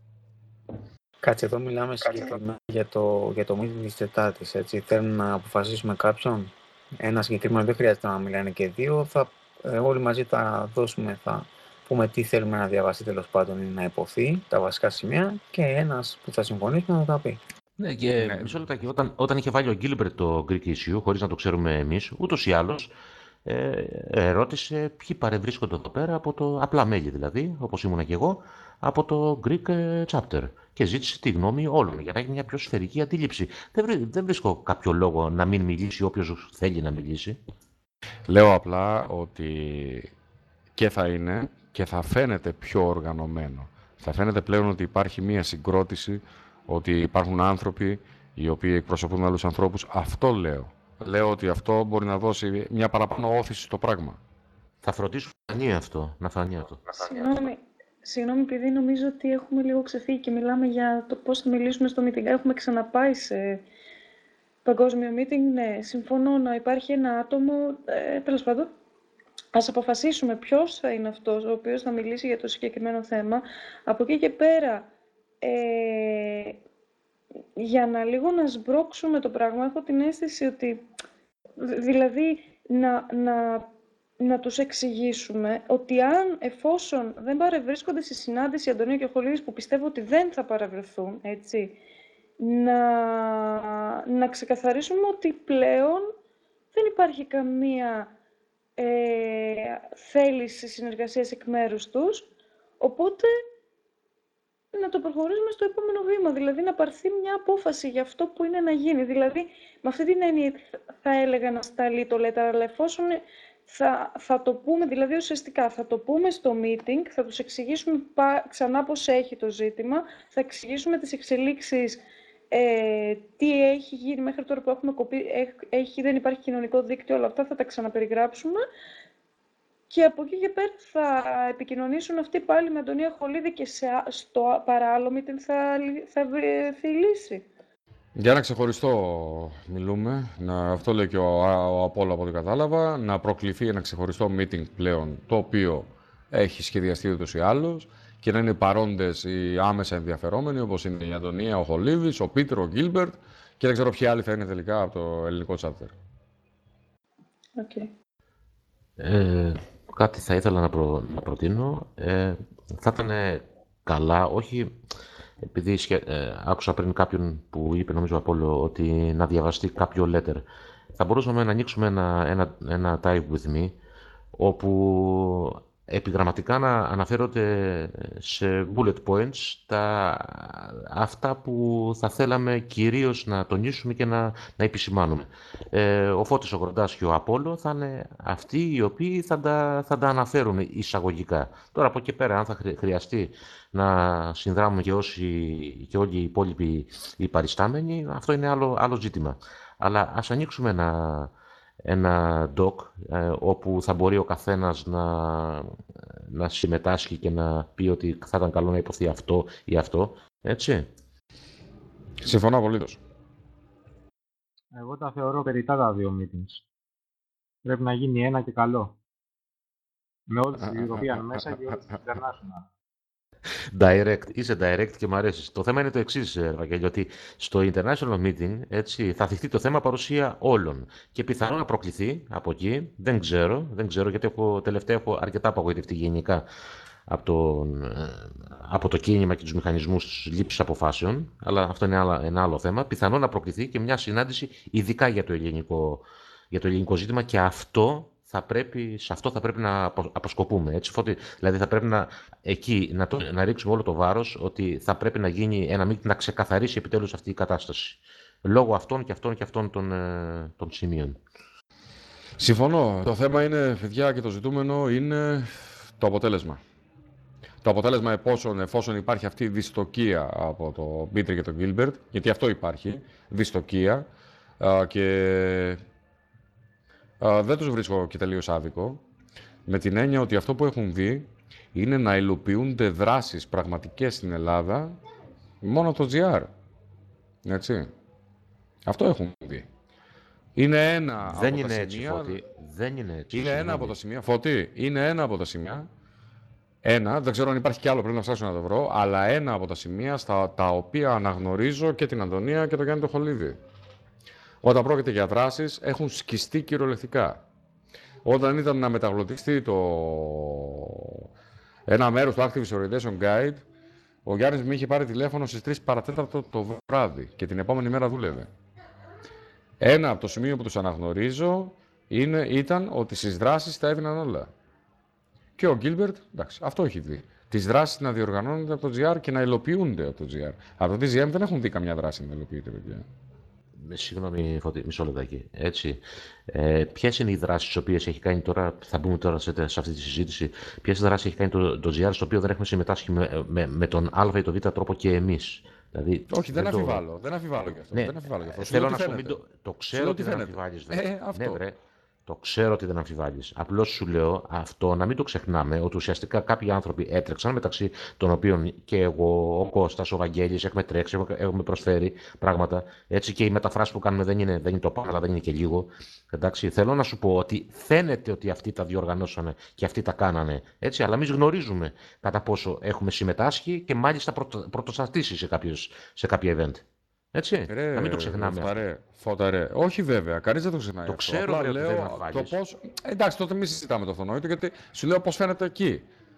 Speaker 1: Κάτσε, εδώ μιλάμε συγκεκριμένα για το, για το meeting της Τετάρτης, έτσι. Θέλουν να αποφασίσουμε κάποιον. Ένα συγκεκριμένο, δεν χρειάζεται να μιλάνε και δύο. Θα, ε, όλοι μαζί θα δώσουμε, θα πούμε τι θέλουμε να διαβάσει, τέλος πάντων, ή να υποθεί, τα βασικά σημεία, και ένας που θα συμφωνήσουμε να τα πει.
Speaker 4: Ναι, και μισό λεπτάκι, όταν, όταν είχε βάλει ο Γκίλμπερτ το Greek issue, χωρίς να το ξέρουμε εμείς, ούτως ή άλλως, ε, ε, ρώτησε ποιοι παρευρίσκονται εδώ πέρα από το, απλά μέλη δηλαδή, όπως ήμουνα και εγώ, από το Greek ε, chapter και ζήτησε τη γνώμη όλων για να έχει μια πιο σφαιρική αντίληψη. Δεν, βρί, δεν βρίσκω κάποιο λόγο να μην μιλήσει όποιος θέλει να μιλήσει.
Speaker 6: Λέω απλά ότι και θα είναι και θα φαίνεται πιο οργανωμένο. Θα φαίνεται πλέον ότι υπάρχει μια συγκρότηση, ότι υπάρχουν άνθρωποι οι οποίοι εκπροσωπούν άλλους ανθρώπους. Αυτό λέω. Λέω ότι αυτό μπορεί να δώσει μια παραπάνω όθηση στο πράγμα.
Speaker 4: Θα φροντίσουν να φανεί αυτό. Να φανεί αυτό.
Speaker 2: Συγγνώμη, συγγνώμη, επειδή νομίζω ότι έχουμε λίγο ξεφύγει και μιλάμε για το πώς θα μιλήσουμε στο meeting. Έχουμε ξαναπάει σε παγκόσμιο meeting. Ναι, συμφωνώ να υπάρχει ένα άτομο, ε, τέλος πάντων. Ας αποφασίσουμε ποιος θα είναι αυτός ο οποίος θα μιλήσει για το συγκεκριμένο θέμα. Από εκεί και πέρα, ε, για να λίγο να σμπρώξουμε το πράγμα, έχω την αίσθηση ότι, δηλαδή, να, να, να τους εξηγήσουμε ότι αν, εφόσον δεν παρευρίσκονται στη συνάντηση Αντωνίου και Χολίδης, που πιστεύω ότι δεν θα παραβρεθούν, έτσι, να, να ξεκαθαρίσουμε ότι πλέον δεν υπάρχει καμία ε, θέληση συνεργασίας εκ μέρους τους, οπότε να το προχωρήσουμε στο επόμενο βήμα, δηλαδή να πάρθει μια απόφαση για αυτό που είναι να γίνει. Δηλαδή, με αυτή την έννοια θα έλεγα να σταλεί το letter, αλλά εφόσον θα, θα το πούμε, δηλαδή ουσιαστικά θα το πούμε στο meeting, θα τους εξηγήσουμε ξανά πώς έχει το ζήτημα, θα εξηγήσουμε τις εξελίξεις, ε, τι έχει γίνει μέχρι τώρα που έχουμε κοπεί, έχει, δεν υπάρχει κοινωνικό δίκτυο, όλα αυτά θα τα ξαναπεριγράψουμε. Και από εκεί και πέρα θα επικοινωνήσουν αυτοί πάλι με Αντωνία Χολίδη και σε, στο παράλληλο meeting θα, θα βρεθεί λύση.
Speaker 6: Για ένα ξεχωριστό μιλούμε, να, αυτό λέει και ο, ο Απόλλω από ό,τι κατάλαβα, να προκληθεί ένα ξεχωριστό meeting πλέον, το οποίο έχει σχεδιαστεί ούτως ή άλλως και να είναι παρόντες οι άμεσα ενδιαφερόμενοι, όπως είναι η Αντωνία, ο Χολίδης, ο Πίτερ, ο Γκίλμπερτ και δεν ξέρω ποιοι άλλοι θα είναι τελικά από το ελληνικό chapter.
Speaker 2: Okay.
Speaker 4: Ε, κάτι θα ήθελα να, προ, να προτείνω. Ε, θα ήταν καλά, όχι επειδή σχε, ε, άκουσα πριν κάποιον που είπε, νομίζω Απόλλω, ότι να διαβαστεί κάποιο letter. Θα μπορούσαμε να ανοίξουμε ένα, ένα, ένα type with me, όπου επιγραμματικά να αναφέρονται σε bullet points τα, αυτά που θα θέλαμε κυρίως να τονίσουμε και να, να επισημάνουμε. Ε, ο Φώτης, ο Γροντάς και ο Απόλλω θα είναι αυτοί οι οποίοι θα τα, θα τα αναφέρουν εισαγωγικά. Τώρα από εκεί πέρα, αν θα χρειαστεί να συνδράμουμε και, όσοι, και όλοι οι υπόλοιποι οι παριστάμενοι, αυτό είναι άλλο, άλλο ζήτημα. Αλλά ας ανοίξουμε ένα, ένα doc ε, όπου θα μπορεί ο καθένας να, να συμμετάσχει και να πει ότι θα ήταν καλό να υποθεί αυτό ή αυτό, έτσι.
Speaker 6: Συμφωνώ απολύτως.
Speaker 8: Εγώ τα θεωρώ περιττά τα δύο meetings. Πρέπει να γίνει ένα και καλό. Με όλους τους European μέσα και όλους τους International.
Speaker 4: Direct, είσαι direct και μου αρέσει. Το θέμα είναι το εξής, Βαγγέλη, ότι στο International Meeting έτσι, θα θυχτεί το θέμα παρουσία όλων. Και πιθανόν να προκληθεί από εκεί, δεν ξέρω, δεν ξέρω γιατί έχω, τελευταία έχω αρκετά απογοητευτεί γενικά από το, από το κίνημα και τους μηχανισμούς λήψης αποφάσεων, αλλά αυτό είναι ένα, ένα άλλο θέμα. Πιθανόν να προκληθεί και μια συνάντηση ειδικά για το ελληνικό, για το ελληνικό ζήτημα και αυτό θα πρέπει, σε αυτό θα πρέπει να αποσκοπούμε. Έτσι, Φώτη, δηλαδή θα πρέπει να, εκεί, να, το, να ρίξουμε όλο το βάρος ότι θα πρέπει να γίνει ένα meeting να ξεκαθαρίσει επιτέλους αυτή η κατάσταση. Λόγω αυτών και αυτών και αυτών των, των σημείων.
Speaker 6: Συμφωνώ. Το θέμα είναι, παιδιά, και το ζητούμενο είναι το αποτέλεσμα. Το αποτέλεσμα εφόσον, εφόσον υπάρχει αυτή η δυστοκία από το Πίτερ και τον Γκίλμπερτ, γιατί αυτό υπάρχει, δυστοκία, και Uh, δεν τους βρίσκω και τελείως άδικο, με την έννοια ότι αυτό που έχουν δει είναι να υλοποιούνται δράσεις πραγματικές στην Ελλάδα μόνο από το τζι αρ. Έτσι. Αυτό έχουν δει. Είναι ένα
Speaker 4: δεν
Speaker 6: από
Speaker 4: είναι
Speaker 6: τα
Speaker 4: έτσι,
Speaker 6: σημεία...
Speaker 4: Φώτη. Δεν είναι έτσι.
Speaker 6: Είναι ένα από τα σημεία... Φώτη, είναι ένα από τα σημεία... Ένα, δεν ξέρω αν υπάρχει κι άλλο, πρέπει να ψάξω να το βρω, αλλά ένα από τα σημεία στα τα οποία αναγνωρίζω και την Αντωνία και τον Γιάννη τον Χολίδη. Όταν πρόκειται για δράσεις, έχουν σκιστεί κυριολεκτικά. Όταν ήταν να μεταγλωτιστεί το... ένα μέρος του Activist Orientation Guide, ο Γιάννης μου είχε πάρει τηλέφωνο στις τρεις παρατέταρτο το βράδυ και την επόμενη μέρα δούλευε. Ένα από το σημείο που τους αναγνωρίζω είναι, ήταν ότι στις δράσεις τα έδιναν όλα. Και ο Γκίλμπερτ, εντάξει, αυτό έχει δει. Τις δράσεις να διοργανώνονται από το τζι αρ και να υλοποιούνται από το τζι αρ. Από το τι τζι εμ δεν έχουν δει καμιά δράση να υλοποιείται, παιδιά.
Speaker 4: Συγγνώμη, Φώτη, μισό λεπτάκι. Έτσι. Ε, ποιες είναι οι δράσεις τις οποίες έχει κάνει τώρα, θα μπούμε τώρα σε, σε αυτή τη συζήτηση, ποιες δράσεις έχει κάνει το, το τζι αρ, στο οποίο δεν έχουμε συμμετάσχει με, με, με τον Α ή τον Β τρόπο και εμείς. Δηλαδή,
Speaker 6: όχι, δεν, δεν
Speaker 4: το...
Speaker 6: αφιβάλλω. Δεν αφιβάλλω γι' αυτό.
Speaker 4: Ναι,
Speaker 6: δεν αφιβάλλω γι' αυτό.
Speaker 4: Θέλω να σου πω, το, το ξέρω ότι δεν αμφιβάλλεις.
Speaker 6: Ε, αυτό.
Speaker 4: Ναι, βρε, το ξέρω ότι δεν αμφιβάλλεις. Απλώς σου λέω αυτό να μην το ξεχνάμε, ότι ουσιαστικά κάποιοι άνθρωποι έτρεξαν, μεταξύ των οποίων και εγώ, ο Κώστας, ο Βαγγέλης, έχουμε τρέξει, έχουμε, έχουμε προσφέρει πράγματα. Έτσι, και οι μεταφράσεις που κάνουμε δεν είναι, δεν είναι το πάνω, αλλά δεν είναι και λίγο. Εντάξει, θέλω να σου πω ότι φαίνεται ότι αυτοί τα διοργανώσανε και αυτοί τα κάνανε. Έτσι, αλλά εμείς γνωρίζουμε κατά πόσο έχουμε συμμετάσχει και μάλιστα πρωτο, πρωτοστατήσει σε, σε κάποια event. Έτσι,
Speaker 6: ρε,
Speaker 4: να μην το ξεχνάμε.
Speaker 6: Φωταρέ, φωταρέ. Όχι βέβαια, κανείς δεν το ξεχνάει.
Speaker 4: Το
Speaker 6: αυτό.
Speaker 4: ξέρω,
Speaker 6: Απλά
Speaker 4: βρε,
Speaker 6: λέω
Speaker 4: δεν
Speaker 6: το πώς... Εντάξει, τότε μην συζητάμε το αυτονόητο, γιατί σου λέω πώς φαίνεται εκεί.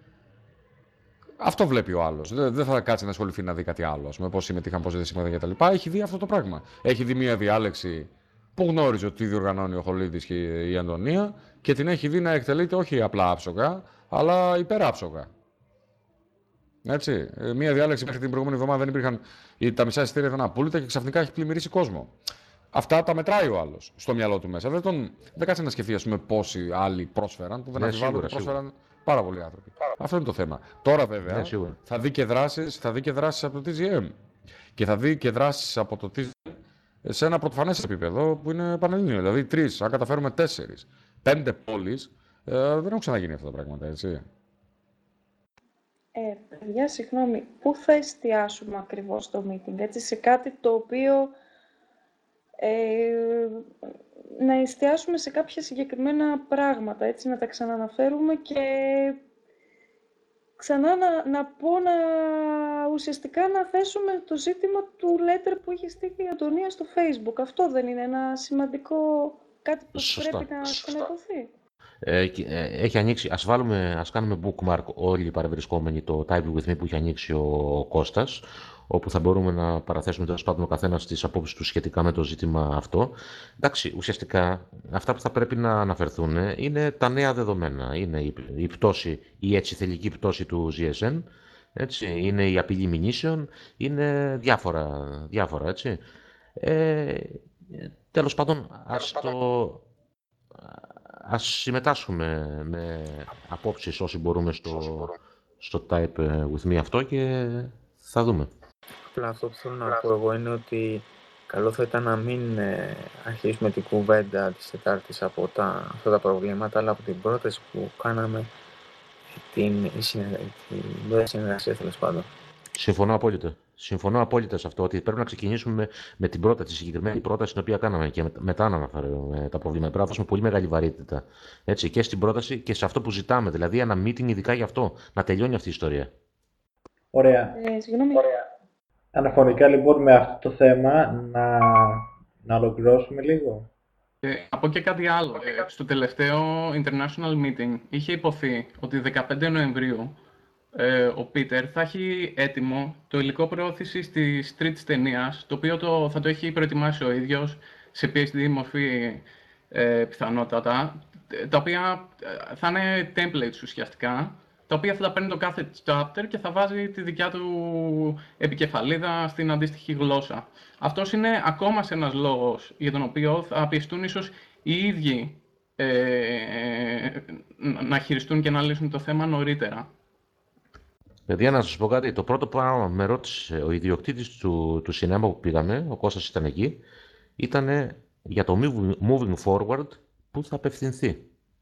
Speaker 6: Αυτό βλέπει ο άλλος. Δεν, δεν θα κάτσει να ασχοληθεί να δει κάτι άλλο. Με πώς συμμετείχαν, πώς δεν συμμετείχαν κτλ. Έχει δει αυτό το πράγμα. Έχει δει μια διάλεξη που γνώριζε ότι διοργανώνει ο Χολίδης και η Αντωνία και την έχει δει να εκτελείται όχι απλά άψογα, αλλά υπεράψογα. Έτσι. Μία διάλεξη μέχρι την προηγούμενη εβδομάδα δεν υπήρχαν. Τα μισά εισιτήρια ήταν απόλυτα και ξαφνικά έχει πλημμυρίσει κόσμο. Αυτά τα μετράει ο άλλος στο μυαλό του μέσα. Δεν, τον... δεν κάτσε να σκεφτεί, ας πούμε, πόσοι άλλοι πρόσφεραν, που δεν
Speaker 4: ναι,
Speaker 6: αμφιβάλλω ότι πρόσφεραν πάρα πολλοί άνθρωποι. Αυτό είναι το θέμα. Τώρα, βέβαια, ναι, θα δει και δράσεις, θα δει και δράσεις από το τι τζι εμ. Και θα δει και δράσεις από το τι τζι εμ σε ένα πρωτοφανές επίπεδο που είναι πανελλήνιο. Δηλαδή, τρεις, αν καταφέρουμε τέσσερις, πέντε πόλεις, ε, δεν έχουν ξαναγίνει αυτά τα πράγματα, έτσι.
Speaker 2: Ε, παιδιά, συγγνώμη, πού θα εστιάσουμε ακριβώς το meeting, έτσι, σε κάτι το οποίο ε, να εστιάσουμε σε κάποια συγκεκριμένα πράγματα, έτσι, να τα ξαναναφέρουμε και ξανά να, να πω να ουσιαστικά να θέσουμε το ζήτημα του letter που είχε στείλει η Αντωνία στο Facebook. Αυτό δεν είναι ένα σημαντικό κάτι που Σωστά. πρέπει να ξαναϋποθεί.
Speaker 4: Ε, έχει ανοίξει, ας, βάλουμε, ας κάνουμε bookmark όλοι οι παρευρισκόμενοι το Type with Me που έχει ανοίξει ο Κώστας, όπου θα μπορούμε να παραθέσουμε τέλος πάντων ο καθένας τις απόψεις του σχετικά με το ζήτημα αυτό. Εντάξει, ουσιαστικά αυτά που θα πρέπει να αναφερθούν είναι τα νέα δεδομένα. Είναι η, η πτώση, η έτσι θελική πτώση του ζι ες εμ, έτσι, είναι η απειλή μηνύσεων, είναι διάφορα, διάφορα έτσι. Ε, τέλος πάντων, ας το... Ας συμμετάσχουμε με απόψεις όσοι μπορούμε στο, στο Type with Me αυτό και θα δούμε.
Speaker 1: Απλά αυτό που θέλω να πω εγώ είναι ότι καλό θα ήταν να μην ε, αρχίσουμε την κουβέντα της Τετάρτης από τα, αυτά τα προβλήματα, αλλά από την πρόταση που κάναμε την, την συνεργασία, τέλος πάντων.
Speaker 4: Συμφωνώ απόλυτα. Συμφωνώ απόλυτα σε αυτό, ότι πρέπει να ξεκινήσουμε με, με την πρόταση, τη συγκεκριμένη πρόταση την οποία κάναμε και με, μετά να αναφέρουμε τα προβλήματα. Πρέπει να δώσουμε πολύ μεγάλη βαρύτητα. Έτσι, και στην πρόταση και σε αυτό που ζητάμε. Δηλαδή, ένα meeting ειδικά γι' αυτό. Να τελειώνει αυτή η ιστορία.
Speaker 3: Ωραία.
Speaker 2: Ε, συγγνώμη.
Speaker 3: Αναφορικά λοιπόν με αυτό το θέμα, να, να ολοκληρώσουμε λίγο.
Speaker 12: Ε, από και κάτι άλλο. Ε, στο τελευταίο International Meeting είχε υποθεί ότι δεκαπέντε Νοεμβρίου Ε, ο Πίτερ θα έχει έτοιμο το υλικό προώθησης της τρίτης ταινίας, το οποίο το, θα το έχει προετοιμάσει ο ίδιος σε πι έιτς ντι μορφή ε, πιθανότατα, τα οποία θα είναι templates ουσιαστικά, τα οποία θα τα παίρνει το κάθε chapter και θα βάζει τη δικιά του επικεφαλίδα στην αντίστοιχη γλώσσα. Αυτός είναι ακόμα σε ένας λόγος για τον οποίο θα πιεστούν ίσως οι ίδιοι ε, να χειριστούν και να λύσουν το θέμα νωρίτερα.
Speaker 4: Παιδιά, να σας πω κάτι. Το πρώτο πράγμα με ρώτησε ο ιδιοκτήτης του, του σινέμα που πήγαμε, ο Κώστας ήταν εκεί, ήταν για το moving forward που θα απευθυνθεί,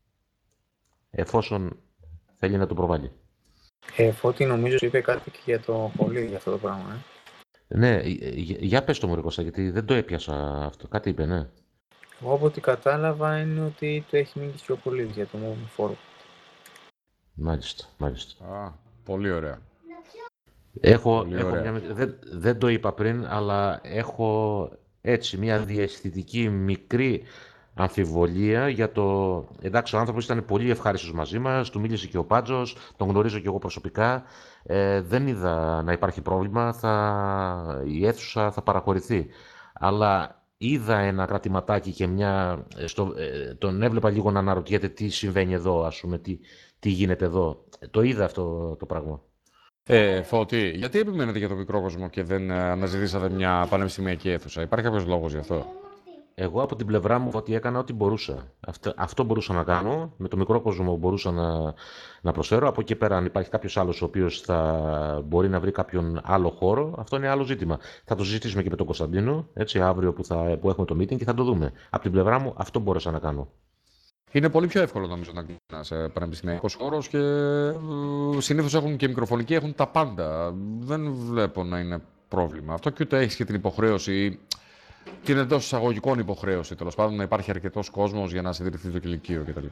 Speaker 4: εφόσον θέλει να το προβάλλει.
Speaker 1: Ε, Φώτη, νομίζω είπε κάτι και για το Χολίδη για αυτό το πράγμα, ε.
Speaker 4: Ναι, για, για πες το μου ρε Κώστα, γιατί δεν το έπιασα αυτό. Κάτι είπε, ναι.
Speaker 1: Εγώ από ό,τι κατάλαβα είναι ότι το έχει μείνει και ο Χολίδης για το moving forward.
Speaker 4: Μάλιστα, μάλιστα.
Speaker 6: Α, πολύ ωραία.
Speaker 4: Έχω,
Speaker 6: πολύ
Speaker 4: έχω
Speaker 6: ωραία.
Speaker 4: Μια, δεν, δεν το είπα πριν, αλλά έχω έτσι μια διαισθητική μικρή αμφιβολία για το... Εντάξει, ο άνθρωπος ήταν πολύ ευχάριστος μαζί μας, του μίλησε και ο Πάντζος, τον γνωρίζω και εγώ προσωπικά. Ε, δεν είδα να υπάρχει πρόβλημα, θα... η αίθουσα θα παραχωρηθεί. Αλλά είδα ένα κρατηματάκι και μια, στο, ε, τον έβλεπα λίγο να αναρωτιέται τι συμβαίνει εδώ, ας πούμε, τι, τι γίνεται εδώ. Το είδα αυτό το πράγμα.
Speaker 6: Ε, Φώτη, γιατί επιμένετε για το μικρό κόσμο και δεν ε, αναζητήσατε μια πανεπιστημιακή αίθουσα? Υπάρχει κάποιος λόγος γι' αυτό?
Speaker 4: Εγώ από την πλευρά μου ότι έκανα ό,τι μπορούσα. Αυτό, αυτό μπορούσα να κάνω. Με το μικρό κόσμο μπορούσα να, να προσφέρω. Από εκεί πέρα, αν υπάρχει κάποιος άλλος ο οποίος θα μπορεί να βρει κάποιον άλλο χώρο, αυτό είναι άλλο ζήτημα. Θα το συζητήσουμε και με τον Κωνσταντίνο, έτσι, αύριο που, θα, που έχουμε το meeting και θα το δούμε. Από την πλευρά μου, αυτό μπόρεσα να κάνω.
Speaker 6: Είναι πολύ πιο εύκολο νομίζω να γίνει ένα πανεπιστημιακό χώρο και ε, συνήθως έχουν και μικροφωνικοί, έχουν τα πάντα. Δεν βλέπω να είναι πρόβλημα. Αυτό και ούτε έχει και την υποχρέωση, την εντός εισαγωγικών υποχρέωση, τέλος πάντων, να υπάρχει αρκετός κόσμος για να συντηρηθεί το κηλικείο κτλ.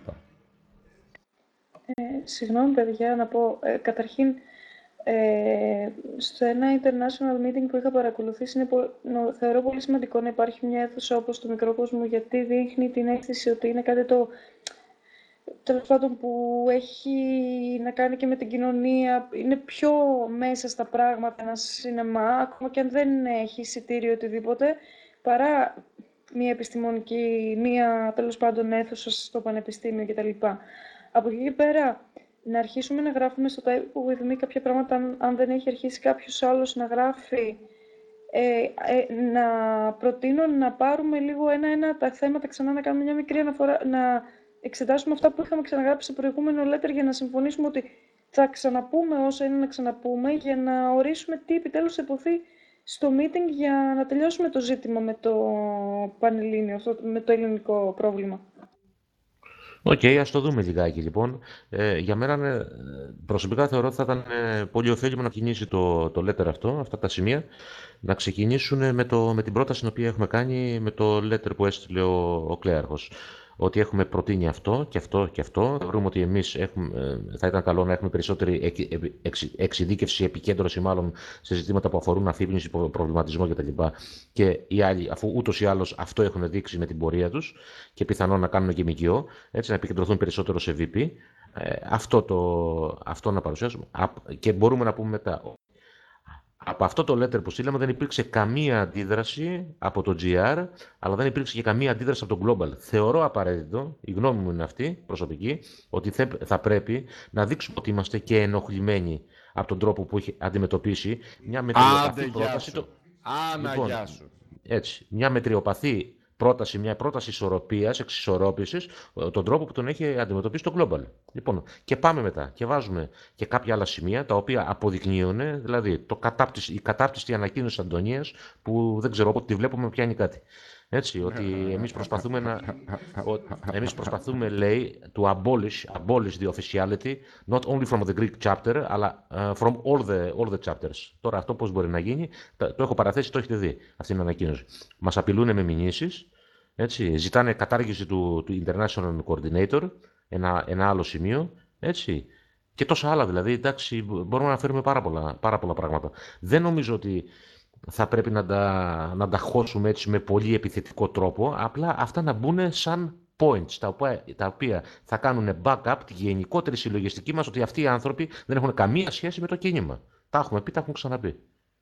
Speaker 2: Ε, συγγνώμη, παιδιά, να πω. Ε, καταρχήν, ε, στο ένα international meeting που είχα παρακολουθήσει, είναι, νο, θεωρώ πολύ σημαντικό να υπάρχει μια αίθουσα όπως το μικρό κόσμο, γιατί δείχνει την αίσθηση ότι είναι κάτι το, τέλος πάντων, που έχει να κάνει και με την κοινωνία, είναι πιο μέσα στα πράγματα ένα σινεμά, ακόμα και αν δεν έχει εισιτήριο οτιδήποτε, παρά μια επιστημονική, μια τέλος πάντων αίθουσα στο πανεπιστήμιο κτλ. Από εκεί και πέρα, να αρχίσουμε να γράφουμε στο Type with Me κάποια πράγματα, αν, αν δεν έχει αρχίσει κάποιος άλλος να γράφει, ε, ε, να προτείνω να πάρουμε λίγο ένα-ένα τα θέματα, ξανά να κάνουμε μια μικρή αναφορά, να εξετάσουμε αυτά που είχαμε ξαναγράψει σε προηγούμενο letter για να συμφωνήσουμε ότι θα ξαναπούμε όσα είναι να ξαναπούμε, για να ορίσουμε τι επιτέλους θα υποθεί στο meeting για να τελειώσουμε το ζήτημα με το πανελλήνιο, αυτό, με το ελληνικό πρόβλημα.
Speaker 4: Οκ, okay, ας το δούμε λιγάκι λοιπόν. Ε, για μένα ε, προσωπικά θεωρώ ότι θα ήταν ε, πολύ ωφέλιμο να κινήσει το, το letter αυτό, αυτά τα σημεία, να ξεκινήσουν με, το, με την πρόταση την οποία έχουμε κάνει με το letter που έστειλε ο, ο Κλέαρχος. Ότι έχουμε προτείνει αυτό και αυτό και αυτό. Θεωρούμε ότι εμείς έχουμε, θα ήταν καλό να έχουμε περισσότερη εξειδίκευση, επικέντρωση μάλλον σε ζητήματα που αφορούν αφύπνιση, προβληματισμό κτλ. Και οι άλλοι, αφού ούτως ή άλλως αυτό έχουν δείξει με την πορεία τους και πιθανόν να κάνουν και ΜΚΟ, έτσι να επικεντρωθούν περισσότερο σε βι πι, αυτό, το, αυτό να παρουσιάσουμε. Και μπορούμε να πούμε μετά. Από αυτό το letter που στείλαμε δεν υπήρξε καμία αντίδραση από το τζι αρ, αλλά δεν υπήρξε και καμία αντίδραση από το Global. Θεωρώ απαραίτητο, η γνώμη μου είναι αυτή, προσωπική, ότι θα πρέπει να δείξουμε ότι είμαστε και ενοχλημένοι από τον τρόπο που έχει αντιμετωπίσει μια μετριοπαθή πρόταση. Το...
Speaker 6: Άννα,
Speaker 4: λοιπόν,
Speaker 6: γεια σου.
Speaker 4: Έτσι, μια μετριοπαθή πρόταση, μια πρόταση ισορροπίας, εξισορρόπησης, τον τρόπο που τον έχει αντιμετωπίσει το Global. Λοιπόν, και πάμε μετά και βάζουμε και κάποια άλλα σημεία τα οποία αποδεικνύουν, δηλαδή το κατάπτυστη, η κατάπτυστη ανακοίνωση της Αντωνίας, που δεν ξέρω πότε τη βλέπουμε, πιάνει κάτι. Έτσι, ότι εμείς προσπαθούμε να, ο, εμείς προσπαθούμε, λέει, to abolish, abolish the officiality, not only from the Greek chapter, αλλά uh, from all the, all the chapters. Τώρα αυτό πώς μπορεί να γίνει, το, το έχω παραθέσει, το έχετε δει, αυτή την ανακοίνωση. Μας απειλούν με μηνύσεις, έτσι, ζητάνε κατάργηση του, του International Coordinator, ένα, ένα άλλο σημείο, έτσι, και τόσα άλλα, δηλαδή, εντάξει, μπορούμε να φέρουμε πάρα πολλά, πάρα πολλά πράγματα. Δεν νομίζω ότι θα πρέπει να τα, να τα χώσουμε έτσι με πολύ επιθετικό τρόπο, απλά αυτά να μπουν σαν points, τα οποία, τα οποία θα κάνουν backup τη γενικότερη συλλογιστική μας ότι αυτοί οι άνθρωποι δεν έχουν καμία σχέση με το κίνημα. Τα έχουμε πει, τα έχουμε ξαναπεί.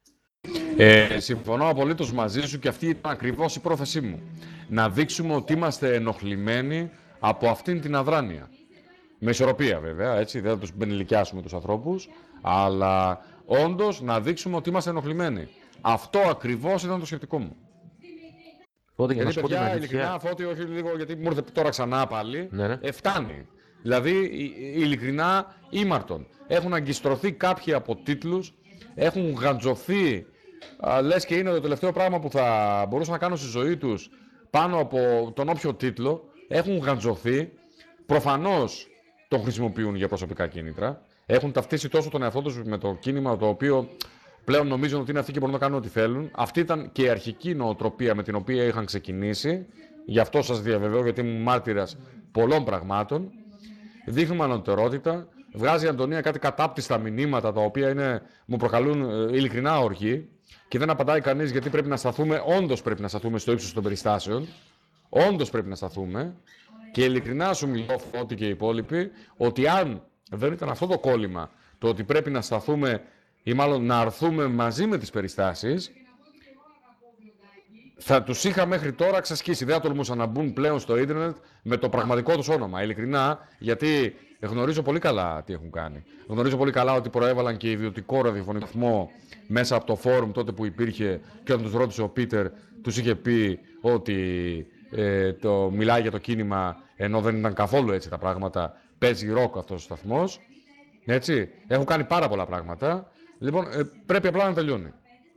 Speaker 6: Ε, συμφωνώ απολύτως μαζί σου και αυτή ήταν ακριβώς η πρόθεσή μου. Να δείξουμε ότι είμαστε ενοχλημένοι από αυτήν την αδράνεια. Με ισορροπία βέβαια, έτσι, δεν θα τους μπενιλικιάσουμε τους ανθρώπους, αλλά όντως να δείξουμε ότι είμαστε ενοχλημένοι. Αυτό ακριβώς ήταν το σκεπτικό μου.
Speaker 4: Φώτη, για
Speaker 6: γιατί
Speaker 4: να
Speaker 6: παιδιά,
Speaker 4: αλήθεια...
Speaker 6: ειλικρινά, Φώτη, όχι λίγο, γιατί μου ήρθε τώρα ξανά πάλι,
Speaker 4: ναι, ναι.
Speaker 6: Ε, φτάνει. Δηλαδή, ειλικρινά, ήμαρτον. Έχουν αγκιστρωθεί κάποιοι από τίτλους, έχουν γαντζωθεί, α, λες και είναι το τελευταίο πράγμα που θα μπορούσαν να κάνουν στη ζωή τους πάνω από τον όποιο τίτλο, έχουν γαντζωθεί, προφανώς τον χρησιμοποιούν για προσωπικά κίνητρα, έχουν ταυτίσει τόσο τον εαυτό τους με το κίνημα το οποίο πλέον νομίζουν ότι είναι αυτοί και μπορούν να κάνουν ό,τι θέλουν. Αυτή ήταν και η αρχική νοοτροπία με την οποία είχαν ξεκινήσει. Γι' αυτό σας διαβεβαιώ, γιατί είμαι μάρτυρας πολλών πραγμάτων. Δείχνουμε ανωτερότητα. Βγάζει η Αντωνία κάτι κατάπτυστα μηνύματα τα οποία είναι, μου προκαλούν ειλικρινά οργή. Και δεν απαντάει κανείς γιατί πρέπει να σταθούμε, όντως πρέπει να σταθούμε στο ύψος των περιστάσεων. Όντως πρέπει να σταθούμε. Και ειλικρινά σου μιλώ, Φώτη και οι υπόλοιποι, ότι αν δεν ήταν αυτό το κόλλημα, το ότι πρέπει να σταθούμε ή μάλλον να αρθούμε μαζί με τις περιστάσεις, θα τους είχα μέχρι τώρα ξεσκίσει. Δεν θα τολμούσαν να μπουν πλέον στο ίντερνετ με το πραγματικό τους όνομα. Ειλικρινά, γιατί γνωρίζω πολύ καλά τι έχουν κάνει. Γνωρίζω πολύ καλά ότι προέβαλαν και ιδιωτικό ραδιοφωνικό σταθμό μέσα από το φόρουμ τότε που υπήρχε, και όταν τους ρώτησε ο Πίτερ, τους είχε πει ότι ε, το, μιλάει για το κίνημα, ενώ δεν ήταν καθόλου έτσι τα πράγματα. Παίζει ροκ αυτός ο σταθμός. Έτσι. Έχουν κάνει πάρα πολλά πράγματα. Λοιπόν, ε, πρέπει απλά να τελειώνει.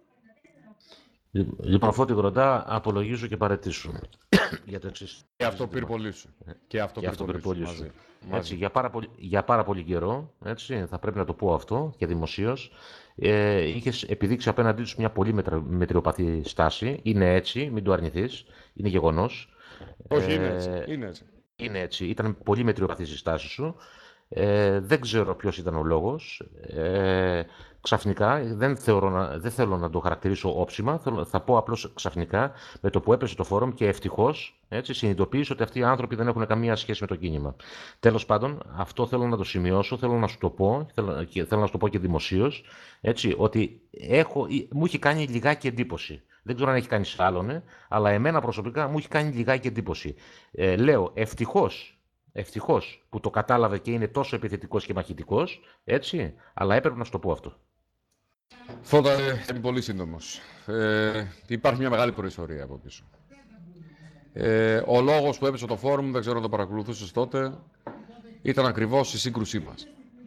Speaker 4: Λοιπόν, Φώτη Γροντά, απολογίζω και παραιτήσου για το εξής.
Speaker 6: Και αυτό πυρπολίσου. Και αυτό
Speaker 4: και αυτό
Speaker 6: πυρπολίσου.
Speaker 4: μαζί.
Speaker 6: Μαζί.
Speaker 4: Έτσι, για, πάρα πολύ, για πάρα πολύ καιρό, έτσι, θα πρέπει να το πω αυτό και δημοσίως, ε, είχες επιδείξει απέναντί τους μια πολύ μετρα, μετριοπαθή στάση. Είναι έτσι, μην το αρνηθείς, είναι γεγονός.
Speaker 6: Όχι,
Speaker 4: ε,
Speaker 6: είναι έτσι. Είναι έτσι.
Speaker 4: Είναι έτσι. Ήταν πολύ μετριοπαθή η στάση σου. Ε, δεν ξέρω ποιος ήταν ο λόγος. Ε, ξαφνικά, δεν, θεωρώ να, δεν θέλω να το χαρακτηρίσω όψιμα, θέλω, θα πω απλώς ξαφνικά, με το που έπεσε το φόρουμ και ευτυχώς έτσι, συνειδητοποίησε ότι αυτοί οι άνθρωποι δεν έχουν καμία σχέση με το κίνημα. Τέλος πάντων, αυτό θέλω να το σημειώσω, θέλω να σου το πω, θέλω, και, θέλω να σου το πω και δημοσίως, έτσι, ότι έχω, μου έχει κάνει λιγάκι εντύπωση. Δεν ξέρω αν έχει κάνει σ' άλλον, αλλά εμένα προσωπικά μου έχει κάνει λιγάκι εντύπωση. Ε, λέω ευτυχώς. Ευτυχώς που το κατάλαβε και είναι τόσο επιθετικός και μαχητικός, έτσι, αλλά έπρεπε να σου το πω αυτό.
Speaker 6: Φώτα, είμαι πολύ σύντομος. Ε, υπάρχει μια μεγάλη προϊστορία από πίσω. Ε, ο λόγος που έπεσε το φόρουμ, δεν ξέρω αν το παρακολουθούσες τότε, ήταν ακριβώς η σύγκρουσή μας.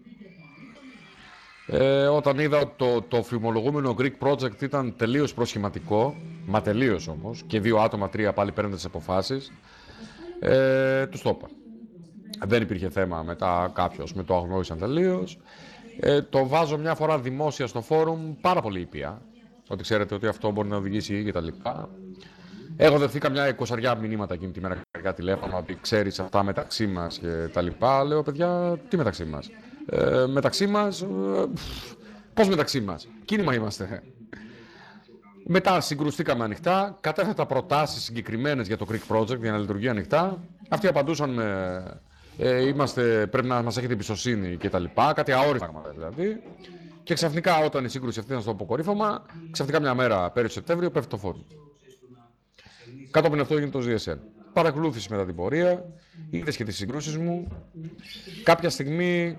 Speaker 6: Ε, όταν είδα ότι το, το φημολογούμενο Greek Project ήταν τελείως προσχηματικό, μα τελείως όμως, και δύο άτομα, τρία πάλι παίρνουν τις αποφάσεις, ε, τους το είπα. Δεν υπήρχε θέμα μετά κάποιος, με το αγνώρισαν τελείως. Ε, το βάζω μια φορά δημόσια στο φόρουμ, πάρα πολύ ήπια, ότι ξέρετε ότι αυτό μπορεί να οδηγήσει και τα λοιπά. Έχω δεχθεί καμιά εικοσαριά μηνύματα εκείνη τη μέρα, καρδιά τηλέφωνο, ότι ξέρεις αυτά μεταξύ μας και τα λοιπά. Λέω, παιδιά, τι μεταξύ μας. Ε, μεταξύ μας, ε, πώς μεταξύ μας, κίνημα είμαστε. Μετά συγκρουστήκαμε ανοιχτά, κατέθετα προτάσεις συγκεκριμένες για το Greek Project για να λειτουργεί ανοιχτά. Αυτοί απαντούσαν με ε, είμαστε, πρέπει να μας έχετε εμπιστοσύνη και τα λοιπά, κάτι αόριστα πράγματα δηλαδή. Και ξαφνικά όταν η σύγκρουση αυτή ήταν στο αποκορύφωμα, ξαφνικά μια μέρα πέρυσι Σεπτέμβριο πέφτει το φόρουμ. Κατόπιν αυτό έγινε το ζι ες εν. Παρακολούθηση μετά την πορεία, είδες και τις συγκρούσεις μου. Κάποια στιγμή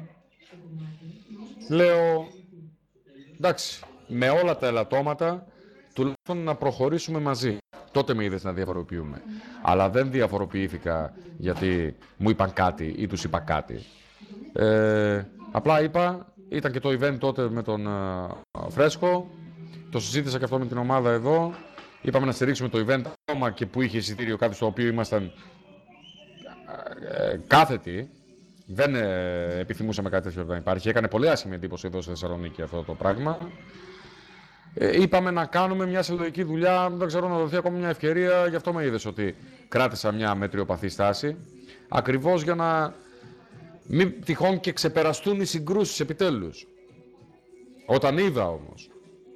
Speaker 6: λέω, εντάξει, με όλα τα ελαττώματα, τουλάχιστον να προχωρήσουμε μαζί. Τότε με είδες να διαφοροποιούμε. Αλλά δεν διαφοροποιήθηκα γιατί μου είπαν κάτι ή τους είπα κάτι. Ε, απλά είπα, ήταν και το event τότε με τον uh, Φρέσκο, το συζήτησα και αυτό με την ομάδα εδώ. Είπαμε να στηρίξουμε το event ακόμα και που είχε εισιτήριο, κάτι στο οποίο ήμασταν ε, κάθετοι. Δεν ε, επιθυμούσαμε κάτι τέτοιο να υπάρχει. Έκανε πολύ άσχημη εντύπωση εδώ στη Θεσσαλονίκη αυτό το πράγμα. Ε, είπαμε να κάνουμε μια συλλογική δουλειά, δεν ξέρω, να δοθεί ακόμα μια ευκαιρία. Γι' αυτό με είδες ότι κράτησα μια μετριοπαθή στάση. Ακριβώς για να μην τυχόν και ξεπεραστούν οι συγκρούσεις επιτέλους. Όταν είδα όμως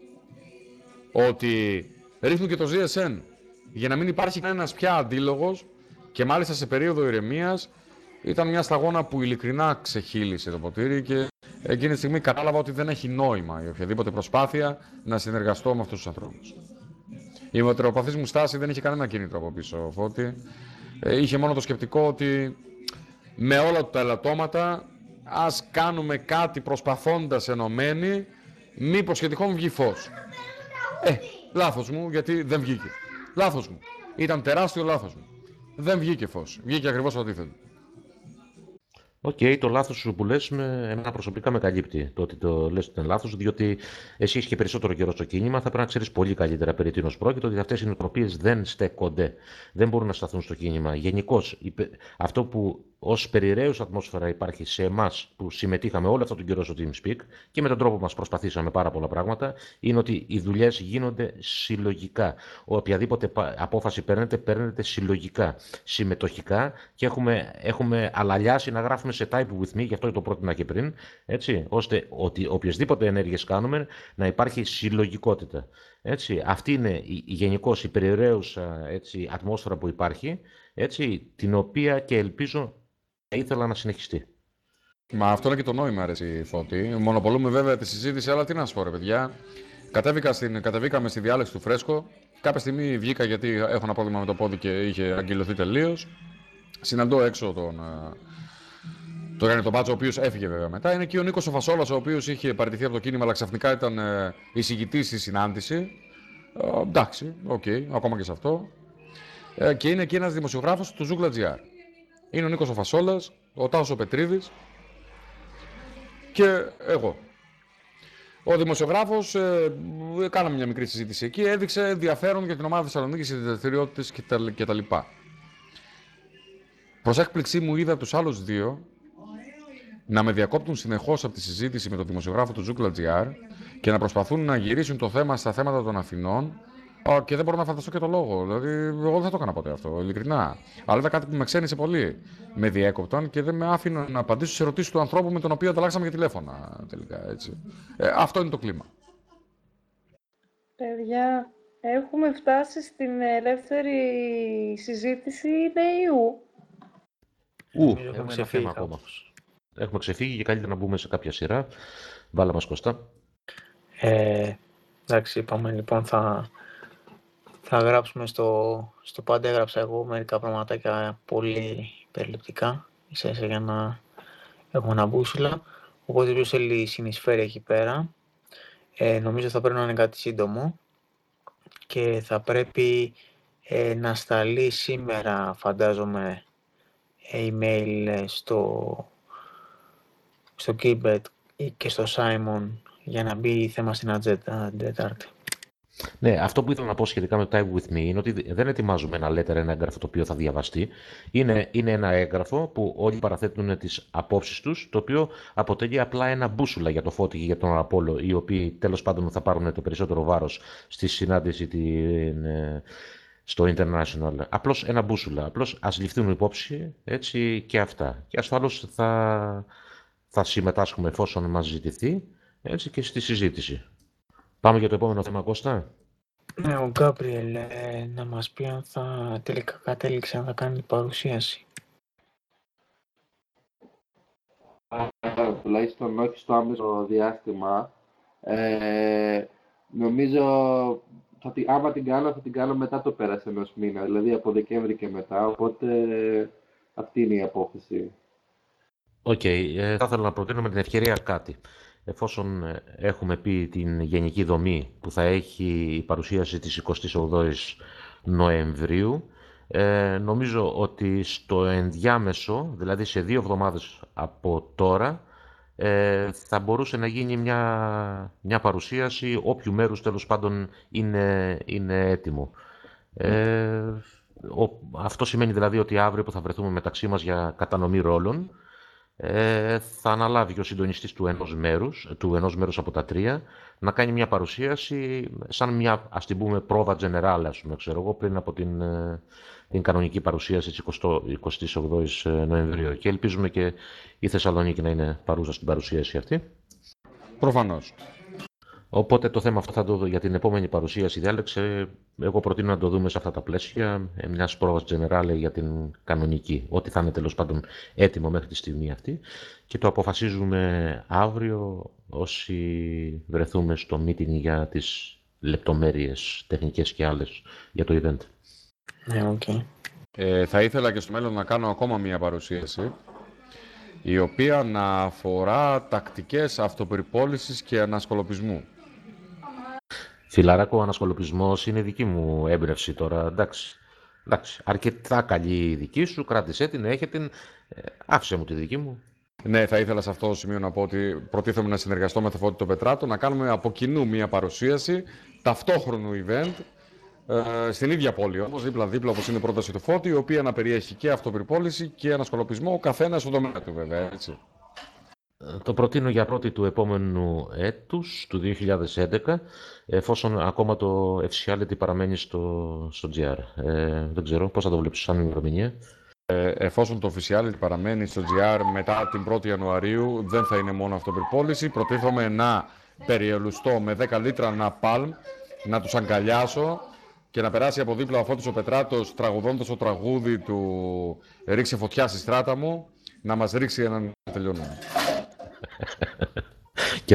Speaker 6: ότι ρίχνουν και το ζι ες εν για να μην υπάρχει κανένας πια αντίλογος και μάλιστα σε περίοδο ηρεμίας, ήταν μια σταγόνα που ειλικρινά ξεχύλισε το ποτήρι και εκείνη τη στιγμή κατάλαβα ότι δεν έχει νόημα η οποιαδήποτε προσπάθεια να συνεργαστώ με αυτούς τους ανθρώπους. Η μετριοπαθής μου στάση δεν είχε κανένα κίνητρο από πίσω, Φώτη. Ε, είχε μόνο το σκεπτικό ότι με όλα τα ελαττώματα ας κάνουμε κάτι προσπαθώντας ενωμένοι, μήπως και τυχόν βγει φως. Ε, λάθος μου, γιατί δεν βγήκε. Λάθος μου. Ήταν τεράστιο λάθος μου. Δεν βγήκε φως. Βγήκε ακριβώς το αντίθετο.
Speaker 4: Οκ, okay, το λάθος σου που λες, με, εμένα προσωπικά με καλύπτει το ότι το λες ότι είναι λάθος, διότι εσύ έχεις και περισσότερο καιρό στο κίνημα, θα πρέπει να ξέρεις πολύ καλύτερα περί τίνος πρόκειται, ότι αυτές οι νοοτροπίες δεν στέκονται, δεν μπορούν να σταθούν στο κίνημα. Γενικώς, αυτό που ως περιραίους ατμόσφαιρα υπάρχει σε εμάς που συμμετείχαμε όλο αυτόν τον καιρό στο TeamSpeak και με τον τρόπο μας προσπαθήσαμε πάρα πολλά πράγματα, είναι ότι οι δουλειές γίνονται συλλογικά. Οποιαδήποτε απόφαση παίρνετε, παίρνετε συλλογικά, συμμετοχικά και έχουμε, έχουμε αλαλιάσει να γράφουμε σε type with me, γι' αυτό το πρότεινα και πριν, έτσι, ώστε ότι οποιασδήποτε ενέργειες κάνουμε να υπάρχει συλλογικότητα. Έτσι, αυτή είναι η, η γενικώς η περιραίουσα έτσι, ατμόσφαιρα που υπάρχει, έτσι, την οποία και ελπίζω ήθελα να συνεχιστεί.
Speaker 6: Μα αυτό είναι και το νόημα, αρέσει Φώτη. Μονοπολούμε βέβαια τη συζήτηση, αλλά τι να σου πω, ρε παιδιά. Κατέβηκα στην, κατεβήκαμε στη διάλεξη του Φρέσκο κάποια στιγμή βγήκα γιατί έχω ένα πρόβλημα με το πόδι και είχε αγκυλωθεί τελείως. Συναντώ έξω τον, τον Γιάννη τον Μπάτσο, ο οποίος έφυγε βέβαια μετά. Είναι και ο Νίκος ο Φασόλας, ο οποίος είχε παραιτηθεί από το κίνημα, αλλά ξαφνικά ήταν εισηγητής στη συνάντηση. Ε, εντάξει, οκ, okay, ακόμα και σε αυτό. Ε, και είναι και ένας δημοσιογράφος του Zoogla.gr. Είναι ο Νίκος ο Φασόλας, ο Τάσος ο Πετρίδης και εγώ. Ο δημοσιογράφος, ε, κάναμε μια μικρή συζήτηση εκεί, έδειξε ενδιαφέρον για την ομάδα Θεσσαλονίκης, τις δραστηριότητες κτλ. Προς έκπληξή μου είδα τους άλλους δύο να με διακόπτουν συνεχώς από τη συζήτηση με τον δημοσιογράφο του Zoogla.gr και να προσπαθούν να γυρίσουν το θέμα στα θέματα των Αθηνών. Και δεν μπορώ να φανταστώ και το λόγο. Δηλαδή, εγώ δεν θα το έκανα ποτέ αυτό, ειλικρινά. Αλλά ήταν κάτι που με ξένησε πολύ. Με διέκοπταν και δεν με άφηναν να απαντήσω στις ερωτήσεις του ανθρώπου με τον οποίο ανταλλάξαμε και τηλέφωνα. Τελικά, έτσι. Ε, αυτό είναι το κλίμα.
Speaker 2: Παιδιά, έχουμε φτάσει στην ελεύθερη συζήτηση νέου.
Speaker 4: Ου, έχουμε ξεφύγει ακόμα. Έχουμε ξεφύγει και καλύτερα να μπούμε σε κάποια σειρά. Βάλα μας, Κώστα.
Speaker 1: Ε, εντάξει, είπαμε λοιπόν θα, θα γράψουμε στο, στο πάντα έγραψα εγώ μερικά πραγματάκια πολύ περιληπτικά, ίσα για να έχουμε ένα μπούσουλα, οπότε ποιος θέλει συνεισφέρει εκεί πέρα. Ε, νομίζω θα πρέπει να είναι κάτι σύντομο και θα πρέπει ε, να σταλεί σήμερα, φαντάζομαι, email στο, στο Kibet και στο Simon για να μπει θέμα στην ατζέντα την Τετάρτη.
Speaker 4: Ναι, αυτό που ήθελα να πω σχετικά με το Time With Me είναι ότι δεν ετοιμάζουμε ένα letter, ένα έγγραφο το οποίο θα διαβαστεί. Είναι, είναι ένα έγγραφο που όλοι παραθέτουν τις απόψεις τους, το οποίο αποτελεί απλά ένα μπούσουλα για το Φώτη και για τον Απόλλω, οι οποίοι τέλος πάντων θα πάρουν το περισσότερο βάρος στη συνάντηση την, στο International. Απλώς ένα μπούσουλα, απλώς ας ληφθούν υπόψη έτσι και αυτά. Και ασφαλώς θα, θα συμμετάσχουμε εφόσον μας ζητηθεί έτσι και στη συζήτηση. Πάμε για το επόμενο θέμα, Κώστα.
Speaker 1: Ναι, ο Γκάμπριελ ε, να μας πει αν θα τελικά κατέληξε να θα κάνει παρουσίαση.
Speaker 5: Τουλάχιστον όχι στο άμεσο διάστημα. Ε, νομίζω, θα την, άμα την κάνω, θα την κάνω μετά το πέρας ενός μήνα, δηλαδή από Δεκέμβρη και μετά, οπότε αυτή είναι η απόφαση.
Speaker 4: Οκ, okay, ε, θα ήθελα να προτείνω με την ευκαιρία κάτι. Εφόσον έχουμε πει την γενική δομή που θα έχει η παρουσίαση της εικοστής ογδόης Νοεμβρίου, ε, νομίζω ότι στο ενδιάμεσο, δηλαδή σε δύο εβδομάδες από τώρα, ε, θα μπορούσε να γίνει μια, μια παρουσίαση όποιου μέρους τέλος πάντων είναι, είναι έτοιμο. Ε, ο, αυτό σημαίνει δηλαδή ότι αύριο που θα βρεθούμε μεταξύ μας για κατανομή ρόλων, Ε, θα αναλάβει ο συντονιστής του ενός μέρους, του ενός μέρους από τα τρία, να κάνει μια παρουσίαση σαν μια, ας την πούμε, πρόβα general, ας πούμε, ξέρω εγώ, πριν από την, την κανονική παρουσίαση της εικοστής ογδόης Νοεμβρίου. Και ελπίζουμε και η Θεσσαλονίκη να είναι παρούσα στην παρουσίαση αυτή.
Speaker 6: Προφανώς.
Speaker 4: Οπότε το θέμα αυτό θα το δω για την επόμενη παρουσίαση διάλεξε. Εγώ προτείνω να το δούμε σε αυτά τα πλαίσια μιας πρόβας generale για την κανονική. Ό,τι θα είναι τέλος πάντων έτοιμο μέχρι τη στιγμή αυτή. Και το αποφασίζουμε αύριο όσοι βρεθούμε στο meeting για τις λεπτομέρειες τεχνικές και άλλες για το event.
Speaker 1: Ναι, okay.
Speaker 6: ε, θα ήθελα και στο μέλλον να κάνω ακόμα μια παρουσίαση, η οποία να αφορά τακτικές αυτοπεριπόλησης και ανασκολοπισμού.
Speaker 4: Φιλαράκο, ο ανασκολοπισμός είναι δική μου έμπνευση τώρα, εντάξει. Εντάξει, αρκετά καλή η δική σου, κράτησέ την, έχε την, ε, άφησε μου τη δική μου.
Speaker 6: Ναι, θα ήθελα σε αυτό το σημείο να πω ότι προτίθεμαι να συνεργαστώ με το Φώτη τον Πετράτο, να κάνουμε από κοινού μια παρουσίαση ταυτόχρονου event, ε, στην ίδια πόλη όμως, δίπλα-δίπλα όπως είναι η πρόταση του Φώτη, η οποία να περιέχει και αυτοπεριπόληση και ανασκολοπισμό, ο καθένας στον τομέα του βέβαια, έτσι.
Speaker 4: Το προτείνω για πρώτη του επόμενου έτους, του δύο χιλιάδες έντεκα, εφόσον ακόμα το Efficiality παραμένει στο, στο τζι αρ. Ε, δεν ξέρω, πώς θα το βλέπεις σαν ημερομηνία.
Speaker 6: Ε, εφόσον το Efficiality παραμένει στο τζι αρ μετά την πρώτη Ιανουαρίου, δεν θα είναι μόνο αυτοπεριπόληση. Προτίθομαι να περιελουστώ με δέκα λίτρα ναπάλμ, να τους αγκαλιάσω και να περάσει από δίπλα ο Φώτης ο Πετράτος τραγουδώντας το τραγούδι του «Ρίξε φωτιά στη στράτα μου», να μας ρίξει έναν τελειώνουμε.